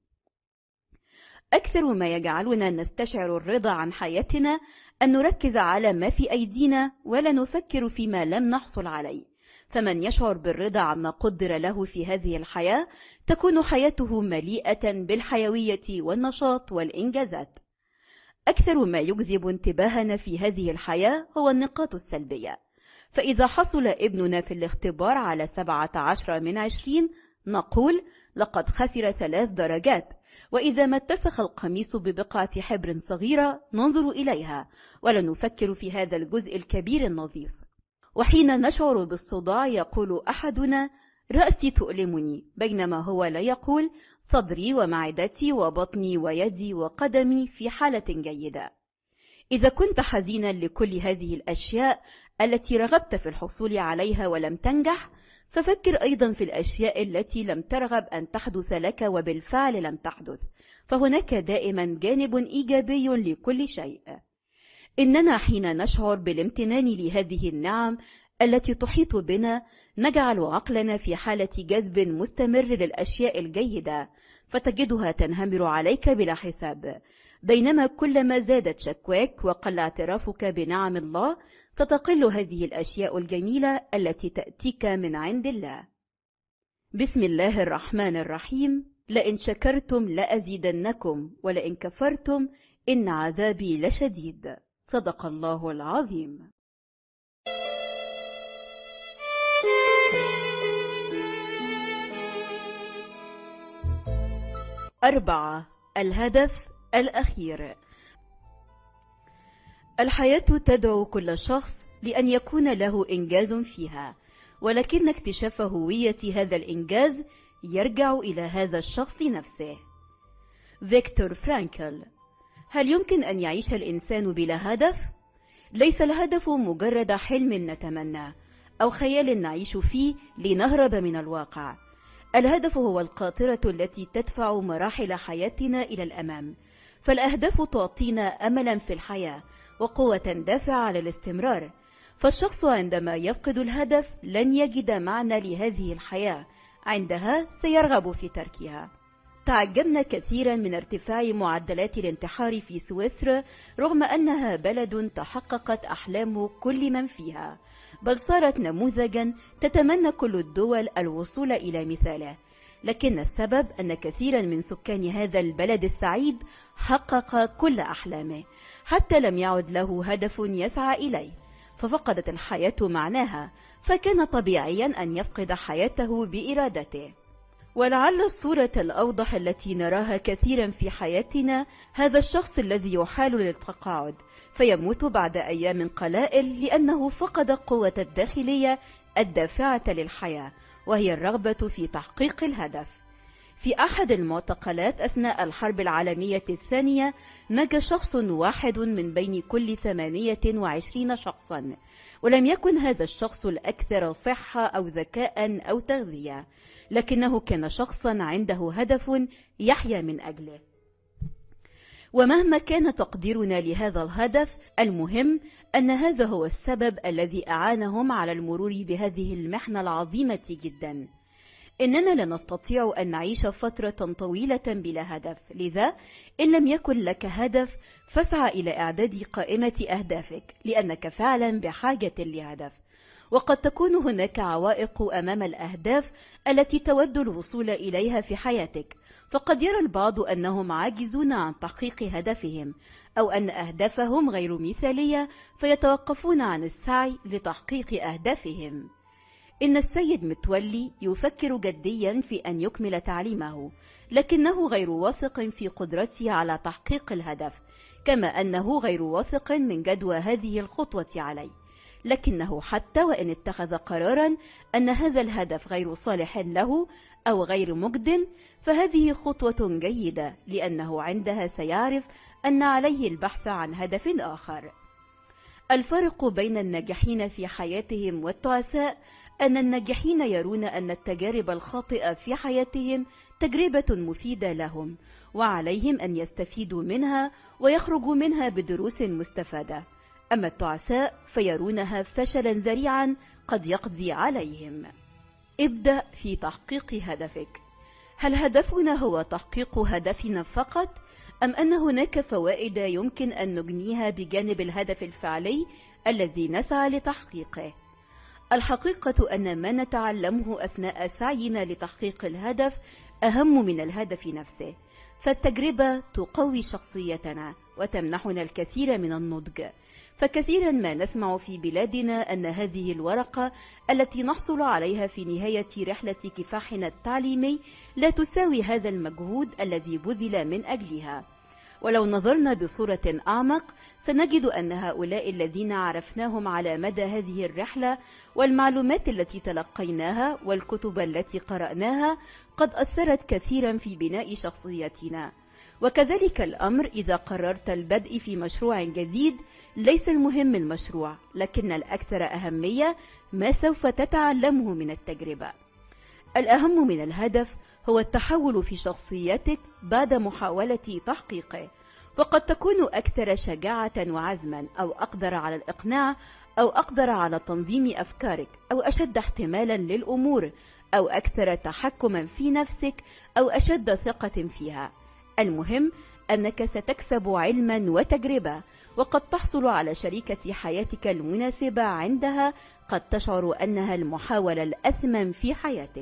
أكثر ما يجعلنا نستشعر الرضا عن حياتنا أن نركز على ما في أيدينا ولا نفكر فيما لم نحصل عليه. فمن يشعر بالرضا عما قدر له في هذه الحياة تكون حياته مليئة بالحيوية والنشاط والإنجازات. أكثر ما يجذب انتباهنا في هذه الحياة هو النقاط السلبية. فإذا حصل ابننا في الاختبار على سبعة عشر من عشرين نقول لقد خسر ثلاث درجات، وإذا ما اتسخ القميص ببقعة حبر صغيرة ننظر إليها ولا نفكر في هذا الجزء الكبير النظيف. وحين نشعر بالصداع يقول أحدنا رأسي تؤلمني، بينما هو لا يقول صدري ومعدتي وبطني ويدي وقدمي في حالة جيدة. إذا كنت حزينا لكل هذه الأشياء التي رغبت في الحصول عليها ولم تنجح، ففكر أيضا في الأشياء التي لم ترغب أن تحدث لك وبالفعل لم تحدث، فهناك دائما جانب إيجابي لكل شيء. إننا حين نشعر بالامتنان لهذه النعم التي تحيط بنا نجعل عقلنا في حالة جذب مستمر للأشياء الجيدة، فتجدها تنهمر عليك بلا حساب، بينما كلما زادت شكواك وقل اعترافك بنعم الله تتقل هذه الأشياء الجميلة التي تأتيك من عند الله. بسم الله الرحمن الرحيم. لئن شكرتم لأزيدنكم ولئن كفرتم إن عذابي لشديد. صدق الله العظيم. أربعة. الهدف الأخير. الحياة تدعو كل شخص لأن يكون له إنجاز فيها، ولكن اكتشاف هوية هذا الإنجاز يرجع إلى هذا الشخص نفسه. فيكتور فرانكل. هل يمكن أن يعيش الإنسان بلا هدف؟ ليس الهدف مجرد حلم نتمناه أو خيال نعيش فيه لنهرب من الواقع. الهدف هو القاطرة التي تدفع مراحل حياتنا إلى الأمام، فالأهداف تعطينا أملا في الحياة وقوة دافعة للاستمرار. فالشخص عندما يفقد الهدف لن يجد معنى لهذه الحياة، عندها سيرغب في تركها. تعجبنا كثيرا من ارتفاع معدلات الانتحار في سويسرا رغم أنها بلد تحققت أحلام كل من فيها، بل صارت نموذجا تتمنى كل الدول الوصول إلى مثاله. لكن السبب أن كثيرا من سكان هذا البلد السعيد حقق كل أحلامه حتى لم يعد له هدف يسعى إليه، ففقدت الحياة معناها، فكان طبيعيا أن يفقد حياته بإرادته. ولعل الصورة الأوضح التي نراها كثيرا في حياتنا هذا الشخص الذي يحال للتقاعد فيموت بعد أيام قلائل لأنه فقد قوة الداخلية الدافعة للحياة، وهي الرغبة في تحقيق الهدف. في أحد المعتقلات أثناء الحرب العالمية الثانية نجا شخص واحد من بين كل ثمانية وعشرين شخصا، ولم يكن هذا الشخص الأكثر صحة أو ذكاء أو تغذية، لكنه كان شخصا عنده هدف يحيا من أجله. ومهما كان تقديرنا لهذا الهدف، المهم أن هذا هو السبب الذي أعانهم على المرور بهذه المحنة العظيمة جدا. إننا لا نستطيع أن نعيش فترة طويلة بلا هدف، لذا إن لم يكن لك هدف فاسعى إلى إعداد قائمة أهدافك، لأنك فعلا بحاجة لهدف. وقد تكون هناك عوائق أمام الأهداف التي تود الوصول إليها في حياتك، فقد يرى البعض أنهم عاجزون عن تحقيق هدفهم، أو أن أهدافهم غير مثالية فيتوقفون عن السعي لتحقيق أهدافهم. إن السيد متولي يفكر جديا في أن يكمل تعليمه، لكنه غير واثق في قدرته على تحقيق الهدف، كما أنه غير واثق من جدوى هذه الخطوة عليه. لكنه حتى وإن اتخذ قرارا أن هذا الهدف غير صالح له أو غير مجد، فهذه خطوة جيدة، لأنه عندها سيعرف أن عليه البحث عن هدف آخر. الفرق بين الناجحين في حياتهم والتعساء أن الناجحين يرون أن التجارب الخاطئة في حياتهم تجربة مفيدة لهم، وعليهم أن يستفيدوا منها ويخرجوا منها بدروس مستفادة. أما التعساء فيرونها فشلا ذريعا قد يقضي عليهم. ابدأ في تحقيق هدفك. هل هدفنا هو تحقيق هدفنا فقط، أم أن هناك فوائد يمكن أن نجنيها بجانب الهدف الفعلي الذي نسعى لتحقيقه؟ الحقيقة أن ما نتعلمه أثناء سعينا لتحقيق الهدف أهم من الهدف نفسه، فالتجربة تقوي شخصيتنا وتمنحنا الكثير من النضج. فكثيرا ما نسمع في بلادنا أن هذه الورقة التي نحصل عليها في نهاية رحلة كفاحنا التعليمي لا تساوي هذا المجهود الذي بذل من أجلها. ولو نظرنا بصورة أعمق سنجد أن هؤلاء الذين عرفناهم على مدى هذه الرحلة والمعلومات التي تلقيناها والكتب التي قرأناها قد أثرت كثيرا في بناء شخصيتنا. وكذلك الأمر إذا قررت البدء في مشروع جديد، ليس المهم المشروع، لكن الأكثر أهمية ما سوف تتعلمه من التجربة. الأهم من الهدف هو التحول في شخصيتك بعد محاولة تحقيقه، فقد تكون أكثر شجاعة وعزما، أو أقدر على الإقناع، أو أقدر على تنظيم أفكارك، أو أشد احتمالا للأمور، أو أكثر تحكما في نفسك، أو أشد ثقة فيها. المهم أنك ستكسب علما وتجربة، وقد تحصل على شريكة حياتك المناسبة عندها قد تشعر أنها المحاولة الأثمن في حياتك.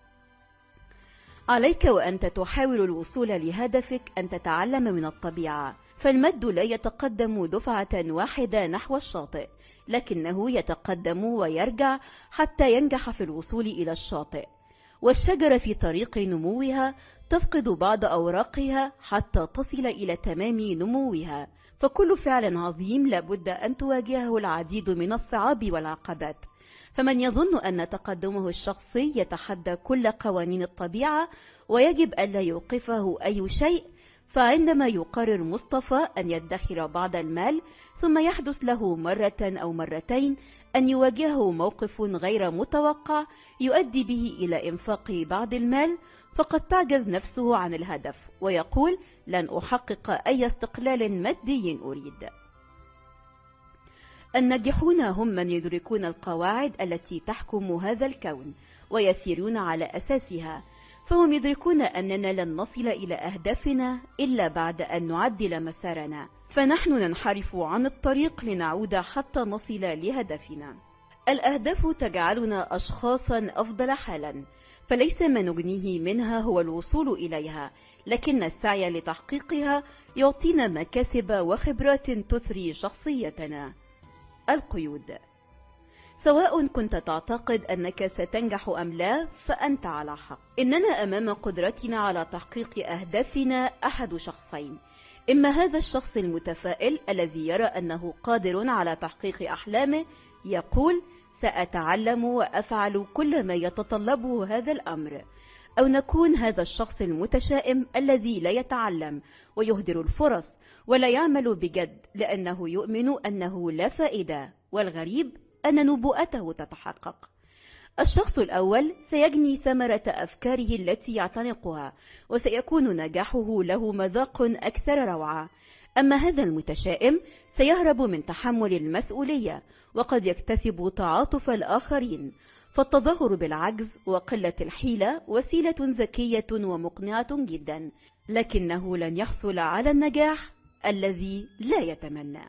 عليك وأنت تحاول الوصول لهدفك أن تتعلم من الطبيعة، فالمد لا يتقدم دفعة واحدة نحو الشاطئ، لكنه يتقدم ويرجع حتى ينجح في الوصول إلى الشاطئ. والشجرة في طريق نموها تفقد بعض أوراقها حتى تصل إلى تمام نموها، فكل فعل عظيم لابد أن تواجهه العديد من الصعاب والعقبات. فمن يظن أن تقدمه الشخصي يتحدى كل قوانين الطبيعة ويجب ألا يوقفه أي شيء، فعندما يقرر مصطفى أن يدخر بعض المال، ثم يحدث له مرة أو مرتين أن يواجهه موقف غير متوقع يؤدي به إلى إنفاق بعض المال، فقد تعجز نفسه عن الهدف ويقول لن أحقق أي استقلال مادي أريد. الناجحون هم من يدركون القواعد التي تحكم هذا الكون ويسيرون على أساسها، فهم يدركون أننا لن نصل إلى أهدافنا إلا بعد أن نعدل مسارنا، فنحن ننحرف عن الطريق لنعود حتى نصل لهدفنا. الأهداف تجعلنا أشخاصا أفضل حالا، فليس ما نجنيه منها هو الوصول إليها، لكن السعي لتحقيقها يعطينا مكاسب وخبرات تثري شخصيتنا. القيود. سواء كنت تعتقد أنك ستنجح أم لا فأنت على حق. إننا أمام قدرتنا على تحقيق أهدافنا أحد شخصين: إما هذا الشخص المتفائل الذي يرى أنه قادر على تحقيق أحلامه، يقول سأتعلم وأفعل كل ما يتطلبه هذا الأمر، أو نكون هذا الشخص المتشائم الذي لا يتعلم ويهدر الفرص ولا يعمل بجد لأنه يؤمن أنه لا فائدة، والغريب أن نبوءته تتحقق. الشخص الأول سيجني ثمرة أفكاره التي يعتنقها، وسيكون نجاحه له مذاق أكثر روعة. أما هذا المتشائم سيهرب من تحمل المسؤولية، وقد يكتسب تعاطف الآخرين، فالتظاهر بالعجز وقلة الحيلة وسيلة ذكية ومقنعة جدا، لكنه لن يحصل على النجاح الذي لا يتمنى.